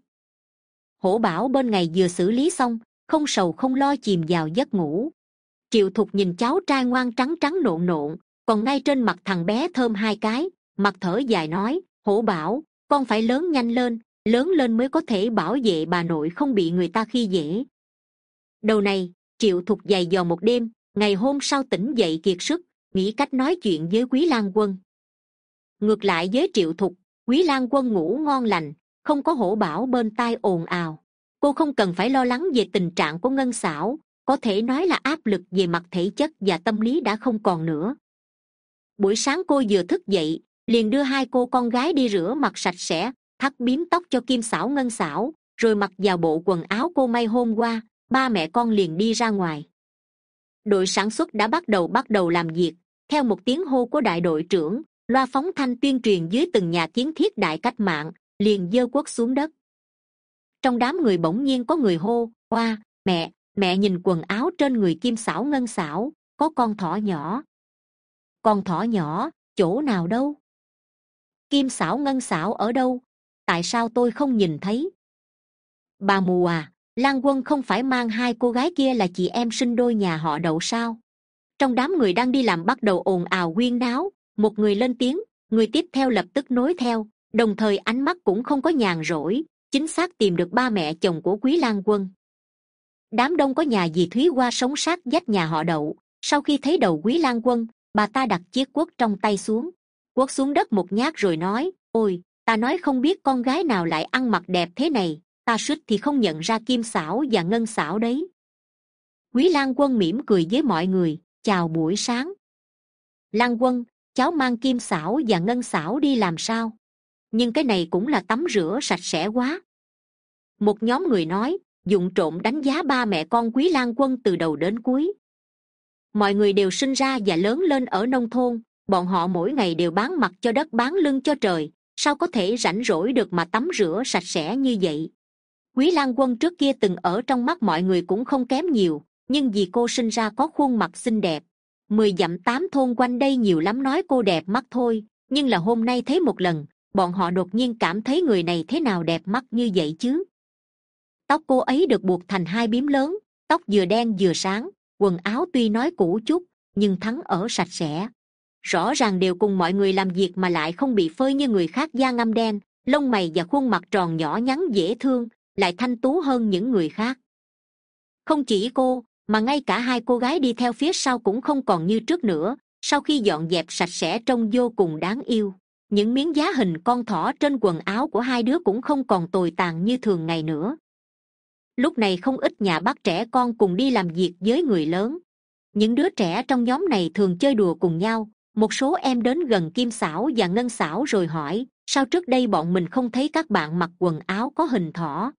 Hổ Bảo bên ngày vừa xử lý xong, không sầu không lo chìm vào giấc ngủ. Triệu Thục nhìn cháu trai ngoan trắng trắng nộn nộn, còn ngay trên mặt thằng bé thơm hai cái, mặt thở dài nói: Hổ Bảo, con phải lớn nhanh lên, lớn lên mới có thể bảo vệ bà nội không bị người ta khi dễ. Đầu này Triệu Thục dày dò một đêm, ngày hôm sau tỉnh dậy kiệt sức, nghĩ cách nói chuyện với Quý Lang Quân. Ngược lại với Triệu Thục, Quý Lang Quân ngủ ngon lành, không có Hổ Bảo bên tai ồn ào. Cô không cần phải lo lắng về tình trạng của Ngân Xảo, có thể nói là áp lực về mặt thể chất và tâm lý đã không còn nữa. Buổi sáng cô vừa thức dậy, liền đưa hai cô con gái đi rửa mặt sạch sẽ, thắt bím tóc cho Kim Xảo Ngân Xảo, rồi mặc vào bộ quần áo cô may hôm qua. Ba mẹ con liền đi ra ngoài. Đội sản xuất đã bắt đầu bắt đầu làm việc. Theo một tiếng hô của đại đội trưởng, loa phóng thanh tuyên truyền dưới từng nhà kiến thiết đại cách mạng, liền giơ cuốc xuống đất. Trong đám người bỗng nhiên có người hô: oa, mẹ, mẹ nhìn quần áo trên người Kim Xảo Ngân Xảo, có con thỏ nhỏ. Con thỏ nhỏ, chỗ nào đâu? Kim Xảo Ngân Xảo ở đâu? Tại sao tôi không nhìn thấy? Bà mù à, Lang Quân không phải mang hai cô gái kia là chị em sinh đôi nhà họ Đậu sao? Trong đám người đang đi làm bắt đầu ồn ào huyên náo, một người lên tiếng, người tiếp theo lập tức nối theo, đồng thời ánh mắt cũng không có nhàn rỗi, chính xác tìm được ba mẹ chồng của Quý Lang Quân. Đám đông có nhà dì Thúy Hoa sống sát vách nhà họ Đậu, sau khi thấy đầu Quý Lang Quân, bà ta đặt chiếc cuốc trong tay xuống, cuốc xuống đất một nhát rồi nói: ôi, ta nói không biết con gái nào lại ăn mặc đẹp thế này, ta suýt thì không nhận ra Kim Xảo và Ngân Xảo đấy. Quý Lang Quân mỉm cười với mọi người: chào buổi sáng. Lang Quân, cháu mang Kim Xảo và Ngân Xảo đi làm sao? Nhưng cái này cũng là tắm rửa sạch sẽ quá. Một nhóm người nói, dụng trộm đánh giá ba mẹ con Quý Lang Quân từ đầu đến cuối. Mọi người đều sinh ra và lớn lên ở nông thôn, bọn họ mỗi ngày đều bán mặt cho đất bán lưng cho trời, sao có thể rảnh rỗi được mà tắm rửa sạch sẽ như vậy? Quý Lang Quân trước kia từng ở trong mắt mọi người cũng không kém nhiều, nhưng vì cô sinh ra có khuôn mặt xinh đẹp, mười dặm tám thôn quanh đây nhiều lắm nói cô đẹp mắt thôi, nhưng là hôm nay thấy một lần, bọn họ đột nhiên cảm thấy người này thế nào đẹp mắt như vậy chứ. Tóc cô ấy được buộc thành hai bím lớn, tóc vừa đen vừa sáng, quần áo tuy nói cũ chút nhưng thắng ở sạch sẽ, rõ ràng đều cùng mọi người làm việc mà lại không bị phơi như người khác da ngăm đen, lông mày và khuôn mặt tròn nhỏ nhắn dễ thương, lại thanh tú hơn những người khác. Không chỉ cô mà ngay cả hai cô gái đi theo phía sau cũng không còn như trước nữa, sau khi dọn dẹp sạch sẽ trông vô cùng đáng yêu. Những miếng giá hình con thỏ trên quần áo của hai đứa cũng không còn tồi tàn như thường ngày nữa. Lúc này không ít nhà bắt trẻ con cùng đi làm việc với người lớn. Những đứa trẻ trong nhóm này thường chơi đùa cùng nhau, một số em đến gần Kim Xảo và Ngân Xảo rồi hỏi: sao trước đây bọn mình không thấy các bạn mặc quần áo có hình thỏ?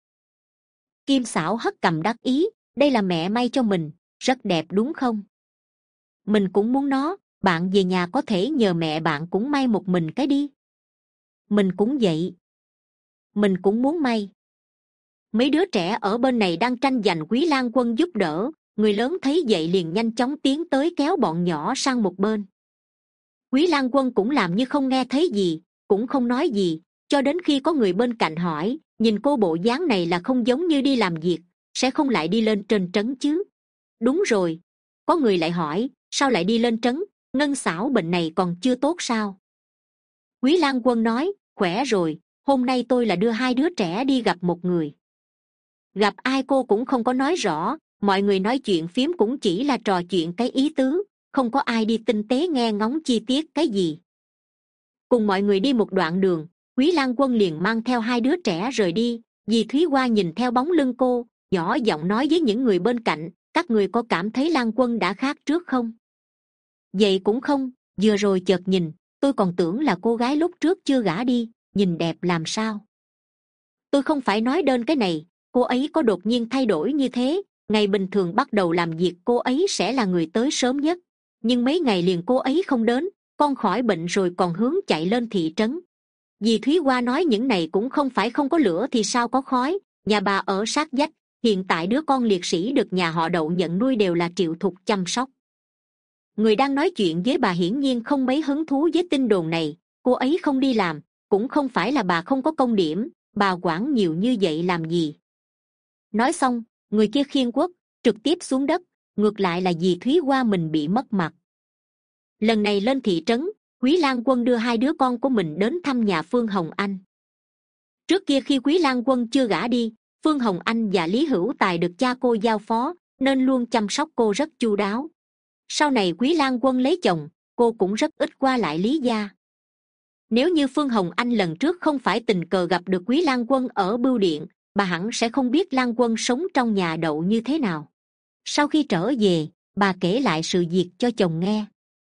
Kim Xảo hất cằm đắc ý: đây là mẹ may cho mình, rất đẹp đúng không? Mình cũng muốn nó, bạn về nhà có thể nhờ mẹ bạn cũng may một mình cái đi. Mình cũng vậy. Mình cũng muốn may. mấy đứa trẻ ở bên này đang tranh giành Quý Lang Quân giúp đỡ, người lớn thấy vậy liền nhanh chóng tiến tới kéo bọn nhỏ sang một bên. Quý Lang Quân cũng làm như không nghe thấy gì, cũng không nói gì, cho đến khi có người bên cạnh hỏi, nhìn cô bộ dáng này là không giống như đi làm việc, sẽ không lại đi lên trên trấn chứ? Đúng rồi. Có người lại hỏi, sao lại đi lên trấn, Ngân xảo bệnh này còn chưa tốt sao? Quý Lang Quân nói, khỏe rồi, hôm nay tôi là đưa hai đứa trẻ đi gặp một người. Gặp ai cô cũng không có nói rõ, mọi người nói chuyện phiếm cũng chỉ là trò chuyện cái ý tứ, không có ai đi tinh tế nghe ngóng chi tiết cái gì. Cùng mọi người đi một đoạn đường, Quý Lang Quân liền mang theo hai đứa trẻ rời đi. Dì Thúy Hoa nhìn theo bóng lưng cô, nhỏ giọng nói với những người bên cạnh, các người có cảm thấy Lang Quân đã khác trước không? Vậy cũng không, vừa rồi chợt nhìn, tôi còn tưởng là cô gái lúc trước chưa gả đi, nhìn đẹp làm sao? Tôi không phải nói đến cái này, cô ấy có đột nhiên thay đổi như thế, ngày bình thường bắt đầu làm việc cô ấy sẽ là người tới sớm nhất, nhưng mấy ngày liền cô ấy không đến, con khỏi bệnh rồi còn hướng chạy lên thị trấn. Dì Thúy Hoa nói những này cũng không phải không có lửa thì sao có khói, nhà bà ở sát vách, hiện tại đứa con liệt sĩ được nhà họ Đậu nhận nuôi đều là Triệu Thục chăm sóc. Người đang nói chuyện với bà hiển nhiên không mấy hứng thú với tin đồn này, cô ấy không đi làm, cũng không phải là bà không có công điểm, bà quản nhiều như vậy làm gì? Nói xong, người kia khiêng Quốc trực tiếp xuống đất, ngược lại là dì Thúy Hoa mình bị mất mặt. Lần này lên thị trấn, Quý Lang Quân đưa hai đứa con của mình đến thăm nhà Phương Hồng Anh. Trước kia khi Quý Lang Quân chưa gả đi, Phương Hồng Anh và Lý Hữu Tài được cha cô giao phó, nên luôn chăm sóc cô rất chu đáo. Sau này Quý Lang Quân lấy chồng, cô cũng rất ít qua lại Lý gia. Nếu như Phương Hồng Anh lần trước không phải tình cờ gặp được Quý Lang Quân ở bưu điện, bà hẳn sẽ không biết Lang Quân sống trong nhà Đậu như thế nào. Sau khi trở về, bà kể lại sự việc cho chồng nghe.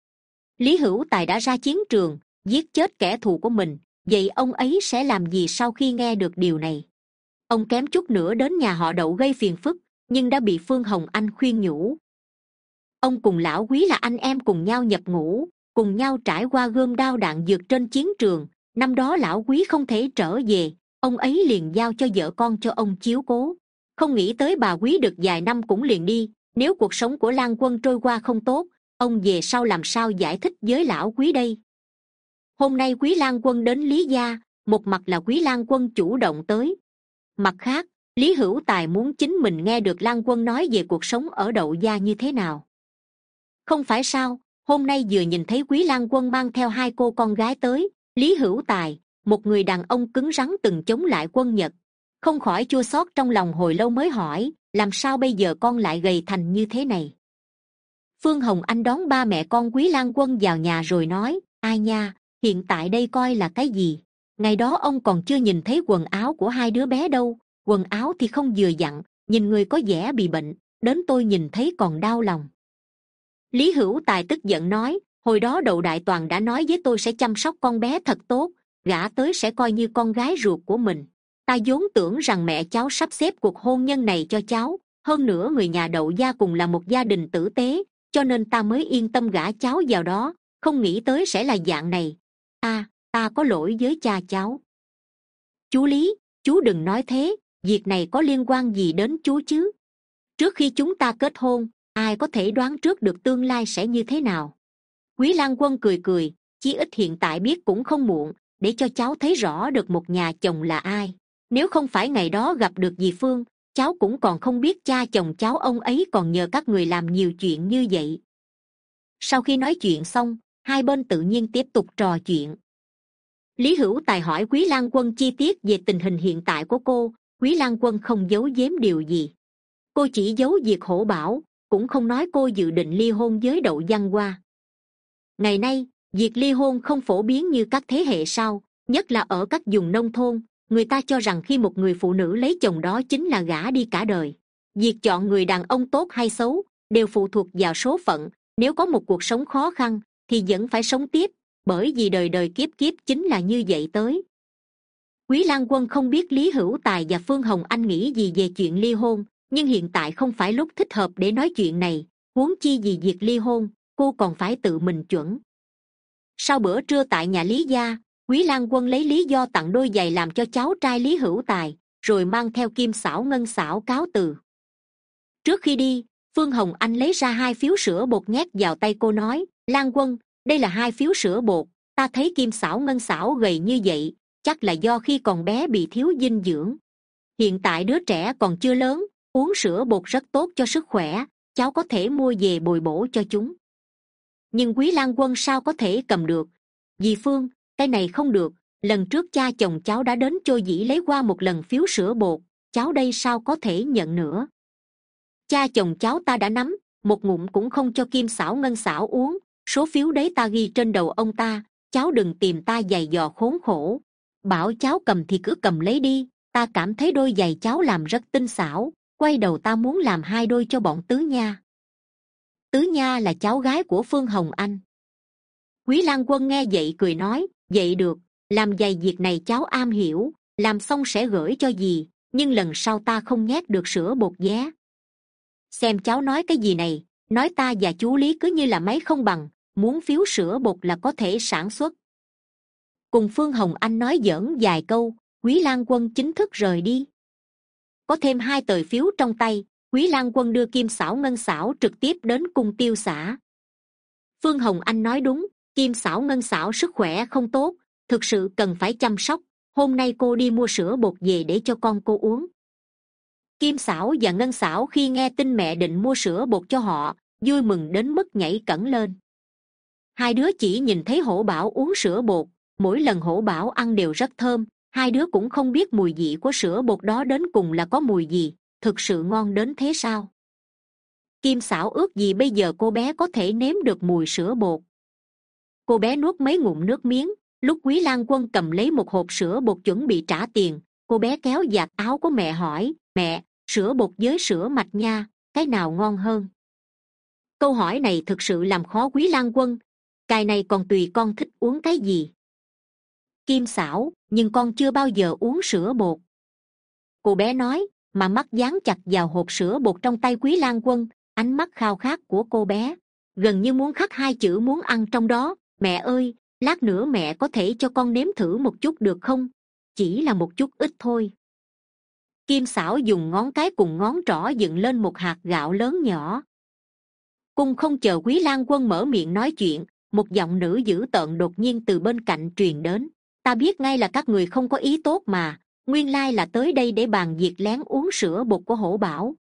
Lý Hữu Tài đã ra chiến trường, giết chết kẻ thù của mình, vậy ông ấy sẽ làm gì sau khi nghe được điều này? Ông kém chút nữa đến nhà họ Đậu gây phiền phức, nhưng đã bị Phương Hồng Anh khuyên nhủ. Ông cùng lão Quý là anh em cùng nhau nhập ngũ, cùng nhau trải qua gươm đao đạn dược trên chiến trường. Năm đó lão Quý không thể trở về, ông ấy liền giao cho vợ con cho ông chiếu cố. Không nghĩ tới bà Quý được vài năm cũng liền đi. Nếu cuộc sống của Lang Quân trôi qua không tốt, ông về sau làm sao giải thích với lão Quý đây? Hôm nay Quý Lang Quân đến Lý gia, một mặt là Quý Lang Quân chủ động tới, mặt khác Lý Hữu Tài muốn chính mình nghe được Lang Quân nói về cuộc sống ở Đậu gia như thế nào. Không phải sao, hôm nay vừa nhìn thấy Quý Lang Quân mang theo hai cô con gái tới, Lý Hữu Tài, một người đàn ông cứng rắn từng chống lại quân Nhật, không khỏi chua xót trong lòng hồi lâu mới hỏi, làm sao bây giờ con lại gầy thành như thế này? Phương Hồng Anh đón ba mẹ con Quý Lang Quân vào nhà rồi nói, ai nha, hiện tại đây coi là cái gì? Ngày đó ông còn chưa nhìn thấy quần áo của hai đứa bé đâu, quần áo thì không vừa vặn, nhìn người có vẻ bị bệnh, đến tôi nhìn thấy còn đau lòng. Lý Hữu Tài tức giận nói, hồi đó Đậu Đại Toàn đã nói với tôi sẽ chăm sóc con bé thật tốt, gả tới sẽ coi như con gái ruột của mình. Ta vốn tưởng rằng mẹ cháu sắp xếp cuộc hôn nhân này cho cháu, hơn nữa người nhà Đậu gia cùng là một gia đình tử tế, cho nên ta mới yên tâm gả cháu vào đó, không nghĩ tới sẽ là dạng này. Ta, ta có lỗi với cha cháu. Chú Lý, chú đừng nói thế, việc này có liên quan gì đến chú chứ? Trước khi chúng ta kết hôn, ai có thể đoán trước được tương lai sẽ như thế nào? Quý Lang Quân cười cười, chí ít hiện tại biết cũng không muộn, để cho cháu thấy rõ được một nhà chồng là ai. Nếu không phải ngày đó gặp được dì Phương, cháu cũng còn không biết cha chồng cháu ông ấy còn nhờ các người làm nhiều chuyện như vậy. Sau khi nói chuyện xong, hai bên tự nhiên tiếp tục trò chuyện. Lý Hữu Tài hỏi Quý Lang Quân chi tiết về tình hình hiện tại của cô. Quý Lang Quân không giấu giếm điều gì, cô chỉ giấu việc hổ bảo, cũng không nói cô dự định ly hôn với Đậu Văn Hoa. Ngày nay việc ly hôn không phổ biến như các thế hệ sau, nhất là ở các vùng nông thôn. Người ta cho rằng khi một người phụ nữ lấy chồng đó chính là gả đi cả đời. Việc chọn người đàn ông tốt hay xấu đều phụ thuộc vào số phận, nếu có một cuộc sống khó khăn thì vẫn phải sống tiếp, bởi vì đời đời kiếp kiếp chính là như vậy tới. Quý Lang Quân không biết Lý Hữu Tài và Phương Hồng Anh nghĩ gì về chuyện ly hôn, nhưng hiện tại không phải lúc thích hợp để nói chuyện này, huống chi vì việc ly hôn cô còn phải tự mình chuẩn. Sau bữa trưa tại nhà Lý gia, Quý Lang Quân lấy lý do tặng đôi giày làm cho cháu trai Lý Hữu Tài, rồi mang theo Kim Xảo Ngân Xảo cáo từ. Trước khi đi, Phương Hồng Anh lấy ra hai phiếu sữa bột nhét vào tay cô nói, Lan Quân, đây là hai phiếu sữa bột, ta thấy Kim Xảo Ngân Xảo gầy như vậy, chắc là do khi còn bé bị thiếu dinh dưỡng. Hiện tại đứa trẻ còn chưa lớn, uống sữa bột rất tốt cho sức khỏe, cháu có thể mua về bồi bổ cho chúng. Nhưng Quý Lan Quân sao có thể cầm được? Dì Phương, cái này không được, lần trước cha chồng cháu đã đến Chô Dĩ lấy qua một lần phiếu sữa bột, cháu đây sao có thể nhận nữa? Cha chồng cháu ta đã nắm, một ngụm cũng không cho Kim Xảo Ngân Xảo uống, số phiếu đấy ta ghi trên đầu ông ta, cháu đừng tìm ta giày dò khốn khổ. Bảo cháu cầm thì cứ cầm lấy đi, ta cảm thấy đôi giày cháu làm rất tinh xảo, quay đầu ta muốn làm hai đôi cho bọn Tứ Nha. Tứ Nha là cháu gái của Phương Hồng Anh. Quý Lan Quân nghe vậy cười nói, vậy được, làm giày việc này cháu am hiểu, làm xong sẽ gửi cho dì, nhưng lần sau ta không nhét được sữa bột vé. Xem cháu nói cái gì này, nói ta và chú Lý cứ như là máy không bằng, muốn phiếu sữa bột là có thể sản xuất. Cùng Phương Hồng Anh nói giỡn vài câu, Quý Lan Quân chính thức rời đi. Có thêm hai tờ phiếu trong tay, Quý Lan Quân đưa Kim Xảo Ngân Xảo trực tiếp đến cung tiêu xã. Phương Hồng Anh nói đúng, Kim Xảo Ngân Xảo sức khỏe không tốt, thực sự cần phải chăm sóc, hôm nay cô đi mua sữa bột về để cho con cô uống. Kim Xảo và Ngân Xảo khi nghe tin mẹ định mua sữa bột cho họ, vui mừng đến mức nhảy cẫng lên. Hai đứa chỉ nhìn thấy Hổ Bảo uống sữa bột, mỗi lần Hổ Bảo ăn đều rất thơm, hai đứa cũng không biết mùi vị của sữa bột đó đến cùng là có mùi gì, thực sự ngon đến thế sao? Kim Xảo ước gì bây giờ cô bé có thể nếm được mùi sữa bột. Cô bé nuốt mấy ngụm nước miếng, lúc Quý Lan Quân cầm lấy một hộp sữa bột chuẩn bị trả tiền, cô bé kéo vạt áo của mẹ hỏi, mẹ, sữa bột với sữa mạch nha, cái nào ngon hơn? Câu hỏi này thực sự làm khó Quý Lan Quân, cái này còn tùy con thích uống cái gì. Kim Xảo, nhưng con chưa bao giờ uống sữa bột. Cô bé nói, mà mắt dán chặt vào hộp sữa bột trong tay Quý Lan Quân, ánh mắt khao khát của cô bé gần như muốn khắc hai chữ muốn ăn trong đó. Mẹ ơi, lát nữa mẹ có thể cho con nếm thử một chút được không? Chỉ là một chút ít thôi. Kim Xảo dùng ngón cái cùng ngón trỏ dựng lên một hạt gạo lớn nhỏ. Cung không chờ Quý Lan Quân mở miệng nói chuyện, một giọng nữ dữ tợn đột nhiên từ bên cạnh truyền đến, ta biết ngay là các người không có ý tốt mà, nguyên lai là tới đây để bàn việc lén uống sữa bột của Hổ Bảo.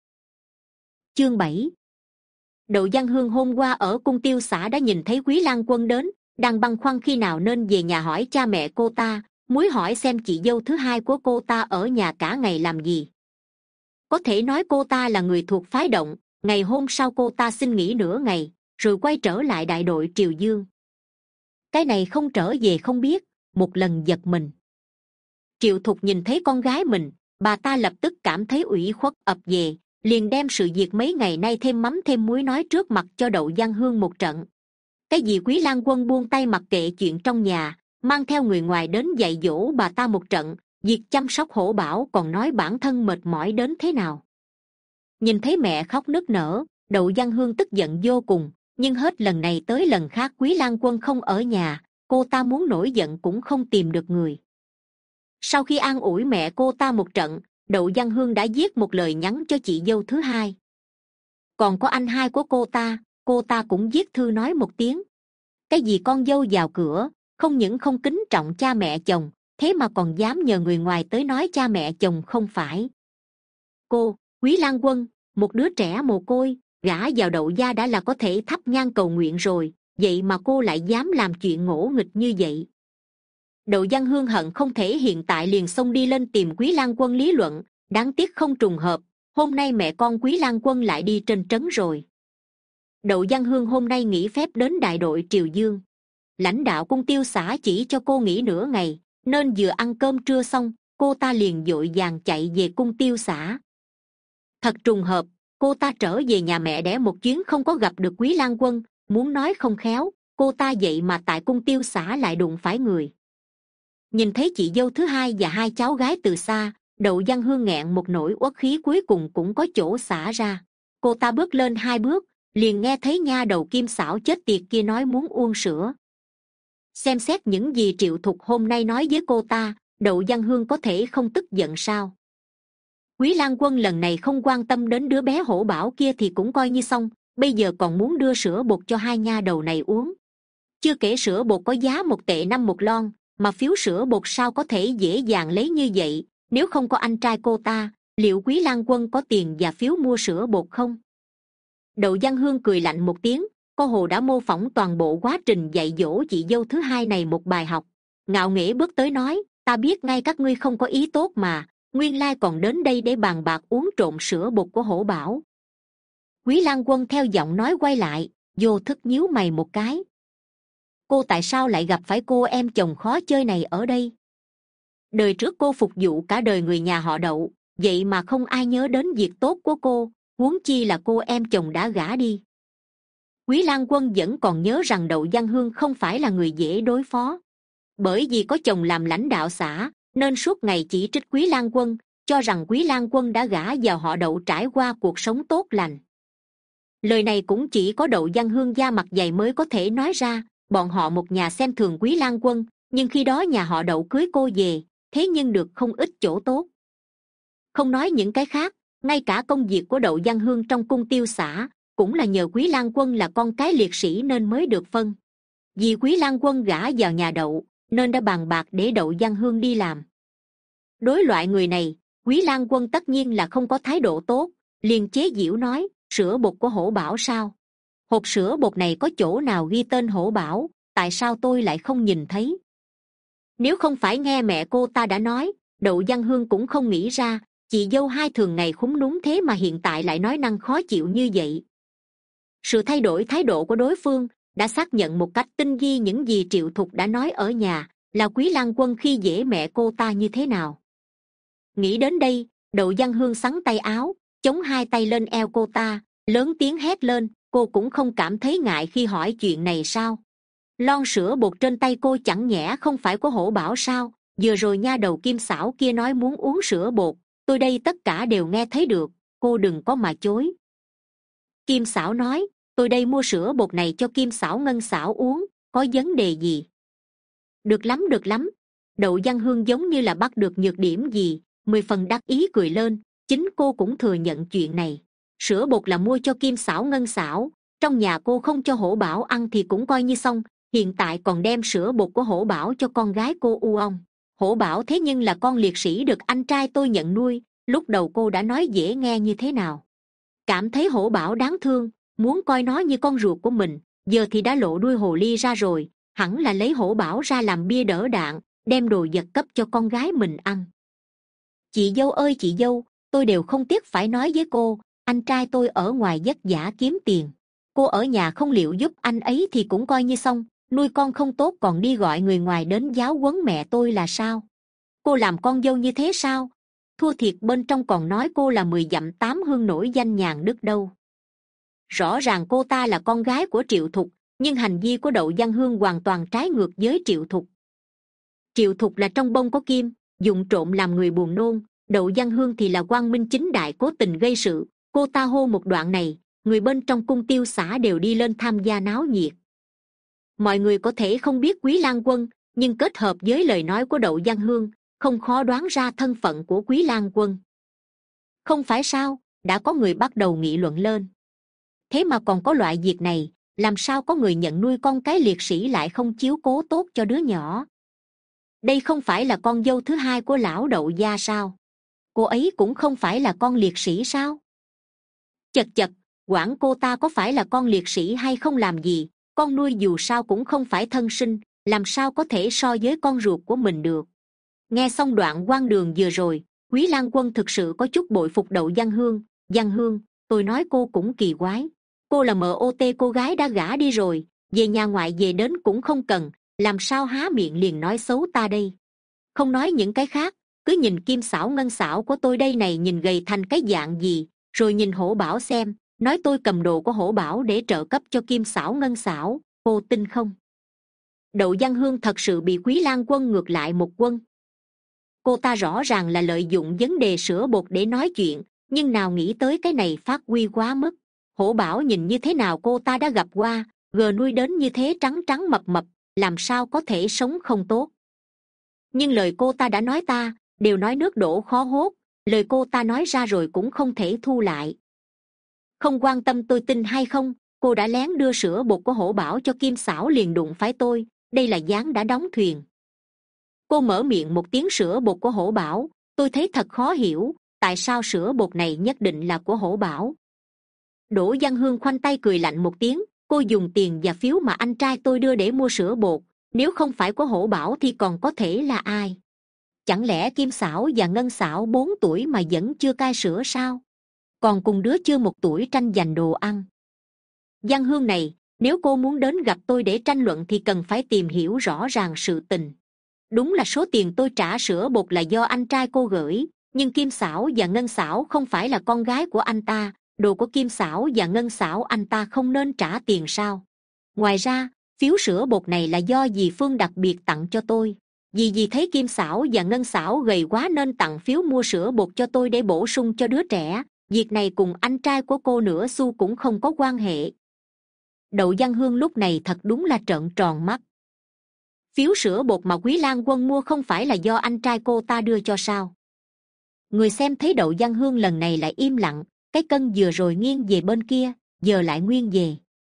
Chương bảy. Đậu Văn Hương hôm qua ở cung tiêu xã đã nhìn thấy Quý Lan Quân đến, đang băn khoăn khi nào nên về nhà hỏi cha mẹ cô ta, muốn hỏi xem chị dâu thứ hai của cô ta ở nhà cả ngày làm gì. Có thể nói cô ta là người thuộc phái Động, ngày hôm sau cô ta xin nghỉ nửa ngày, rồi quay trở lại đại đội Triều Dương. Cái này không trở về không biết, một lần giật mình. Triệu Thục nhìn thấy con gái mình, bà ta lập tức cảm thấy ủy khuất ập về, liền đem sự việc mấy ngày nay thêm mắm thêm muối nói trước mặt cho Đậu Văn Hương một trận. Cái gì Quý Lan Quân buông tay mặc kệ chuyện trong nhà, mang theo người ngoài đến dạy dỗ bà ta một trận, việc chăm sóc Hổ Bảo còn nói bản thân mệt mỏi đến thế nào. Nhìn thấy mẹ khóc nức nở, Đậu Văn Hương tức giận vô cùng, nhưng hết lần này tới lần khác Quý Lan Quân không ở nhà, cô ta muốn nổi giận cũng không tìm được người. Sau khi an ủi mẹ cô ta một trận, Đậu Văn Hương đã viết một lời nhắn cho chị dâu thứ hai. Còn có anh hai của cô ta, cô ta cũng viết thư nói một tiếng. Cái gì con dâu vào cửa, không những không kính trọng cha mẹ chồng, thế mà còn dám nhờ người ngoài tới nói cha mẹ chồng không phải. Cô, Quý Lan Quân, một đứa trẻ mồ côi, gả vào Đậu gia đã là có thể thắp nhang cầu nguyện rồi, vậy mà cô lại dám làm chuyện ngỗ nghịch như vậy. Đậu Văn Hương hận không thể hiện tại liền xông đi lên tìm Quý Lan Quân lý luận, đáng tiếc không trùng hợp, hôm nay mẹ con Quý Lan Quân lại đi trên trấn rồi. Đậu Văn Hương hôm nay nghỉ phép đến đại đội Triều Dương. Lãnh đạo cung tiêu xã chỉ cho cô nghỉ nửa ngày, nên vừa ăn cơm trưa xong, cô ta liền vội vàng chạy về cung tiêu xã. Thật trùng hợp, cô ta trở về nhà mẹ đẻ một chuyến không có gặp được Quý Lan Quân, muốn nói không khéo, cô ta vậy mà tại cung tiêu xã lại đụng phải người. Nhìn thấy chị dâu thứ hai và hai cháu gái từ xa, Đậu Văn Hương nghẹn một nỗi uất khí cuối cùng cũng có chỗ xả ra. Cô ta bước lên hai bước, liền nghe thấy nha đầu Kim Xảo chết tiệt kia nói muốn uống sữa. Xem xét những gì Triệu Thục hôm nay nói với cô ta, Đậu Văn Hương có thể không tức giận sao? Quý Lang Quân lần này không quan tâm đến đứa bé hổ bảo kia thì cũng coi như xong, bây giờ còn muốn đưa sữa bột cho hai nha đầu này uống. Chưa kể sữa bột có giá một tệ năm một lon, mà phiếu sữa bột sao có thể dễ dàng lấy như vậy? Nếu không có anh trai cô ta, liệu Quý Lang Quân có tiền và phiếu mua sữa bột không? Đậu Văn Hương cười lạnh một tiếng, cô hồ đã mô phỏng toàn bộ quá trình dạy dỗ chị dâu thứ hai này một bài học. Ngạo nghễ bước tới nói, ta biết ngay các ngươi không có ý tốt mà, nguyên lai còn đến đây để bàn bạc uống trộm sữa bột của hổ bảo. Quý Lang Quân theo giọng nói quay lại, vô thức nhíu mày một cái. Cô tại sao lại gặp phải cô em chồng khó chơi này ở đây? Đời trước cô phục vụ cả đời người nhà họ Đậu, vậy mà không ai nhớ đến việc tốt của cô, huống chi là cô em chồng đã gả đi. Quý Lang Quân vẫn còn nhớ rằng Đậu Văn Hương không phải là người dễ đối phó. Bởi vì có chồng làm lãnh đạo xã, nên suốt ngày chỉ trích Quý Lang Quân, cho rằng Quý Lang Quân đã gả vào họ Đậu trải qua cuộc sống tốt lành. Lời này cũng chỉ có Đậu Văn Hương da mặt dày mới có thể nói ra. Bọn họ một nhà xem thường Quý Lang Quân, nhưng khi đó nhà họ Đậu cưới cô về, thế nhưng được không ít chỗ tốt. Không nói những cái khác, ngay cả công việc của Đậu Văn Hương trong cung tiêu xã cũng là nhờ Quý Lang Quân là con cái liệt sĩ nên mới được phân. Vì Quý Lang Quân gả vào nhà Đậu nên đã bàn bạc để Đậu Văn Hương đi làm. Đối loại người này, Quý Lang Quân tất nhiên là không có thái độ tốt, liền chế giễu nói, sữa bột của hổ bảo sao? Hộp sữa bột này có chỗ nào ghi tên hổ bảo, tại sao tôi lại không nhìn thấy? Nếu không phải nghe mẹ cô ta đã nói, Đậu Văn Hương cũng không nghĩ ra, chị dâu hai thường ngày khúm núm thế mà hiện tại lại nói năng khó chịu như vậy. Sự thay đổi thái độ của đối phương đã xác nhận một cách tinh vi những gì Triệu Thục đã nói ở nhà, là Quý Lang Quân khi dễ mẹ cô ta như thế nào. Nghĩ đến đây, Đậu Văn Hương xắn tay áo, chống hai tay lên eo cô ta, lớn tiếng hét lên. Cô cũng không cảm thấy ngại khi hỏi chuyện này sao? Lon sữa bột trên tay cô chẳng nhẽ không phải của hổ bảo sao? Vừa rồi nha đầu Kim Xảo kia nói muốn uống sữa bột, tôi đây tất cả đều nghe thấy được, cô đừng có mà chối. Kim Xảo nói, tôi đây mua sữa bột này cho Kim Xảo Ngân Xảo uống, có vấn đề gì? Được lắm được lắm. Đậu Văn Hương giống như là bắt được nhược điểm gì, mười phần đắc ý cười lên, chính cô cũng thừa nhận chuyện này. Sữa bột là mua cho Kim Xảo Ngân Xảo, trong nhà cô không cho hổ bảo ăn thì cũng coi như xong, hiện tại còn đem sữa bột của hổ bảo cho con gái cô U Ong. Hổ bảo thế nhưng là con liệt sĩ được anh trai tôi nhận nuôi, lúc đầu cô đã nói dễ nghe như thế nào. Cảm thấy hổ bảo đáng thương, muốn coi nó như con ruột của mình, giờ thì đã lộ đuôi hồ ly ra rồi, hẳn là lấy hổ bảo ra làm bia đỡ đạn, đem đồ vật cấp cho con gái mình ăn. Chị dâu ơi chị dâu, tôi đều không tiếc phải nói với cô, anh trai tôi ở ngoài vất vả kiếm tiền, cô ở nhà không liệu giúp anh ấy thì cũng coi như xong, nuôi con không tốt còn đi gọi người ngoài đến giáo huấn mẹ tôi là sao? Cô làm con dâu như thế sao? Thua thiệt bên trong còn nói cô là mười dặm tám hương nổi danh nhàn đức đâu. Rõ ràng cô ta là con gái của Triệu Thục, nhưng hành vi của Đậu Văn Hương hoàn toàn trái ngược với Triệu Thục. Triệu Thục là trong bông có kim, dùng trộm làm người buồn nôn, Đậu Văn Hương thì là quang minh chính đại cố tình gây sự. Cô ta hô một đoạn này, người bên trong cung tiêu xã đều đi lên tham gia náo nhiệt. Mọi người có thể không biết Quý Lang Quân, nhưng kết hợp với lời nói của Đậu Văn Hương, không khó đoán ra thân phận của Quý Lang Quân. Không phải sao, đã có người bắt đầu nghị luận lên. Thế mà còn có loại việc này, làm sao có người nhận nuôi con cái liệt sĩ lại không chiếu cố tốt cho đứa nhỏ? Đây không phải là con dâu thứ hai của lão Đậu gia sao? Cô ấy cũng không phải là con liệt sĩ sao? Chật chật, quản cô ta có phải là con liệt sĩ hay không làm gì, con nuôi dù sao cũng không phải thân sinh, làm sao có thể so với con ruột của mình được. Nghe xong đoạn quan đường vừa rồi, Quý Lang Quân thực sự có chút bội phục Đậu Văn Hương. Văn Hương, tôi nói cô cũng kỳ quái, cô là mợ ô tê cô gái đã gả đi rồi, về nhà ngoại về đến cũng không cần, làm sao há miệng liền nói xấu ta đây? Không nói những cái khác, cứ nhìn Kim Xảo Ngân Xảo của tôi đây này nhìn gầy thành cái dạng gì, rồi nhìn hổ bảo xem, nói tôi cầm đồ của hổ bảo để trợ cấp cho Kim Xảo Ngân Xảo, cô tin không? Đậu Văn Hương thật sự bị Quý Lang Quân ngược lại một quân. Cô ta rõ ràng là lợi dụng vấn đề sữa bột để nói chuyện, nhưng nào nghĩ tới cái này phát huy quá mức. Hổ bảo nhìn như thế nào cô ta đã gặp qua, gờ nuôi đến như thế trắng trắng mập mập, làm sao có thể sống không tốt. Nhưng lời cô ta đã nói ta, đều nói nước đổ khó hốt, lời cô ta nói ra rồi cũng không thể thu lại. Không quan tâm tôi tin hay không, cô đã lén đưa sữa bột của Hổ Bảo cho Kim Xảo liền đụng phải tôi, đây là gián đã đóng thuyền. Cô mở miệng một tiếng sữa bột của Hổ Bảo, tôi thấy thật khó hiểu, tại sao sữa bột này nhất định là của Hổ Bảo. Đỗ Văn Hương khoanh tay cười lạnh một tiếng, cô dùng tiền và phiếu mà anh trai tôi đưa để mua sữa bột, nếu không phải của Hổ Bảo thì còn có thể là ai? Chẳng lẽ Kim Xảo và Ngân Xảo bốn tuổi mà vẫn chưa cai sữa sao? Còn cùng đứa chưa một tuổi tranh giành đồ ăn. Văn Hương này, nếu cô muốn đến gặp tôi để tranh luận thì cần phải tìm hiểu rõ ràng sự tình. Đúng là số tiền tôi trả sữa bột là do anh trai cô gửi, nhưng Kim Xảo và Ngân Xảo không phải là con gái của anh ta, đồ của Kim Xảo và Ngân Xảo anh ta không nên trả tiền sao? Ngoài ra, phiếu sữa bột này là do dì Phương đặc biệt tặng cho tôi. Dì dì thấy Kim Xảo và Ngân Xảo gầy quá nên tặng phiếu mua sữa bột cho tôi để bổ sung cho đứa trẻ. Việc này cùng anh trai của cô nửa xu cũng không có quan hệ. Đậu Văn Hương lúc này thật đúng là trợn tròn mắt. Phiếu sữa bột mà Quý Lang Quân mua không phải là do anh trai cô ta đưa cho sao? Người xem thấy Đậu Văn Hương lần này lại im lặng, cái cân vừa rồi nghiêng về bên kia, giờ lại nguyên về.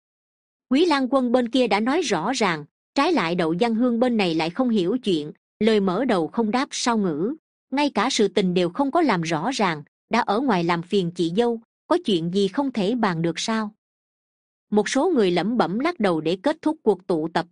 Quý Lang Quân bên kia đã nói rõ ràng, trái lại Đậu Văn Hương bên này lại không hiểu chuyện, lời mở đầu không đáp sau ngữ, ngay cả sự tình đều không có làm rõ ràng, đã ở ngoài làm phiền chị dâu, có chuyện gì không thể bàn được sao? Một số người lẩm bẩm lắc đầu để kết thúc cuộc tụ tập.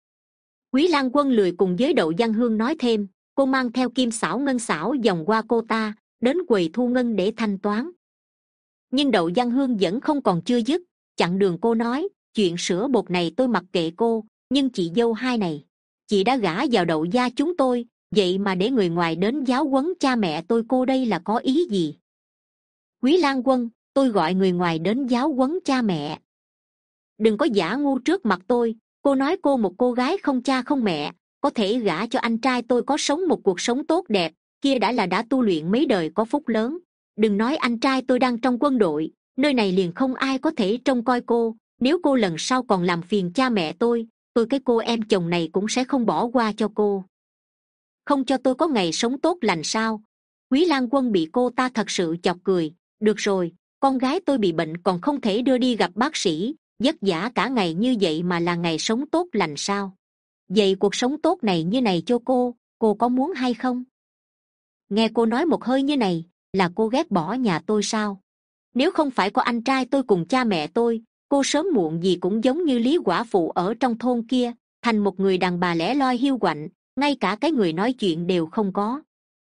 Quý Lang Quân lười cùng với Đậu Văn Hương nói thêm, cô mang theo Kim Xảo Ngân Xảo vòng qua cô ta, đến quầy thu ngân để thanh toán. Nhưng Đậu Văn Hương vẫn không còn chưa dứt, chặn đường cô nói, chuyện sữa bột này tôi mặc kệ cô, nhưng chị dâu hai này, chị đã gả vào Đậu gia chúng tôi, vậy mà để người ngoài đến giáo huấn cha mẹ tôi, cô đây là có ý gì? Quý Lang Quân, tôi gọi người ngoài đến giáo huấn cha mẹ? Đừng có giả ngu trước mặt tôi, cô nói cô một cô gái không cha không mẹ, có thể gả cho anh trai tôi có sống một cuộc sống tốt đẹp, kia đã là đã tu luyện mấy đời có phúc lớn. Đừng nói anh trai tôi đang trong quân đội, nơi này liền không ai có thể trông coi cô, nếu cô lần sau còn làm phiền cha mẹ tôi, tôi cái cô em chồng này cũng sẽ không bỏ qua cho cô. Không cho tôi có ngày sống tốt lành sao? Quý Lang Quân bị cô ta thật sự chọc cười. Được rồi, con gái tôi bị bệnh còn không thể đưa đi gặp bác sĩ, vất vả cả ngày như vậy mà là ngày sống tốt lành sao? Vậy cuộc sống tốt này như này cho cô, cô có muốn hay không? Nghe cô nói một hơi như này, là cô ghét bỏ nhà tôi sao? Nếu không phải có anh trai tôi cùng cha mẹ tôi, cô sớm muộn gì cũng giống như Lý quả phụ ở trong thôn kia, thành một người đàn bà lẻ loi hiu quạnh, ngay cả cái người nói chuyện đều không có.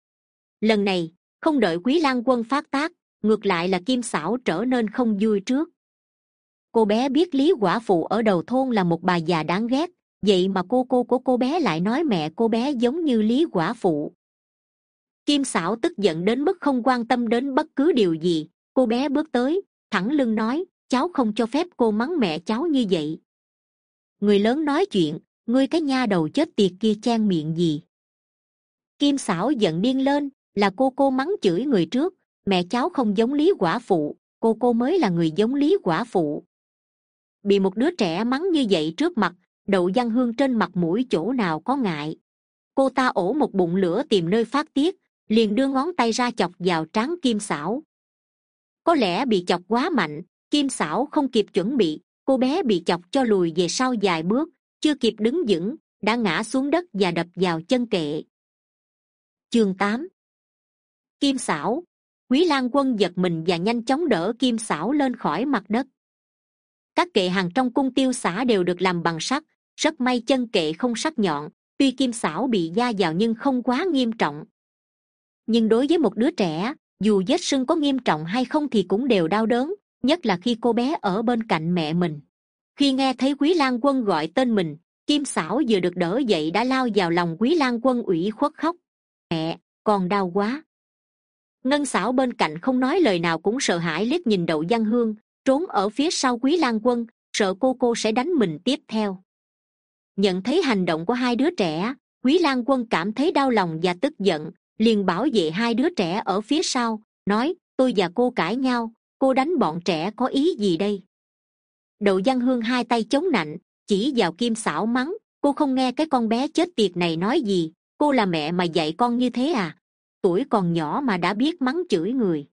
Lần này, không đợi Quý Lang Quân phát tác, ngược lại là Kim Xảo trở nên không vui trước. Cô bé biết Lý quả phụ ở đầu thôn là một bà già đáng ghét, vậy mà cô cô của cô bé lại nói mẹ cô bé giống như Lý quả phụ. Kim Xảo tức giận đến mức không quan tâm đến bất cứ điều gì, cô bé bước tới, thẳng lưng nói, cháu không cho phép cô mắng mẹ cháu như vậy. Người lớn nói chuyện, ngươi cái nha đầu chết tiệt kia chen miệng gì? Kim Xảo giận điên lên, là cô cô mắng chửi người trước, mẹ cháu không giống Lý quả phụ, cô cô mới là người giống Lý quả phụ. Bị một đứa trẻ mắng như vậy trước mặt, Đậu Văn Hương trên mặt mũi chỗ nào có ngại. Cô ta ổ một bụng lửa tìm nơi phát tiết, liền đưa ngón tay ra chọc vào trán Kim Xảo. Có lẽ bị chọc quá mạnh, Kim Xảo không kịp chuẩn bị, cô bé bị chọc cho lùi về sau vài bước, chưa kịp đứng vững, đã ngã xuống đất và đập vào chân kệ. Chương tám. Kim Xảo. Quý Lang Quân giật mình và nhanh chóng đỡ Kim Xảo lên khỏi mặt đất. Các kệ hàng trong cung tiêu xã đều được làm bằng sắt, rất may chân kệ không sắc nhọn, tuy Kim Xảo bị va vào nhưng không quá nghiêm trọng. Nhưng đối với một đứa trẻ, dù vết sưng có nghiêm trọng hay không thì cũng đều đau đớn, nhất là khi cô bé ở bên cạnh mẹ mình. Khi nghe thấy Quý Lang Quân gọi tên mình, Kim Xảo vừa được đỡ dậy đã lao vào lòng Quý Lang Quân ủy khuất khóc. Mẹ, con đau quá. Ngân Xảo bên cạnh không nói lời nào cũng sợ hãi liếc nhìn Đậu Văn Hương, trốn ở phía sau Quý Lang Quân, sợ cô cô sẽ đánh mình tiếp theo. Nhận thấy hành động của hai đứa trẻ, Quý Lang Quân cảm thấy đau lòng và tức giận, liền bảo vệ hai đứa trẻ ở phía sau, nói, tôi và cô cãi nhau, cô đánh bọn trẻ có ý gì đây? Đậu Văn Hương hai tay chống nạnh, chỉ vào Kim Xảo mắng, cô không nghe cái con bé chết tiệt này nói gì, cô là mẹ mà dạy con như thế à? tuổi còn nhỏ mà đã biết mắng chửi người.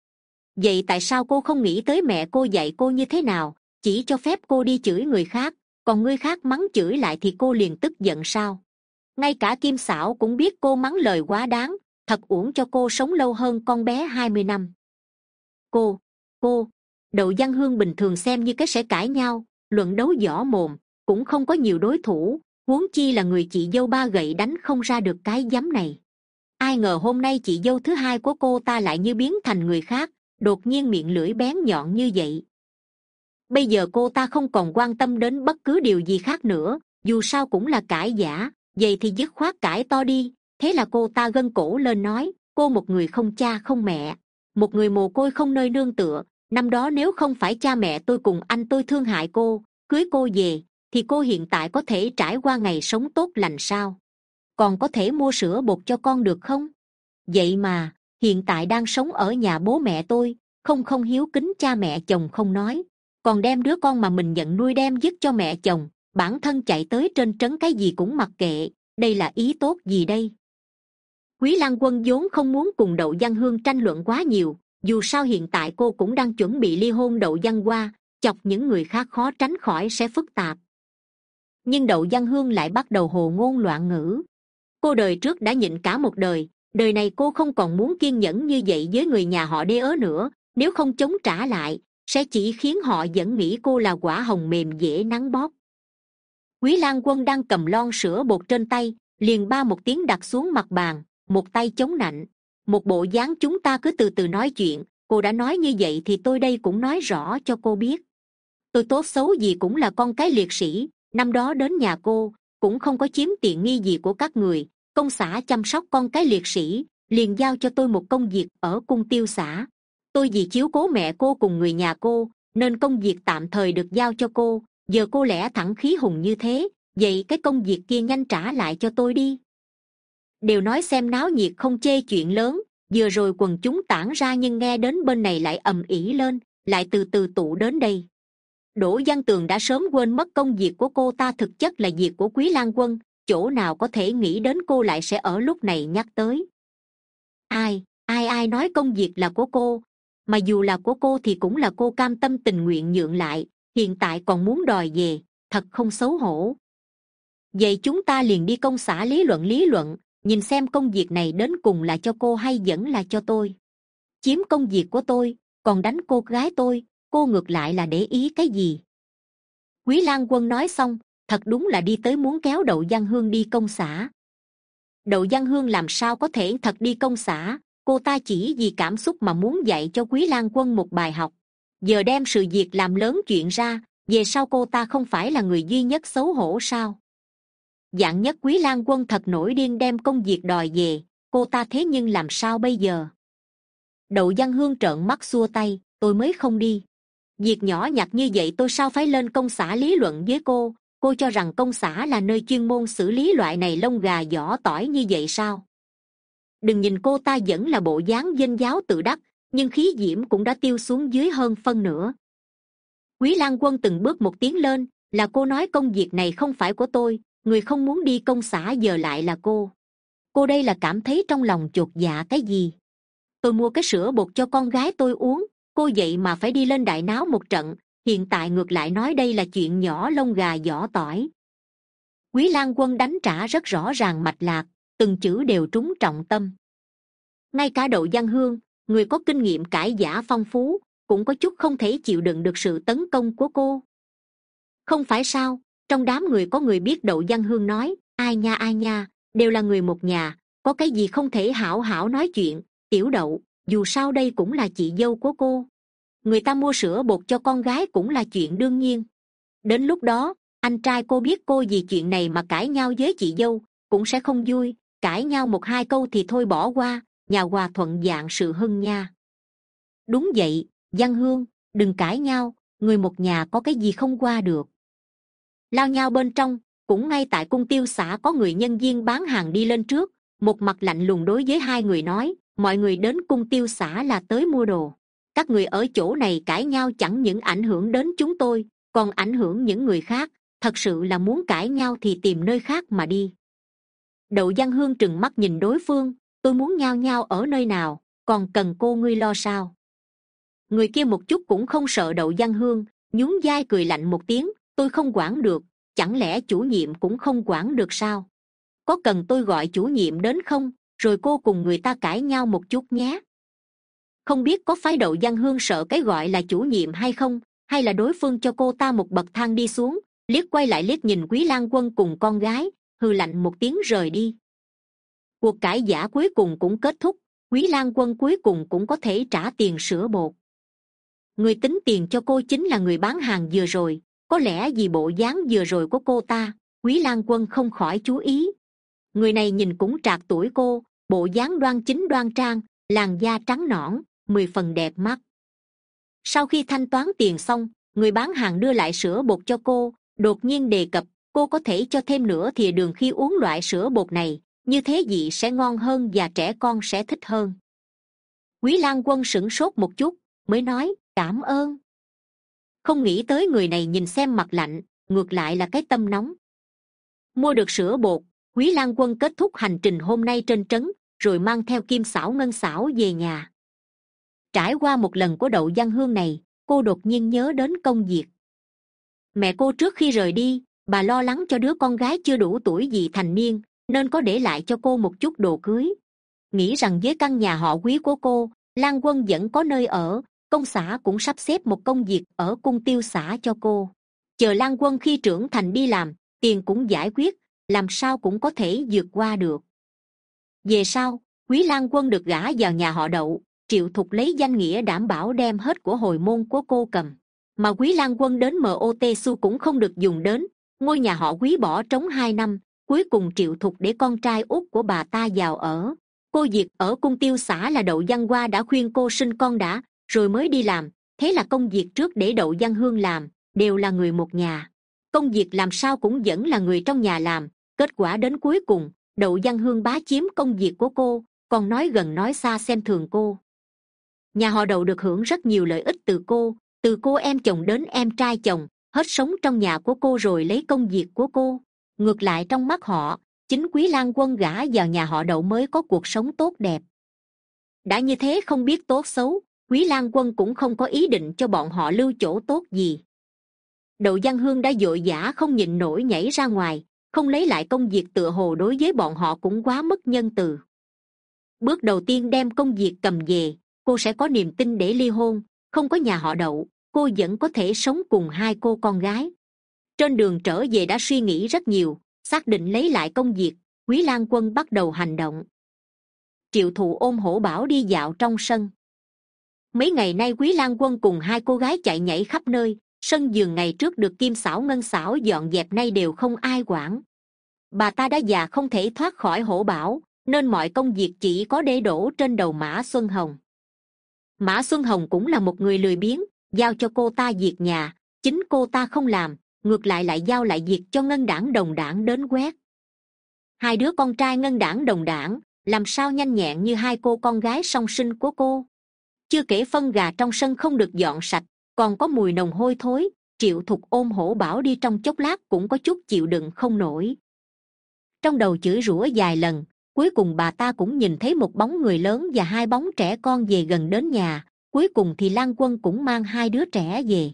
Vậy tại sao cô không nghĩ tới mẹ cô dạy cô như thế nào, chỉ cho phép cô đi chửi người khác, còn người khác mắng chửi lại thì cô liền tức giận sao? Ngay cả Kim Xảo cũng biết cô mắng lời quá đáng, thật uổng cho cô sống lâu hơn con bé hai mươi năm. Cô, cô, Đậu Văn Hương bình thường xem như cái sẽ cãi nhau, luận đấu võ mồm, cũng không có nhiều đối thủ, huống chi là người chị dâu ba gậy đánh không ra được cái giấm này. Ai ngờ hôm nay chị dâu thứ hai của cô ta lại như biến thành người khác, đột nhiên miệng lưỡi bén nhọn như vậy. Bây giờ cô ta không còn quan tâm đến bất cứ điều gì khác nữa, dù sao cũng là cãi giả, vậy thì dứt khoát cãi to đi. Thế là cô ta gân cổ lên nói, cô một người không cha không mẹ, một người mồ côi không nơi nương tựa, năm đó nếu không phải cha mẹ tôi cùng anh tôi thương hại cô, cưới cô về, thì cô hiện tại có thể trải qua ngày sống tốt lành sao? Còn có thể mua sữa bột cho con được không? Vậy mà hiện tại đang sống ở nhà bố mẹ tôi, không không hiếu kính cha mẹ chồng không nói, còn đem đứa con mà mình nhận nuôi đem dứt cho mẹ chồng, bản thân chạy tới trên trấn cái gì cũng mặc kệ. Đây là ý tốt gì đây? Quý Lan Quân vốn không muốn cùng Đậu Văn Hương tranh luận quá nhiều, dù sao hiện tại cô cũng đang chuẩn bị ly hôn Đậu Văn Hoa, chọc những người khác khó tránh khỏi sẽ phức tạp. Nhưng Đậu Văn Hương lại bắt đầu hồ ngôn loạn ngữ. Cô đời trước đã nhịn cả một đời, đời này cô không còn muốn kiên nhẫn như vậy với người nhà họ Đế ớ nữa, nếu không chống trả lại sẽ chỉ khiến họ vẫn nghĩ cô là quả hồng mềm dễ nắng bóp. Quý Lan Quân đang cầm lon sữa bột trên tay, liền ba một tiếng đặt xuống mặt bàn, một tay chống nạnh, một bộ dáng chúng ta cứ từ từ nói chuyện, cô đã nói như vậy thì tôi đây cũng nói rõ cho cô biết. Tôi tốt xấu gì cũng là con cái liệt sĩ, năm đó đến nhà cô cũng không có chiếm tiện nghi gì của các người, công xã chăm sóc con cái liệt sĩ liền giao cho tôi một công việc ở cung tiêu xã. Tôi vì chiếu cố mẹ cô cùng người nhà cô nên công việc tạm thời được giao cho cô, giờ cô lẽ thẳng khí hùng như thế, vậy cái công việc kia nhanh trả lại cho tôi đi. Đều nói xem náo nhiệt không chê chuyện lớn, vừa rồi quần chúng tản ra nhưng nghe đến bên này lại ầm ĩ lên, lại từ từ tụ đến đây. Đỗ Văn Tường đã sớm quên mất công việc của cô ta thực chất là việc của Quý Lan Quân, chỗ nào có thể nghĩ đến cô lại sẽ ở lúc này nhắc tới. Ai, ai ai nói công việc là của cô, mà dù là của cô thì cũng là cô cam tâm tình nguyện nhượng lại, hiện tại còn muốn đòi về, thật không xấu hổ. Vậy chúng ta liền đi công xã lý luận lý luận, nhìn xem công việc này đến cùng là cho cô hay vẫn là cho tôi. Chiếm công việc của tôi, còn đánh cô gái tôi, cô ngược lại là để ý cái gì? Quý Lan Quân nói xong, thật đúng là đi tới muốn kéo Đậu Văn Hương đi công xã. Đậu Văn Hương làm sao có thể thật đi công xã, cô ta chỉ vì cảm xúc mà muốn dạy cho Quý Lan Quân một bài học. Giờ đem sự việc làm lớn chuyện ra, về sau cô ta không phải là người duy nhất xấu hổ sao? Dạng nhất Quý Lan Quân thật nổi điên đem công việc đòi về, cô ta thế nhưng làm sao bây giờ? Đậu Văn Hương trợn mắt xua tay, tôi mới không đi. Việc nhỏ nhặt như vậy tôi sao phải lên công xã lý luận với cô? Cô cho rằng công xã là nơi chuyên môn xử lý loại này lông gà vỏ tỏi như vậy sao? Đừng nhìn cô ta vẫn là bộ dáng danh giáo tự đắc, nhưng khí diễm cũng đã tiêu xuống dưới hơn phân nửa. Quý Lan Quân từng bước một tiến lên, là cô nói công việc này không phải của tôi, người không muốn đi công xã giờ lại là cô. Cô đây là cảm thấy trong lòng chột dạ cái gì? Tôi mua cái sữa bột cho con gái tôi uống, cô vậy mà phải đi lên đại náo một trận, hiện tại ngược lại nói đây là chuyện nhỏ lông gà vỏ tỏi. Quý Lan Quân đánh trả rất rõ ràng mạch lạc, từng chữ đều trúng trọng tâm. Ngay cả Đậu Văn Hương, người có kinh nghiệm cãi giả phong phú, cũng có chút không thể chịu đựng được sự tấn công của cô. Không phải sao, trong đám người có người biết Đậu Văn Hương nói, ai nha ai nha, đều là người một nhà, có cái gì không thể hảo hảo nói chuyện. Tiểu Đậu, dù sao đây cũng là chị dâu của cô, người ta mua sữa bột cho con gái cũng là chuyện đương nhiên. Đến lúc đó anh trai cô biết cô vì chuyện này mà cãi nhau với chị dâu cũng sẽ không vui, cãi nhau một hai câu thì thôi bỏ qua, nhà hòa thuận dạng sự hưng nha. Đúng vậy, Văn Hương, đừng cãi nhau, người một nhà có cái gì không qua được. Lao nhau bên trong, cũng ngay tại cung tiêu xã có người nhân viên bán hàng đi lên trước, một mặt lạnh lùng đối với hai người nói, mọi người đến cung tiêu xã là tới mua đồ, các người ở chỗ này cãi nhau chẳng những ảnh hưởng đến chúng tôi, còn ảnh hưởng những người khác, thật sự là muốn cãi nhau thì tìm nơi khác mà đi. Đậu Văn Hương trừng mắt nhìn đối phương, tôi muốn nhao nhao ở nơi nào, còn cần cô ngươi lo sao? Người kia một chút cũng không sợ Đậu Văn Hương, nhún vai cười lạnh một tiếng, tôi không quản được, chẳng lẽ chủ nhiệm cũng không quản được sao? Có cần tôi gọi chủ nhiệm đến không, rồi cô cùng người ta cãi nhau một chút nhé. Không biết có phải Đậu Văn Hương sợ cái gọi là chủ nhiệm hay không, hay là đối phương cho cô ta một bậc thang đi xuống, liếc quay lại liếc nhìn Quý Lan Quân cùng con gái, hừ lạnh một tiếng rời đi. Cuộc cãi vã cuối cùng cũng kết thúc, Quý Lan Quân cuối cùng cũng có thể trả tiền sữa bột. Người tính tiền cho cô chính là người bán hàng vừa rồi, có lẽ vì bộ dáng vừa rồi của cô ta, Quý Lan Quân không khỏi chú ý. Người này nhìn cũng trạc tuổi cô, bộ dáng đoan chính đoan trang, làn da trắng nõn, mười phần đẹp mắt. Sau khi thanh toán tiền xong, người bán hàng đưa lại sữa bột cho cô, đột nhiên đề cập cô có thể cho thêm nửa thìa đường khi uống loại sữa bột này, như thế vị sẽ ngon hơn và trẻ con sẽ thích hơn. Quý Lan Quân sửng sốt một chút, mới nói cảm ơn. Không nghĩ tới người này nhìn xem mặt lạnh, ngược lại là cái tâm nóng. Mua được sữa bột, Quý Lan Quân kết thúc hành trình hôm nay trên trấn, rồi mang theo Kim Xảo Ngân Xảo về nhà. Trải qua một lần của Đậu Văn Hương này, cô đột nhiên nhớ đến công việc. Mẹ cô trước khi rời đi, bà lo lắng cho đứa con gái chưa đủ tuổi vị thành niên, nên có để lại cho cô một chút đồ cưới. Nghĩ rằng với căn nhà họ Quý của cô, Lan Quân vẫn có nơi ở, công xã cũng sắp xếp một công việc ở cung tiêu xã cho cô. Chờ Lan Quân khi trưởng thành đi làm, tiền cũng giải quyết, làm sao cũng có thể vượt qua được. Về sau, Quý Lan Quân được gả vào nhà họ Đậu, Triệu Thục lấy danh nghĩa đảm bảo đem hết của hồi môn của cô cầm. Mà Quý Lan Quân đến em o tê xu cũng không được dùng đến, ngôi nhà họ Quý bỏ trống hai năm, cuối cùng Triệu Thục để con trai út của bà ta vào ở. Cô Diệt ở cung tiêu xã là Đậu Văn Hoa đã khuyên cô sinh con đã, rồi mới đi làm, thế là công việc trước để Đậu Văn Hương làm, đều là người một nhà. Công việc làm sao cũng vẫn là người trong nhà làm, kết quả đến cuối cùng, Đậu Văn Hương bá chiếm công việc của cô, còn nói gần nói xa xem thường cô. Nhà họ Đậu được hưởng rất nhiều lợi ích từ cô, từ cô em chồng đến em trai chồng, hết sống trong nhà của cô rồi lấy công việc của cô. Ngược lại trong mắt họ, chính Quý Lan Quân gả vào nhà họ Đậu mới có cuộc sống tốt đẹp. Đã như thế không biết tốt xấu, Quý Lan Quân cũng không có ý định cho bọn họ lưu chỗ tốt gì. Đậu Văn Hương đã vội vã không nhịn nổi nhảy ra ngoài, không lấy lại công việc tựa hồ đối với bọn họ cũng quá mất nhân từ. Bước đầu tiên đem công việc cầm về, cô sẽ có niềm tin để ly hôn, không có nhà họ Đậu, cô vẫn có thể sống cùng hai cô con gái. Trên đường trở về đã suy nghĩ rất nhiều, xác định lấy lại công việc, Quý Lan Quân bắt đầu hành động. Triệu Thụ ôm Hổ Bảo đi dạo trong sân. Mấy ngày nay Quý Lan Quân cùng hai cô gái chạy nhảy khắp nơi, sân vườn ngày trước được Kim Xảo Ngân Xảo dọn dẹp nay đều không ai quản. Bà ta đã già không thể thoát khỏi Hổ Bảo, nên mọi công việc chỉ có để đổ trên đầu Mã Xuân Hồng. Mã Xuân Hồng cũng là một người lười biếng, giao cho cô ta việc nhà, chính cô ta không làm, ngược lại lại giao lại việc cho Ngân Đảng Đồng Đảng đến quét. Hai đứa con trai Ngân Đảng Đồng Đảng làm sao nhanh nhẹn như hai cô con gái song sinh của cô. Chưa kể phân gà trong sân không được dọn sạch, còn có mùi nồng hôi thối. Triệu Thục ôm Hổ Bảo đi trong chốc lát cũng có chút chịu đựng không nổi. Trong đầu chửi rủa vài lần, cuối cùng bà ta cũng nhìn thấy một bóng người lớn và hai bóng trẻ con về gần đến nhà. Cuối cùng thì Lan Quân cũng mang hai đứa trẻ về.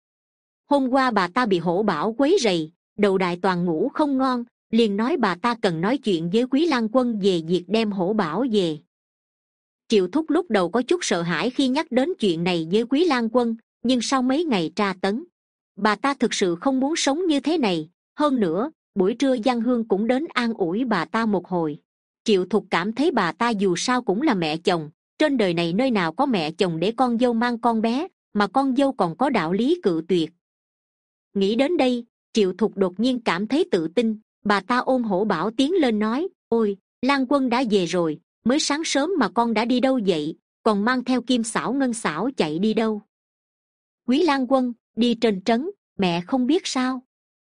Hôm qua bà ta bị Hổ Bảo quấy rầy, đầu đại toàn ngủ không ngon, liền nói bà ta cần nói chuyện với Quý Lan Quân về việc đem Hổ Bảo về. Triệu Thúc lúc đầu có chút sợ hãi khi nhắc đến chuyện này với Quý Lan Quân, nhưng sau mấy ngày tra tấn, bà ta thực sự không muốn sống như thế này. Hơn nữa, buổi trưa Văn Hương cũng đến an ủi bà ta một hồi. Triệu Thục cảm thấy bà ta dù sao cũng là mẹ chồng, trên đời này nơi nào có mẹ chồng để con dâu mang con bé, mà con dâu còn có đạo lý cự tuyệt. Nghĩ đến đây, Triệu Thục đột nhiên cảm thấy tự tin, bà ta ôm Hổ Bảo tiến lên nói, ôi, Lan Quân đã về rồi, mới sáng sớm mà con đã đi đâu vậy, còn mang theo Kim Xảo Ngân Xảo chạy đi đâu? Quý Lan Quân, đi trên trấn, mẹ không biết sao?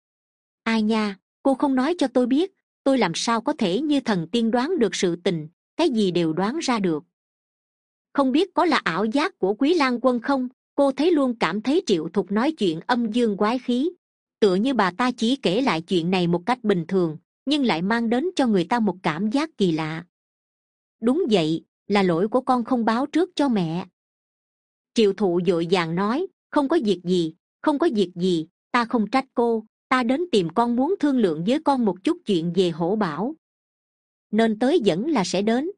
Ai nha, cô không nói cho tôi biết, tôi làm sao có thể như thần tiên đoán được sự tình, cái gì đều đoán ra được. Không biết có là ảo giác của Quý Lan Quân không, cô thấy luôn cảm thấy Triệu Thục nói chuyện âm dương quái khí, tựa như bà ta chỉ kể lại chuyện này một cách bình thường, nhưng lại mang đến cho người ta một cảm giác kỳ lạ. Đúng vậy, là lỗi của con không báo trước cho mẹ. Triệu Thụ vội vàng nói, không có việc gì, không có việc gì, ta không trách cô, ta đến tìm con muốn thương lượng với con một chút chuyện về Hổ Bảo. Nên tới vẫn là sẽ đến.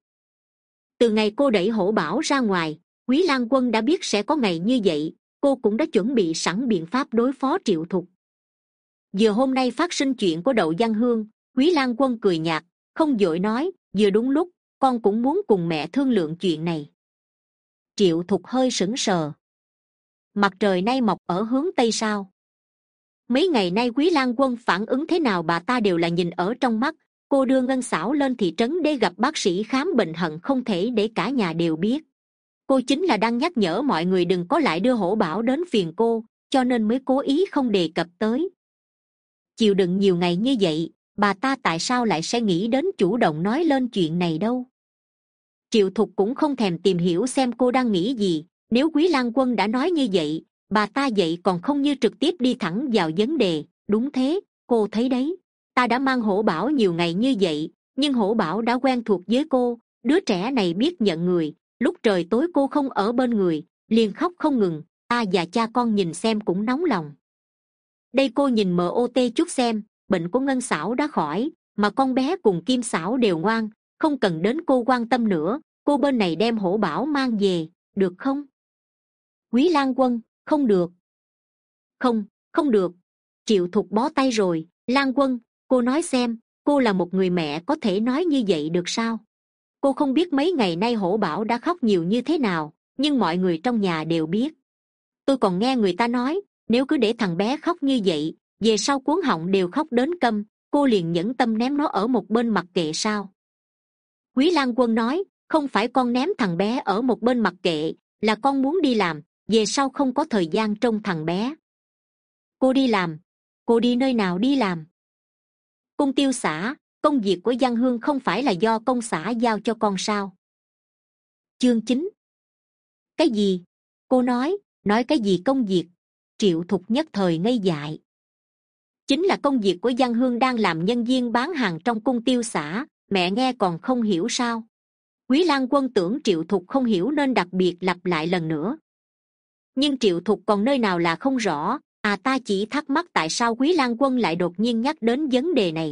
Từ ngày cô đẩy Hổ Bảo ra ngoài, Quý Lang Quân đã biết sẽ có ngày như vậy, cô cũng đã chuẩn bị sẵn biện pháp đối phó Triệu Thục. Vừa hôm nay phát sinh chuyện của Đậu Văn Hương, Quý Lang Quân cười nhạt, không vội nói, vừa đúng lúc, con cũng muốn cùng mẹ thương lượng chuyện này. Triệu Thục hơi sững sờ. Mặt trời nay mọc ở hướng tây sao? Mấy ngày nay Quý Lang Quân phản ứng thế nào bà ta đều là nhìn ở trong mắt. Cô đưa Ngân Xảo lên thị trấn để gặp bác sĩ khám bệnh hận không thể để cả nhà đều biết. Cô chính là đang nhắc nhở mọi người đừng có lại đưa Hổ Bảo đến phiền cô, cho nên mới cố ý không đề cập tới. Chịu đựng nhiều ngày như vậy, bà ta tại sao lại sẽ nghĩ đến chủ động nói lên chuyện này đâu? Triệu Thục cũng không thèm tìm hiểu xem cô đang nghĩ gì. Nếu Quý Lang Quân đã nói như vậy, bà ta vậy còn không như trực tiếp đi thẳng vào vấn đề. Đúng thế, cô thấy đấy, ta đã mang Hổ Bảo nhiều ngày như vậy, nhưng Hổ Bảo đã quen thuộc với cô. Đứa trẻ này biết nhận người, lúc trời tối cô không ở bên người liền khóc không ngừng, ta và cha con nhìn xem cũng nóng lòng. Đây cô nhìn mốt chút xem, bệnh của Ngân Xảo đã khỏi, mà con bé cùng Kim Xảo đều ngoan, không cần đến cô quan tâm nữa. Cô bên này đem Hổ Bảo mang về, được không? Quý Lang Quân, không được. Không, không được. Triệu Thục bó tay rồi. Lang Quân, cô nói xem, cô là một người mẹ có thể nói như vậy được sao? Cô không biết mấy ngày nay Hổ Bảo đã khóc nhiều như thế nào, nhưng mọi người trong nhà đều biết. Tôi còn nghe người ta nói, nếu cứ để thằng bé khóc như vậy, về sau cuống họng đều khóc đến câm, cô liền nhẫn tâm ném nó ở một bên mặc kệ sao? Quý Lang Quân nói, không phải con ném thằng bé ở một bên mặc kệ, là con muốn đi làm, về sau không có thời gian trông thằng bé. Cô đi làm? Cô đi nơi nào đi làm? Cung tiêu xã, công việc của Văn Hương không phải là do công xã giao cho con sao? Chương chín. Cái gì? Cô nói, nói cái gì công việc? Triệu Thục nhất thời ngây dại. Chính là công việc của Văn Hương đang làm nhân viên bán hàng trong cung tiêu xã, mẹ nghe còn không hiểu sao? Quý Lang Quân tưởng Triệu Thục không hiểu nên đặc biệt lặp lại lần nữa. Nhưng Triệu Thục còn nơi nào là không rõ, à ta chỉ thắc mắc tại sao Quý Lang Quân lại đột nhiên nhắc đến vấn đề này.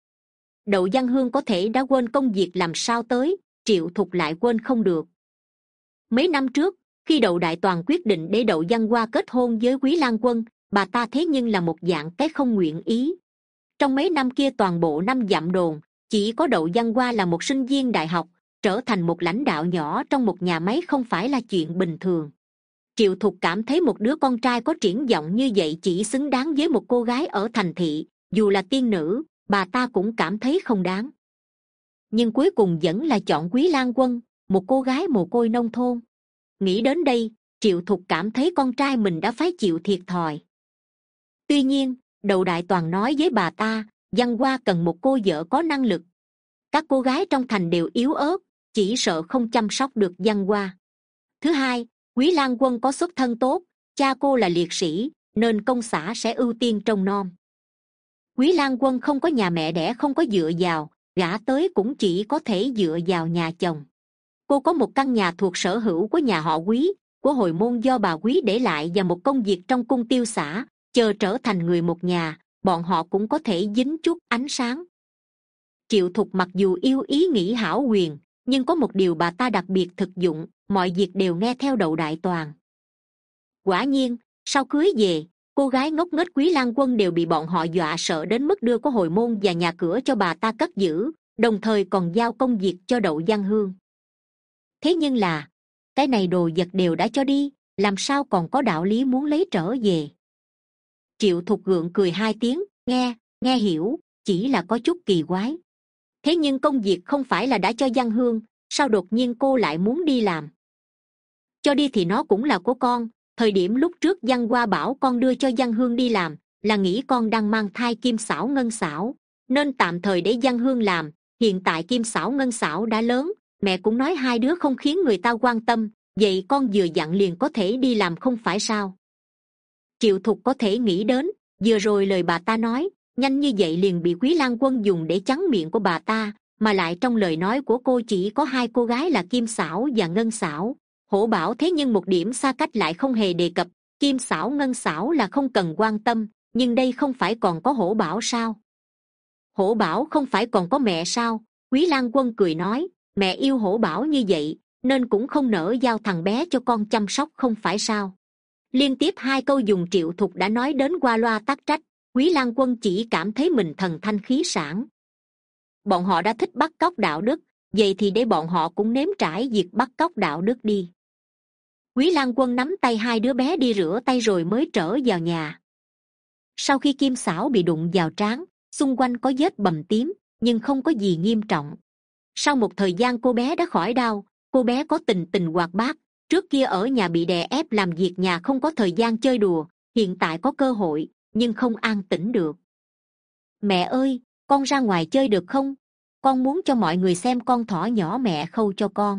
Đậu Văn Hương có thể đã quên công việc làm sao tới, Triệu Thục lại quên không được. Mấy năm trước, khi Đậu Đại Toàn quyết định để Đậu Văn Hoa kết hôn với Quý Lang Quân, bà ta thế nhưng là một dạng cái không nguyện ý. Trong mấy năm kia toàn bộ năm dặm đồn, chỉ có Đậu Văn Hoa là một sinh viên đại học, trở thành một lãnh đạo nhỏ trong một nhà máy không phải là chuyện bình thường. Triệu Thục cảm thấy một đứa con trai có triển vọng như vậy chỉ xứng đáng với một cô gái ở thành thị, dù là tiên nữ, bà ta cũng cảm thấy không đáng. Nhưng cuối cùng vẫn là chọn Quý Lang Quân, một cô gái mồ côi nông thôn. Nghĩ đến đây, Triệu Thục cảm thấy con trai mình đã phải chịu thiệt thòi. Tuy nhiên, Đậu Đại Toàn nói với bà ta, Văn Hoa cần một cô vợ có năng lực. Các cô gái trong thành đều yếu ớt, chỉ sợ không chăm sóc được Văn Hoa. Thứ hai, Quý Lang Quân có xuất thân tốt, cha cô là liệt sĩ, nên công xã sẽ ưu tiên trông nom. Quý Lang Quân không có nhà mẹ đẻ, không có dựa vào, gả tới cũng chỉ có thể dựa vào nhà chồng. Cô có một căn nhà thuộc sở hữu của nhà họ Quý, của hồi môn do bà Quý để lại và một công việc trong cung tiêu xã, chờ trở thành người một nhà, bọn họ cũng có thể dính chút ánh sáng. Triệu Thục mặc dù yêu ý nghĩ hảo quyền, nhưng có một điều bà ta đặc biệt thực dụng, mọi việc đều nghe theo Đậu Đại Toàn. Quả nhiên, sau cưới về, cô gái ngốc nghếch Quý Lang Quân đều bị bọn họ dọa sợ đến mức đưa có hồi môn và nhà cửa cho bà ta cất giữ, đồng thời còn giao công việc cho Đậu Văn Hương. Thế nhưng là, cái này đồ vật đều đã cho đi, làm sao còn có đạo lý muốn lấy trở về? Triệu Thục gượng cười hai tiếng, nghe, nghe hiểu, chỉ là có chút kỳ quái. Thế nhưng công việc không phải là đã cho Văn Hương, sao đột nhiên cô lại muốn đi làm? Cho đi thì nó cũng là của con, thời điểm lúc trước Văn Hoa bảo con đưa cho Văn Hương đi làm, là nghĩ con đang mang thai Kim Xảo Ngân Xảo, nên tạm thời để Văn Hương làm. Hiện tại Kim Xảo Ngân Xảo đã lớn, mẹ cũng nói hai đứa không khiến người ta quan tâm, vậy con vừa dặn liền có thể đi làm không phải sao? Triệu Thục có thể nghĩ đến, vừa rồi lời bà ta nói, nhanh như vậy liền bị Quý Lang Quân dùng để chắn miệng của bà ta, mà lại trong lời nói của cô chỉ có hai cô gái là Kim Xảo và Ngân Xảo. Hổ Bảo thế nhưng một điểm xa cách lại không hề đề cập. Kim Xảo Ngân Xảo là không cần quan tâm, nhưng đây không phải còn có Hổ Bảo sao? Hổ Bảo không phải còn có mẹ sao? Quý Lang Quân cười nói, mẹ yêu Hổ Bảo như vậy nên cũng không nỡ giao thằng bé cho con chăm sóc không phải sao? Liên tiếp hai câu dùng Triệu Thục đã nói đến qua loa tắc trách. Quý Lang Quân chỉ cảm thấy mình thần thanh khí sảng. Bọn họ đã thích bắt cóc đạo đức, vậy thì để bọn họ cũng nếm trải việc bắt cóc đạo đức đi. Quý Lang Quân nắm tay hai đứa bé đi rửa tay rồi mới trở vào nhà. Sau khi Kim Xảo bị đụng vào trán, xung quanh có vết bầm tím nhưng không có gì nghiêm trọng. Sau một thời gian cô bé đã khỏi đau. Cô bé có tình tình hoạt bát, trước kia ở nhà bị đè ép làm việc nhà không có thời gian chơi đùa, hiện tại có cơ hội nhưng không an tĩnh được. Mẹ ơi, con ra ngoài chơi được không? Con muốn cho mọi người xem con thỏ nhỏ mẹ khâu cho con.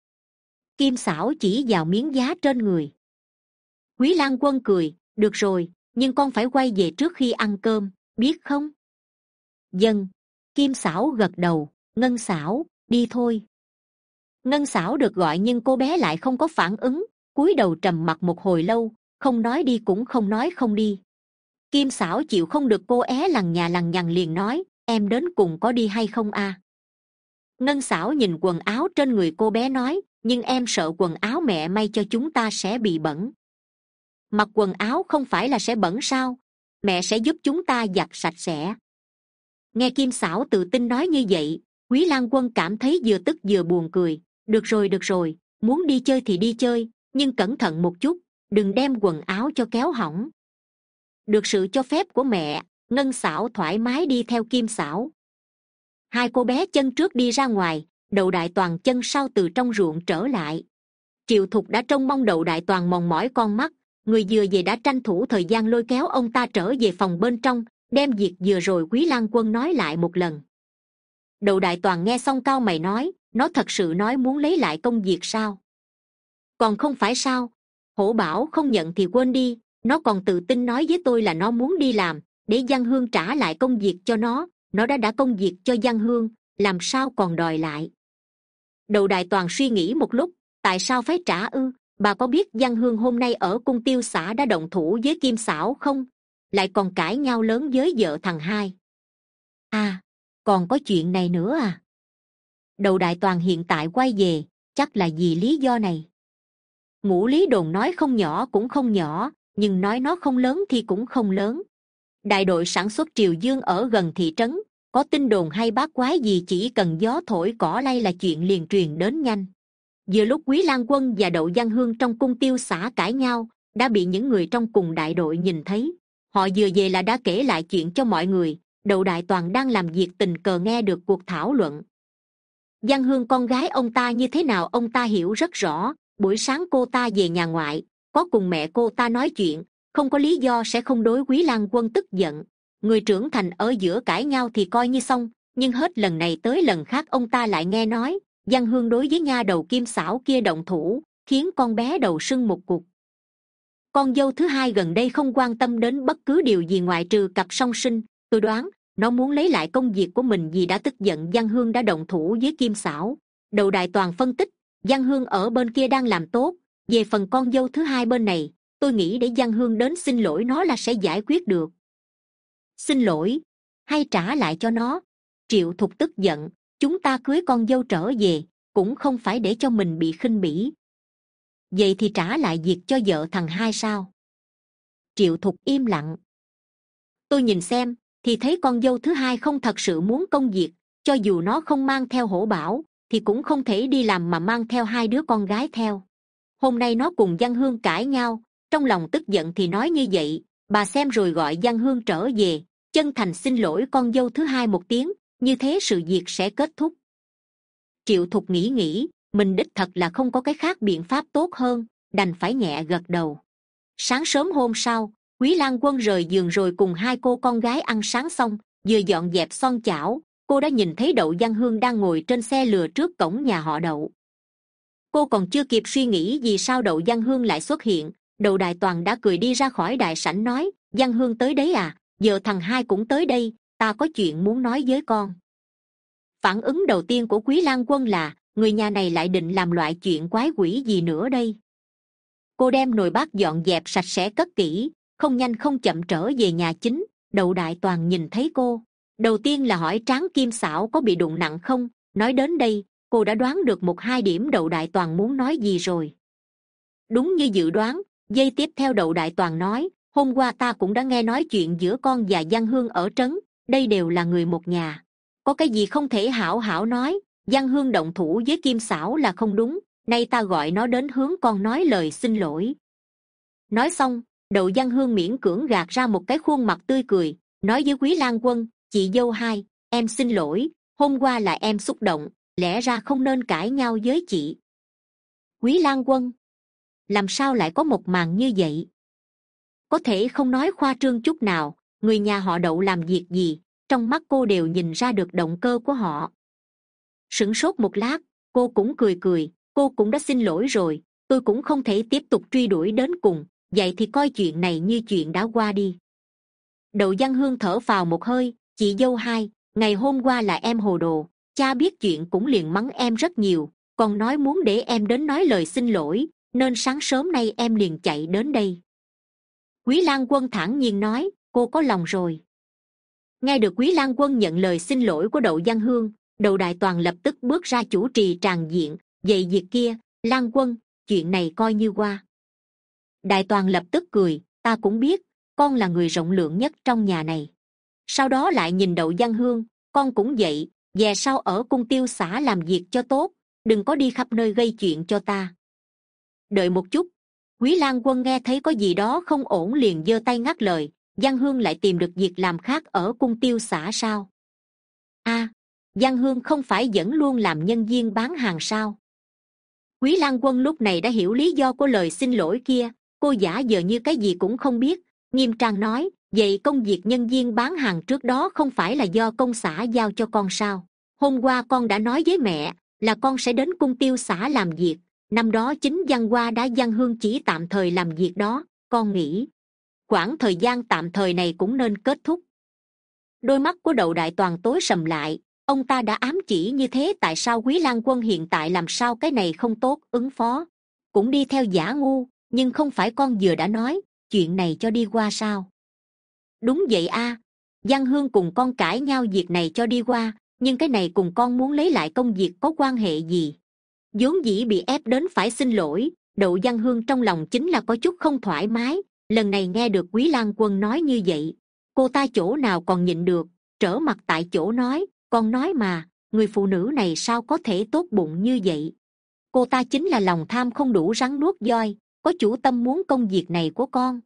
Kim Xảo chỉ vào miếng giá trên người. Quý Lang Quân cười, được rồi, nhưng con phải quay về trước khi ăn cơm, biết không? Vâng. Kim Xảo gật đầu. Ngân Xảo, đi thôi. Ngân Xảo được gọi nhưng cô bé lại không có phản ứng, cúi đầu trầm mặc một hồi lâu, không nói đi cũng không nói không đi. Kim Xảo chịu không được cô é lằng nhà lằng nhằng liền nói, em đến cùng có đi hay không a? Ngân Xảo nhìn quần áo trên người cô bé nói, nhưng em sợ quần áo mẹ may cho chúng ta sẽ bị bẩn. Mặc quần áo không phải là sẽ bẩn sao? Mẹ sẽ giúp chúng ta giặt sạch sẽ. Nghe Kim Xảo tự tin nói như vậy, Quý Lang Quân cảm thấy vừa tức vừa buồn cười. Được rồi được rồi, muốn đi chơi thì đi chơi, nhưng cẩn thận một chút, đừng đem quần áo cho kéo hỏng. Được sự cho phép của mẹ, Ngân Xảo thoải mái đi theo Kim Xảo. Hai cô bé chân trước đi ra ngoài, Đậu Đại Toàn chân sau từ trong ruộng trở lại. Triệu Thục đã trông mong Đậu Đại Toàn mòn mỏi con mắt, người vừa về đã tranh thủ thời gian lôi kéo ông ta trở về phòng bên trong, đem việc vừa rồi Quý Lang Quân nói lại một lần. Đậu Đại Toàn nghe xong cau mày nói, nó thật sự nói muốn lấy lại công việc sao? Còn không phải sao? Hổ Bảo không nhận thì quên đi, nó còn tự tin nói với tôi là nó muốn đi làm để Giang Hương trả lại công việc cho nó. Nó đã đã công việc cho Giang Hương, làm sao còn đòi lại? Đậu Đại Toàn suy nghĩ một lúc, tại sao phải trả ư? Bà có biết Giang Hương hôm nay ở cung tiêu xã đã động thủ với Kim Xảo không? Lại còn cãi nhau lớn với vợ thằng hai. À, còn có chuyện này nữa à? Đậu Đại Toàn hiện tại quay về, chắc là vì lý do này. Ngũ Lý đồn nói không nhỏ cũng không nhỏ, nhưng nói nó không lớn thì cũng không lớn. Đại đội sản xuất Triều Dương ở gần thị trấn, có tin đồn hay bát quái gì chỉ cần gió thổi cỏ lay là chuyện liền truyền đến nhanh. Vừa lúc Quý Lang Quân và Đậu Giang Hương trong cung tiêu xã cãi nhau, đã bị những người trong cùng đại đội nhìn thấy. Họ vừa về là đã kể lại chuyện cho mọi người. Đậu Đại Toàn đang làm việc tình cờ nghe được cuộc thảo luận. Giang Hương con gái ông ta như thế nào ông ta hiểu rất rõ. Buổi sáng cô ta về nhà ngoại, có cùng mẹ cô ta nói chuyện, không có lý do sẽ không đối Quý Lang Quân tức giận. Người trưởng thành ở giữa cãi nhau thì coi như xong, nhưng hết lần này tới lần khác ông ta lại nghe nói Giang Hương đối với nha đầu Kim Xảo kia động thủ, khiến con bé đầu sưng một cục. Con dâu thứ hai gần đây không quan tâm đến bất cứ điều gì ngoại trừ cặp song sinh. Tôi đoán nó muốn lấy lại công việc của mình vì đã tức giận Giang Hương đã động thủ với Kim Xảo. Đậu Đại Toàn phân tích, Giang Hương ở bên kia đang làm tốt, về phần con dâu thứ hai bên này, tôi nghĩ để Giang Hương đến xin lỗi nó là sẽ giải quyết được. Xin lỗi hay trả lại cho nó? Triệu Thục tức giận, chúng ta cưới con dâu trở về cũng không phải để cho mình bị khinh bỉ. Vậy thì trả lại việc cho vợ thằng hai sao? Triệu Thục im lặng. Tôi nhìn xem thì thấy con dâu thứ hai không thật sự muốn công việc, cho dù nó không mang theo Hổ Bảo thì cũng không thể đi làm mà mang theo hai đứa con gái theo. Hôm nay nó cùng Giang Hương cãi nhau, trong lòng tức giận thì nói như vậy. Bà xem rồi gọi Giang Hương trở về, chân thành xin lỗi con dâu thứ hai một tiếng, như thế sự việc sẽ kết thúc. Triệu Thục nghĩ nghĩ, mình đích thật là không có cái khác biện pháp tốt hơn, đành phải nhẹ gật đầu. Sáng sớm hôm sau, Quý Lang Quân rời giường rồi cùng hai cô con gái ăn sáng xong, vừa dọn dẹp son chảo, cô đã nhìn thấy Đậu Giang Hương đang ngồi trên xe lừa trước cổng nhà họ Đậu. Cô còn chưa kịp suy nghĩ vì sao Đậu Giang Hương lại xuất hiện, Đậu Đại Toàn đã cười đi ra khỏi đại sảnh nói, Giang Hương tới đấy à, giờ thằng hai cũng tới đây, ta có chuyện muốn nói với con. Phản ứng đầu tiên của Quý Lang Quân là người nhà này lại định làm loại chuyện quái quỷ gì nữa đây. Cô đem nồi bát dọn dẹp sạch sẽ cất kỹ, không nhanh không chậm trở về nhà chính. Đậu Đại Toàn nhìn thấy cô, đầu tiên là hỏi Tráng Kim Xảo có bị đụng nặng không. Nói đến đây, cô đã đoán được một hai điểm Đậu Đại Toàn muốn nói gì rồi. Đúng như dự đoán, giây tiếp theo Đậu Đại Toàn nói, hôm qua ta cũng đã nghe nói chuyện giữa con và Giang Hương ở trấn, đây đều là người một nhà, có cái gì không thể hảo hảo nói. Giang Hương động thủ với Kim Xảo là không đúng, nay ta gọi nó đến hướng con nói lời xin lỗi. Nói xong, Đậu Giang Hương miễn cưỡng gạt ra một cái khuôn mặt tươi cười, nói với Quý Lang Quân, chị dâu hai, em xin lỗi, hôm qua là em xúc động, lẽ ra không nên cãi nhau với chị. Quý Lang Quân, làm sao lại có một màn như vậy? Có thể không nói khoa trương chút nào, người nhà họ Đậu làm việc gì, trong mắt cô đều nhìn ra được động cơ của họ. Sửng sốt một lát, cô cũng cười cười, cô cũng đã xin lỗi rồi, tôi cũng không thể tiếp tục truy đuổi đến cùng, vậy thì coi chuyện này như chuyện đã qua đi. Đậu Giang Hương thở phào một hơi, chị dâu hai, ngày hôm qua là em hồ đồ, cha biết chuyện cũng liền mắng em rất nhiều, còn nói muốn để em đến nói lời xin lỗi, nên sáng sớm nay em liền chạy đến đây. Quý Lang Quân thản nhiên nói, cô có lòng rồi. Nghe được Quý Lang Quân nhận lời xin lỗi của Đậu Giang Hương, Đậu Đại Toàn lập tức bước ra chủ trì tràng diện, vậy việc kia, Lang Quân, chuyện này coi như qua. Đại Toàn lập tức cười, ta cũng biết, con là người rộng lượng nhất trong nhà này. Sau đó lại nhìn Đậu Giang Hương, con cũng vậy, về sau ở cung tiêu xã làm việc cho tốt, đừng có đi khắp nơi gây chuyện cho ta. Đợi một chút. Quý Lang Quân nghe thấy có gì đó không ổn liền giơ tay ngắt lời, Giang Hương lại tìm được việc làm khác ở cung tiêu xã sao? A, à, Giang Hương không phải vẫn luôn làm nhân viên bán hàng sao? Quý Lang Quân lúc này đã hiểu lý do của lời xin lỗi kia, cô giả vờ như cái gì cũng không biết, nghiêm trang nói, vậy công việc nhân viên bán hàng trước đó không phải là do công xã giao cho con sao? Hôm qua con đã nói với mẹ là con sẽ đến cung tiêu xã làm việc, năm đó chính Giang Hoa đã Giang Hương chỉ tạm thời làm việc đó, con nghĩ khoảng thời gian tạm thời này cũng nên kết thúc. Đôi mắt của Đậu Đại Toàn tối sầm lại, ông ta đã ám chỉ như thế, tại sao Quý Lang Quân hiện tại làm sao cái này không tốt ứng phó, cũng đi theo giả ngu, nhưng không phải con vừa đã nói chuyện này cho đi qua sao? Đúng vậy a, à, Giang Hương cùng con cãi nhau việc này cho đi qua, nhưng cái này cùng con muốn lấy lại công việc có quan hệ gì? Vốn dĩ bị ép đến phải xin lỗi, Đậu Giang Hương trong lòng chính là có chút không thoải mái, lần này nghe được Quý Lang Quân nói như vậy, cô ta chỗ nào còn nhịn được, trở mặt tại chỗ nói, con nói mà, người phụ nữ này sao có thể tốt bụng như vậy? Cô ta chính là lòng tham không đủ rắn nuốt voi, có chủ tâm muốn công việc này của con.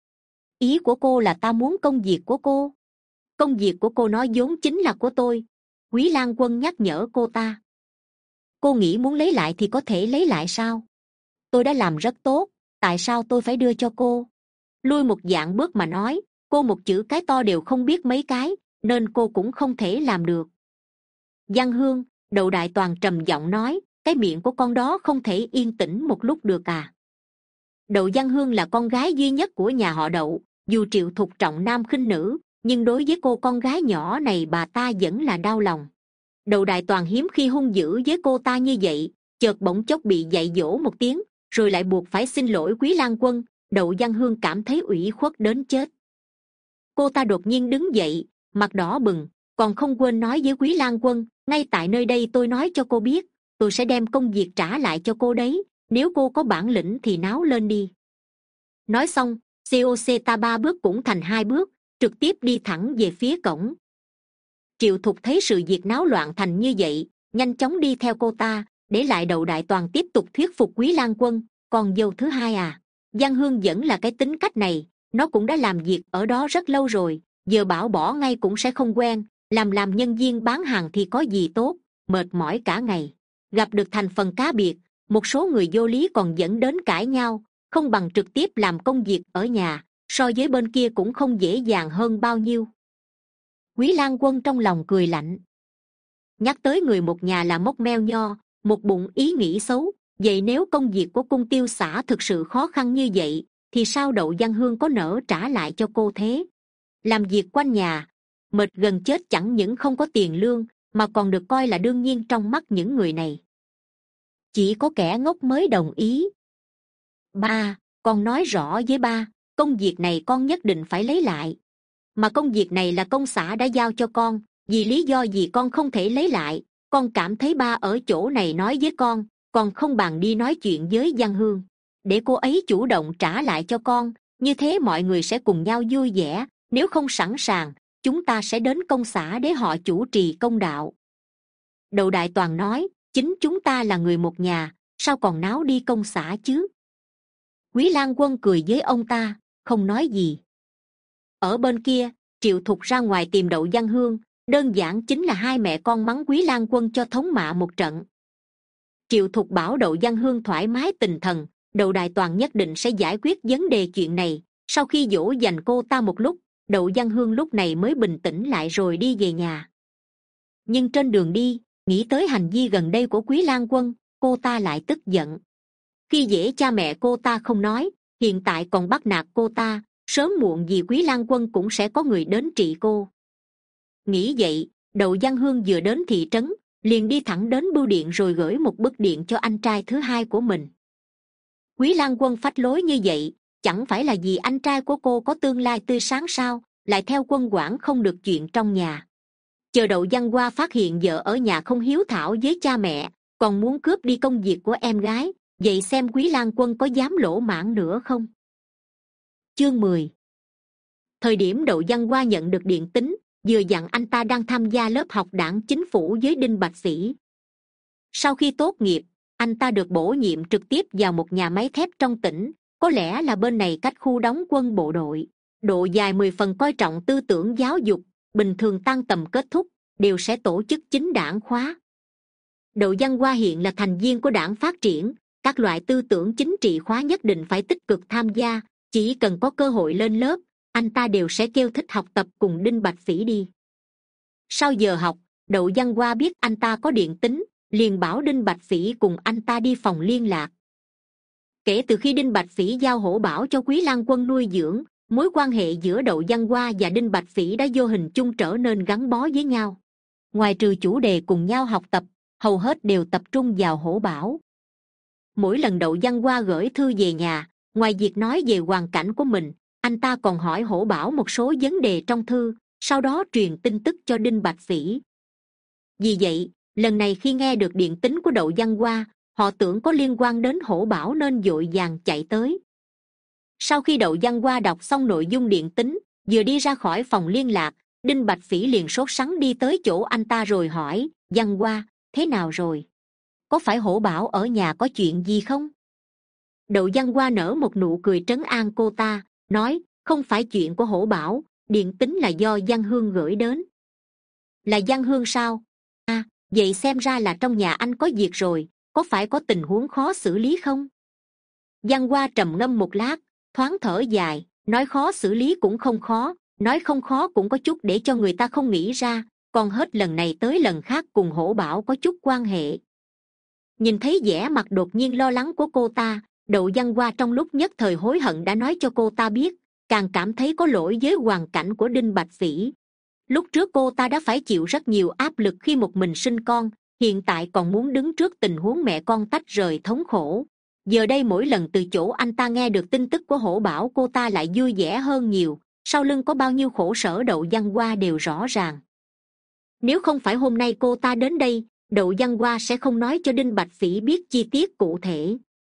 Ý của cô là ta muốn công việc của cô? Công việc của cô nói vốn chính là của tôi. Quý Lang Quân nhắc nhở cô ta. Cô nghĩ muốn lấy lại thì có thể lấy lại sao? Tôi đã làm rất tốt, tại sao tôi phải đưa cho cô? Lui một dạng bước mà nói, cô một chữ cái to đều không biết mấy cái, nên cô cũng không thể làm được. Giang Hương, Đậu Đại Toàn trầm giọng nói, cái miệng của con đó không thể yên tĩnh một lúc được à? Đậu Giang Hương là con gái duy nhất của nhà họ Đậu, dù Triệu Thục trọng nam khinh nữ, nhưng đối với cô con gái nhỏ này bà ta vẫn là đau lòng. Đậu Đại Toàn hiếm khi hung dữ với cô ta như vậy, chợt bỗng chốc bị dạy dỗ một tiếng, rồi lại buộc phải xin lỗi Quý Lang Quân. Đậu Giang Hương cảm thấy ủy khuất đến chết. Cô ta đột nhiên đứng dậy, mặt đỏ bừng, còn không quên nói với Quý Lang Quân, ngay tại nơi đây tôi nói cho cô biết, tôi sẽ đem công việc trả lại cho cô đấy, nếu cô có bản lĩnh thì náo lên đi. Nói xong, coc ta ba bước cũng thành hai bước, trực tiếp đi thẳng về phía cổng. Triệu Thục thấy sự việc náo loạn thành như vậy, nhanh chóng đi theo cô ta, để lại Đậu Đại Toàn tiếp tục thuyết phục Quý Lang Quân. Còn dâu thứ hai à, Giang Hương vẫn là cái tính cách này, nó cũng đã làm việc ở đó rất lâu rồi, giờ bảo bỏ ngay cũng sẽ không quen, làm làm nhân viên bán hàng thì có gì tốt, mệt mỏi cả ngày, gặp được thành phần cá biệt, một số người vô lý còn dẫn đến cãi nhau, không bằng trực tiếp làm công việc ở nhà, so với bên kia cũng không dễ dàng hơn bao nhiêu. Quý Lang Quân trong lòng cười lạnh, nhắc tới người một nhà là mốc meo nho, một bụng ý nghĩ xấu. Vậy nếu công việc của cung tiêu xã thực sự khó khăn như vậy, thì sao Đậu Giang Hương có nỡ trả lại cho cô thế? Làm việc quanh nhà, mệt gần chết chẳng những không có tiền lương, mà còn được coi là đương nhiên trong mắt những người này. Chỉ có kẻ ngốc mới đồng ý. Ba, con nói rõ với ba, công việc này con nhất định phải lấy lại. Mà công việc này là công xã đã giao cho con, vì lý do gì con không thể lấy lại. Con cảm thấy ba ở chỗ này nói với con, còn không bằng đi nói chuyện với Giang Hương, để cô ấy chủ động trả lại cho con, như thế mọi người sẽ cùng nhau vui vẻ. Nếu không sẵn sàng, chúng ta sẽ đến công xã để họ chủ trì công đạo. Đậu Đại Toàn nói, chính chúng ta là người một nhà, sao còn náo đi công xã chứ? Quý Lang Quân cười với ông ta, không nói gì. Ở bên kia, Triệu Thục ra ngoài tìm Đậu Văn Hương, đơn giản chính là hai mẹ con mắng Quý Lang Quân cho thống mạ một trận. Triệu Thục bảo Đậu Văn Hương thoải mái tinh thần, Đậu Đại Toàn nhất định sẽ giải quyết vấn đề chuyện này. Sau khi dỗ dành cô ta một lúc, Đậu Văn Hương lúc này mới bình tĩnh lại rồi đi về nhà. Nhưng trên đường đi, nghĩ tới hành vi gần đây của Quý Lang Quân, cô ta lại tức giận. Khi dễ cha mẹ cô ta không nói, hiện tại còn bắt nạt cô ta, sớm muộn gì Quý Lang Quân cũng sẽ có người đến trị cô. Nghĩ vậy, Đậu Văn Hương vừa đến thị trấn, liền đi thẳng đến bưu điện rồi gửi một bức điện cho anh trai thứ hai của mình. Quý Lang Quân phách lối như vậy, chẳng phải là vì anh trai của cô có tương lai tươi sáng sao, lại theo quân quản không được chuyện trong nhà. Chờ Đậu Văn Hoa phát hiện vợ ở nhà không hiếu thảo với cha mẹ, còn muốn cướp đi công việc của em gái, vậy xem Quý Lang Quân có dám lỗ mãng nữa không? Chương mười. Thời điểm Đậu Văn Hoa nhận được điện tín, vừa dặn anh ta đang tham gia lớp học đảng chính phủ với Đinh Bạch Phỉ. Sau khi tốt nghiệp, anh ta được bổ nhiệm trực tiếp vào một nhà máy thép trong tỉnh, có lẽ là bên này cách khu đóng quân bộ đội. Độ dài mười phần coi trọng tư tưởng giáo dục, bình thường tan tầm kết thúc, đều sẽ tổ chức chính đảng khóa. Đậu Văn Hoa hiện là thành viên của đảng Phát Triển, các loại tư tưởng chính trị khóa nhất định phải tích cực tham gia, chỉ cần có cơ hội lên lớp, anh ta đều sẽ kêu thích học tập cùng Đinh Bạch Phỉ đi. Sau giờ học, Đậu Văn Hoa biết anh ta có điện tín, liền bảo Đinh Bạch Phỉ cùng anh ta đi phòng liên lạc. Kể từ khi Đinh Bạch Phỉ giao Hổ Bảo cho Quý Lang Quân nuôi dưỡng, mối quan hệ giữa Đậu Văn Hoa và Đinh Bạch Phỉ đã vô hình chung trở nên gắn bó với nhau. Ngoài trừ chủ đề cùng nhau học tập, hầu hết đều tập trung vào Hổ Bảo. Mỗi lần Đậu Văn Hoa gửi thư về nhà, ngoài việc nói về hoàn cảnh của mình, anh ta còn hỏi Hổ Bảo một số vấn đề trong thư, sau đó truyền tin tức cho Đinh Bạch Phỉ. Vì vậy, lần này khi nghe được điện tín của Đậu Văn Hoa, họ tưởng có liên quan đến Hổ Bảo nên vội vàng chạy tới. Sau khi Đậu Văn Hoa đọc xong nội dung điện tín, vừa đi ra khỏi phòng liên lạc, Đinh Bạch Phỉ liền sốt sắng đi tới chỗ anh ta rồi hỏi, Văn Hoa, thế nào rồi? Có phải Hổ Bảo ở nhà có chuyện gì không? Đậu Văn Hoa nở một nụ cười trấn an cô ta, nói, không phải chuyện của Hổ Bảo, điện tín là do Giang Hương gửi đến. Là Giang Hương sao? À, vậy xem ra là trong nhà anh có việc rồi, có phải có tình huống khó xử lý không? Văn Hoa trầm ngâm một lát, thoáng thở dài, nói khó xử lý cũng không khó, nói không khó cũng có chút để cho người ta không nghĩ ra, còn hết lần này tới lần khác cùng Hổ Bảo có chút quan hệ. Nhìn thấy vẻ mặt đột nhiên lo lắng của cô ta, Đậu Văn Hoa trong lúc nhất thời hối hận đã nói cho cô ta biết, càng cảm thấy có lỗi với hoàn cảnh của Đinh Bạch Phỉ. Lúc trước cô ta đã phải chịu rất nhiều áp lực khi một mình sinh con, hiện tại còn muốn đứng trước tình huống mẹ con tách rời thống khổ. Giờ đây mỗi lần từ chỗ anh ta nghe được tin tức của Hổ Bảo, cô ta lại vui vẻ hơn nhiều, sau lưng có bao nhiêu khổ sở Đậu Văn Hoa đều rõ ràng. Nếu không phải hôm nay cô ta đến đây, Đậu Văn Hoa sẽ không nói cho Đinh Bạch Phỉ biết chi tiết cụ thể.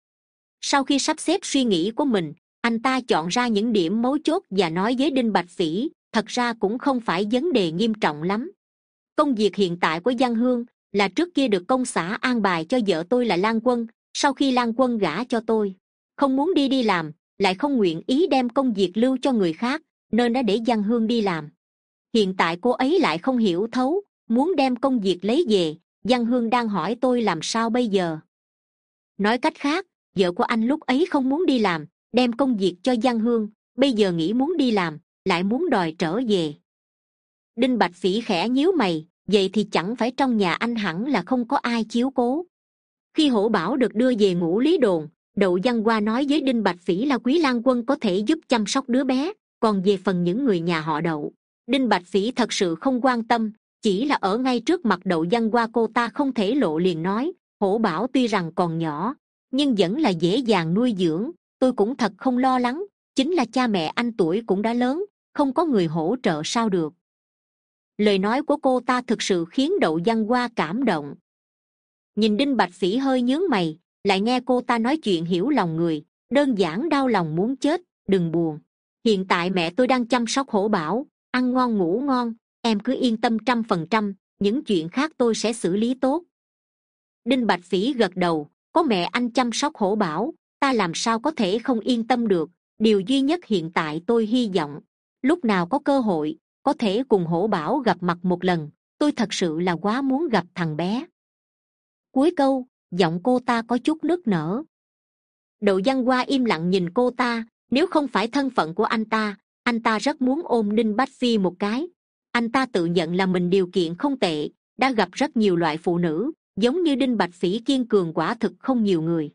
Sau khi sắp xếp suy nghĩ của mình, anh ta chọn ra những điểm mấu chốt và nói với Đinh Bạch Phỉ, thật ra cũng không phải vấn đề nghiêm trọng lắm. Công việc hiện tại của Giang Hương là trước kia được công xã an bài cho vợ tôi là Lan Quân, sau khi Lan Quân gả cho tôi, không muốn đi đi làm, lại không nguyện ý đem công việc lưu cho người khác, nên đã để Giang Hương đi làm. Hiện tại cô ấy lại không hiểu thấu, muốn đem công việc lấy về, Giang Hương đang hỏi tôi làm sao bây giờ. Nói cách khác, vợ của anh lúc ấy không muốn đi làm, đem công việc cho Giang Hương, bây giờ nghĩ muốn đi làm, lại muốn đòi trở về. Đinh Bạch Phỉ khẽ nhíu mày, vậy thì chẳng phải trong nhà anh hẳn là không có ai chiếu cố. Khi Hổ Bảo được đưa về Ngũ Lý Đồn, Đậu Văn Hoa nói với Đinh Bạch Phỉ là Quý Lang Quân có thể giúp chăm sóc đứa bé, còn về phần những người nhà họ Đậu, Đinh Bạch Phỉ thật sự không quan tâm, chỉ là ở ngay trước mặt Đậu Văn Hoa cô ta không thể lộ liền nói, hổ bảo tuy rằng còn nhỏ nhưng vẫn là dễ dàng nuôi dưỡng, tôi cũng thật không lo lắng, chính là cha mẹ anh tuổi cũng đã lớn, không có người hỗ trợ sao được. Lời nói của cô ta thực sự khiến Đậu Văn Hoa cảm động. Nhìn Đinh Bạch Phỉ hơi nhướng mày, lại nghe cô ta nói chuyện hiểu lòng người, đơn giản đau lòng muốn chết. Đừng buồn, hiện tại mẹ tôi đang chăm sóc hổ bảo, ăn ngon ngủ ngon, em cứ yên tâm trăm phần trăm, những chuyện khác tôi sẽ xử lý tốt. Đinh Bạch Phỉ gật đầu, có mẹ anh chăm sóc hổ bảo, ta làm sao có thể không yên tâm được. Điều duy nhất hiện tại tôi hy vọng lúc nào có cơ hội có thể cùng hổ bảo gặp mặt một lần, tôi thật sự là quá muốn gặp thằng bé. Cuối câu giọng cô ta có chút nức nở. Đậu Văn Hoa im lặng nhìn cô ta, nếu không phải thân phận của anh ta, anh ta rất muốn ôm Đinh Bách Phi một cái. Anh ta tự nhận là mình điều kiện không tệ, đã gặp rất nhiều loại phụ nữ, giống như Đinh Bạch Phỉ kiên cường quả thực không nhiều người.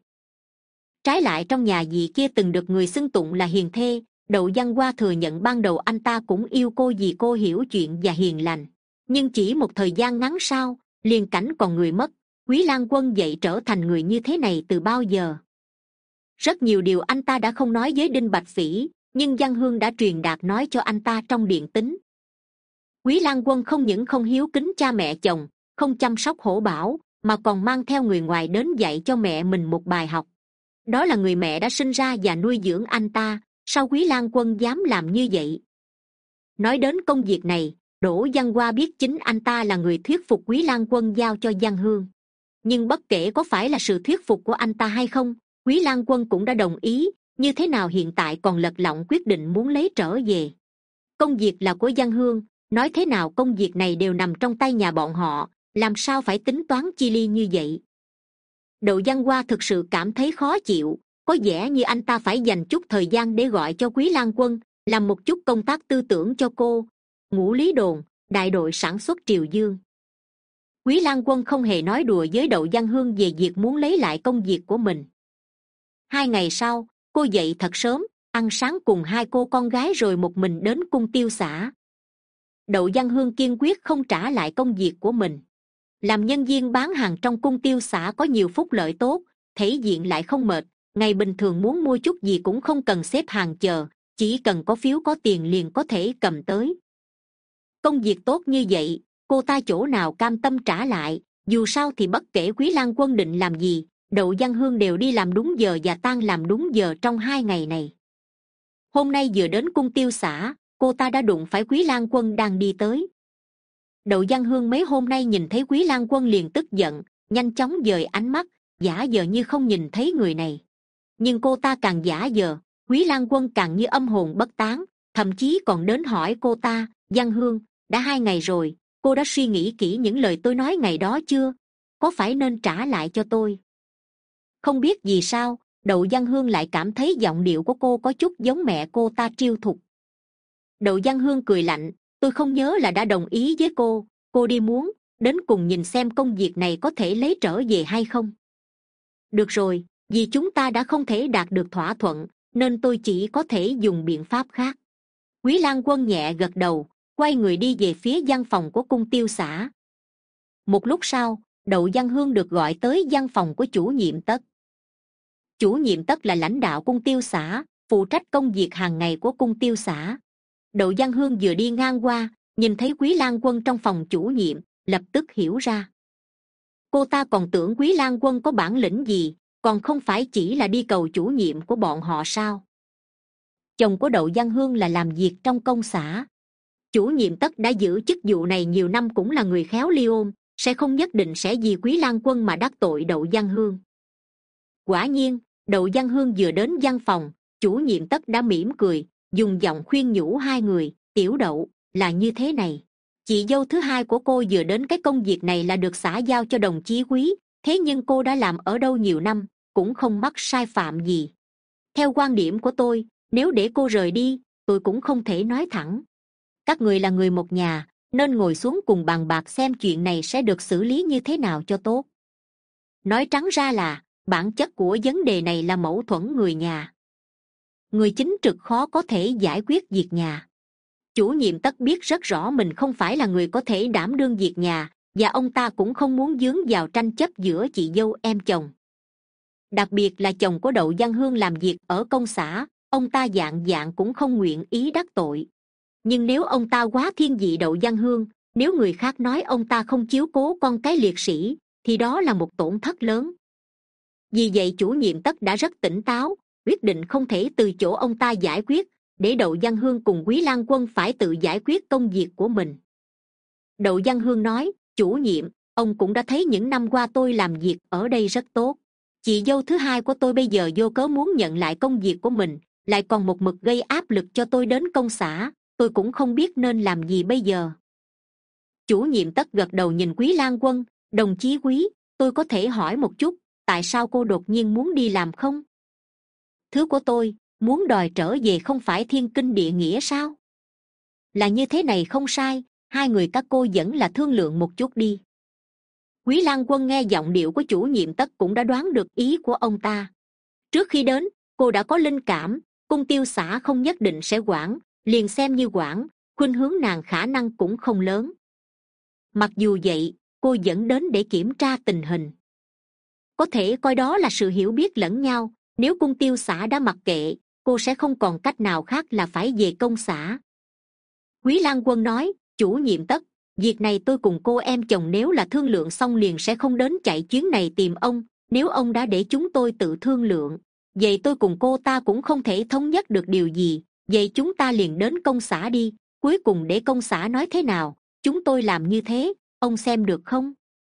Trái lại trong nhà dì kia từng được người xưng tụng là hiền thê, Đậu Văn Hoa thừa nhận ban đầu anh ta cũng yêu cô vì cô hiểu chuyện và hiền lành. Nhưng chỉ một thời gian ngắn sau, liền cảnh còn người mất, Quý Lang Quân dậy trở thành người như thế này từ bao giờ. Rất nhiều điều anh ta đã không nói với Đinh Bạch Phỉ, nhưng Văn Hương đã truyền đạt nói cho anh ta trong điện tín. Quý Lang Quân không những không hiếu kính cha mẹ chồng, không chăm sóc hổ bảo, mà còn mang theo người ngoài đến dạy cho mẹ mình một bài học. Đó là người mẹ đã sinh ra và nuôi dưỡng anh ta, sao Quý Lang Quân dám làm như vậy? Nói đến công việc này, Đỗ Văn Hoa biết chính anh ta là người thuyết phục Quý Lang Quân giao cho Văn Hương. Nhưng bất kể có phải là sự thuyết phục của anh ta hay không, Quý Lang Quân cũng đã đồng ý, như thế nào hiện tại còn lật lọng quyết định muốn lấy trở về. Công việc là của Văn Hương, nói thế nào công việc này đều nằm trong tay nhà bọn họ, làm sao phải tính toán chi ly như vậy. Đậu Văn Hoa thực sự cảm thấy khó chịu, có vẻ như anh ta phải dành chút thời gian để gọi cho Quý Lang Quân, làm một chút công tác tư tưởng cho cô. Ngũ Lý Đồn, đại đội sản xuất Triều Dương. Quý Lang Quân không hề nói đùa với Đậu Văn Hương về việc muốn lấy lại công việc của mình. Hai ngày sau, cô dậy thật sớm, ăn sáng cùng hai cô con gái rồi một mình đến cung tiêu xã. Đậu Văn Hương kiên quyết không trả lại công việc của mình. Làm nhân viên bán hàng trong cung tiêu xã có nhiều phúc lợi tốt, thể diện lại không mệt, ngày bình thường muốn mua chút gì cũng không cần xếp hàng chờ, chỉ cần có phiếu có tiền liền có thể cầm tới. Công việc tốt như vậy, cô ta chỗ nào cam tâm trả lại, dù sao thì bất kể Quý Lang Quân định làm gì, Đậu Văn Hương đều đi làm đúng giờ và tan làm đúng giờ trong hai ngày này. Hôm nay vừa đến cung tiêu xã, cô ta đã đụng phải Quý Lang Quân đang đi tới. Đậu Văn Hương mấy hôm nay nhìn thấy Quý Lang Quân liền tức giận, nhanh chóng dời ánh mắt, giả vờ như không nhìn thấy người này. Nhưng cô ta càng giả vờ, Quý Lang Quân càng như âm hồn bất tán, thậm chí còn đến hỏi cô ta, Văn Hương, đã hai ngày rồi, cô đã suy nghĩ kỹ những lời tôi nói ngày đó chưa? Có phải nên trả lại cho tôi? Không biết vì sao, Đậu Văn Hương lại cảm thấy giọng điệu của cô có chút giống mẹ cô ta Triêu Thục. Đậu Văn Hương cười lạnh, tôi không nhớ là đã đồng ý với cô, cô đi muốn, đến cùng nhìn xem công việc này có thể lấy trở về hay không. Được rồi, vì chúng ta đã không thể đạt được thỏa thuận, nên tôi chỉ có thể dùng biện pháp khác. Quý Lang Quân nhẹ gật đầu, quay người đi về phía văn phòng của cung tiêu xã. Một lúc sau, Đậu Văn Hương được gọi tới văn phòng của chủ nhiệm Tất. Chủ nhiệm Tất là lãnh đạo cung tiêu xã, phụ trách công việc hàng ngày của cung tiêu xã. Đậu Văn Hương vừa đi ngang qua, nhìn thấy Quý Lang Quân trong phòng chủ nhiệm, lập tức hiểu ra. Cô ta còn tưởng Quý Lang Quân có bản lĩnh gì, còn không phải chỉ là đi cầu chủ nhiệm của bọn họ sao? Chồng của Đậu Văn Hương là làm việc trong công xã. Chủ nhiệm Tất đã giữ chức vụ này nhiều năm, cũng là người khéo li ôm, sẽ không nhất định sẽ vì Quý Lang Quân mà đắc tội Đậu Văn Hương. Quả nhiên, Đậu Văn Hương vừa đến văn phòng, chủ nhiệm Tất đã mỉm cười, dùng giọng khuyên nhủ hai người, Tiểu Đậu, là như thế này. Chị dâu thứ hai của cô vừa đến, cái công việc này là được xã giao cho đồng chí Quý, thế nhưng cô đã làm ở đâu nhiều năm, cũng không mắc sai phạm gì. Theo quan điểm của tôi, nếu để cô rời đi, tôi cũng không thể nói thẳng. Các người là người một nhà, nên ngồi xuống cùng bàn bạc xem chuyện này sẽ được xử lý như thế nào cho tốt. Nói trắng ra là, bản chất của vấn đề này là mâu thuẫn người nhà. Người chính trực khó có thể giải quyết việc nhà. Chủ nhiệm Tất biết rất rõ mình không phải là người có thể đảm đương việc nhà, và ông ta cũng không muốn dướng vào tranh chấp giữa chị dâu em chồng. Đặc biệt là chồng của Đậu Văn Hương làm việc ở công xã, ông ta dạng dạng cũng không nguyện ý đắc tội. Nhưng nếu ông ta quá thiên vị Đậu Văn Hương, nếu người khác nói ông ta không chiếu cố con cái liệt sĩ, thì đó là một tổn thất lớn. Vì vậy chủ nhiệm Tất đã rất tỉnh táo, quyết định không thể từ chỗ ông ta giải quyết, để Đậu Văn Hương cùng Quý Lan Quân phải tự giải quyết công việc của mình. Đậu Văn Hương nói, chủ nhiệm, ông cũng đã thấy những năm qua tôi làm việc ở đây rất tốt. Chị dâu thứ hai của tôi bây giờ vô cớ muốn nhận lại công việc của mình, lại còn một mực gây áp lực cho tôi đến công xã, tôi cũng không biết nên làm gì bây giờ. Chủ nhiệm Tất gật đầu nhìn Quý Lan Quân, đồng chí Quý, tôi có thể hỏi một chút, tại sao cô đột nhiên muốn đi làm không? Thứ của tôi, muốn đòi trở về không phải thiên kinh địa nghĩa sao? Là như thế này không sai, hai người các cô vẫn là thương lượng một chút đi. Quý Lan Quân nghe giọng điệu của chủ nhiệm Tất cũng đã đoán được ý của ông ta. Trước khi đến, cô đã có linh cảm, cung tiêu xã không nhất định sẽ quản, liền xem như quản, khuynh hướng nàng khả năng cũng không lớn. Mặc dù vậy, cô vẫn đến để kiểm tra tình hình. Có thể coi đó là sự hiểu biết lẫn nhau, nếu cung tiêu xã đã mặc kệ, cô sẽ không còn cách nào khác là phải về công xã. Quý Lan Quân nói, chủ nhiệm Tất, việc này tôi cùng cô em chồng nếu là thương lượng xong liền sẽ không đến chạy chuyến này tìm ông, nếu ông đã để chúng tôi tự thương lượng, vậy tôi cùng cô ta cũng không thể thống nhất được điều gì, vậy chúng ta liền đến công xã đi, cuối cùng để công xã nói thế nào, chúng tôi làm như thế, ông xem được không?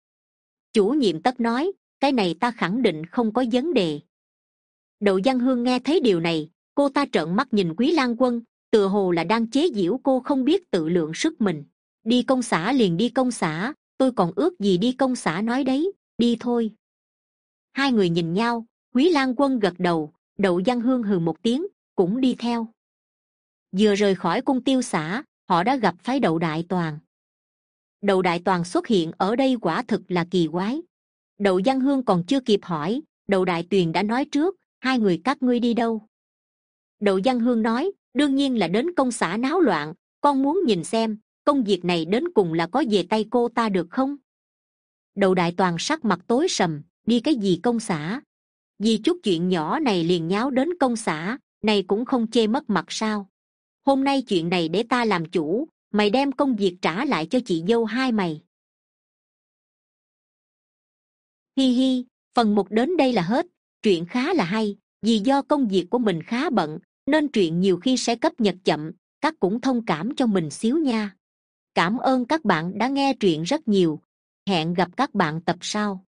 Chủ nhiệm Tất nói, cái này ta khẳng định không có vấn đề. Đậu Văn Hương nghe thấy điều này, cô ta trợn mắt nhìn Quý Lan Quân, tựa hồ là đang chế giễu cô không biết tự lượng sức mình. Đi công xã liền đi công xã, tôi còn ước gì đi công xã nói đấy, đi thôi. Hai người nhìn nhau, Quý Lan Quân gật đầu, Đậu Văn Hương hừ một tiếng, cũng đi theo. Vừa rời khỏi cung tiêu xã, họ đã gặp phái Đậu Đại Toàn. Đậu Đại Toàn xuất hiện ở đây quả thực là kỳ quái. Đậu Văn Hương còn chưa kịp hỏi, Đậu Đại Tuyền đã nói trước, hai người các ngươi đi đâu? Đậu Văn Hương nói, đương nhiên là đến công xã náo loạn, con muốn nhìn xem, công việc này đến cùng là có về tay cô ta được không? Đậu Đại Toàn sắc mặt tối sầm, đi cái gì công xã? Vì chút chuyện nhỏ này liền nháo đến công xã, này cũng không chê mất mặt sao? Hôm nay chuyện này để ta làm chủ, mày đem công việc trả lại cho chị dâu hai mày. Hi hi, phần một đến đây là hết, truyện khá là hay, vì do công việc của mình khá bận, nên truyện nhiều khi sẽ cập nhật chậm, các cũng thông cảm cho mình xíu nha. Cảm ơn các bạn đã nghe truyện rất nhiều, hẹn gặp các bạn tập sau.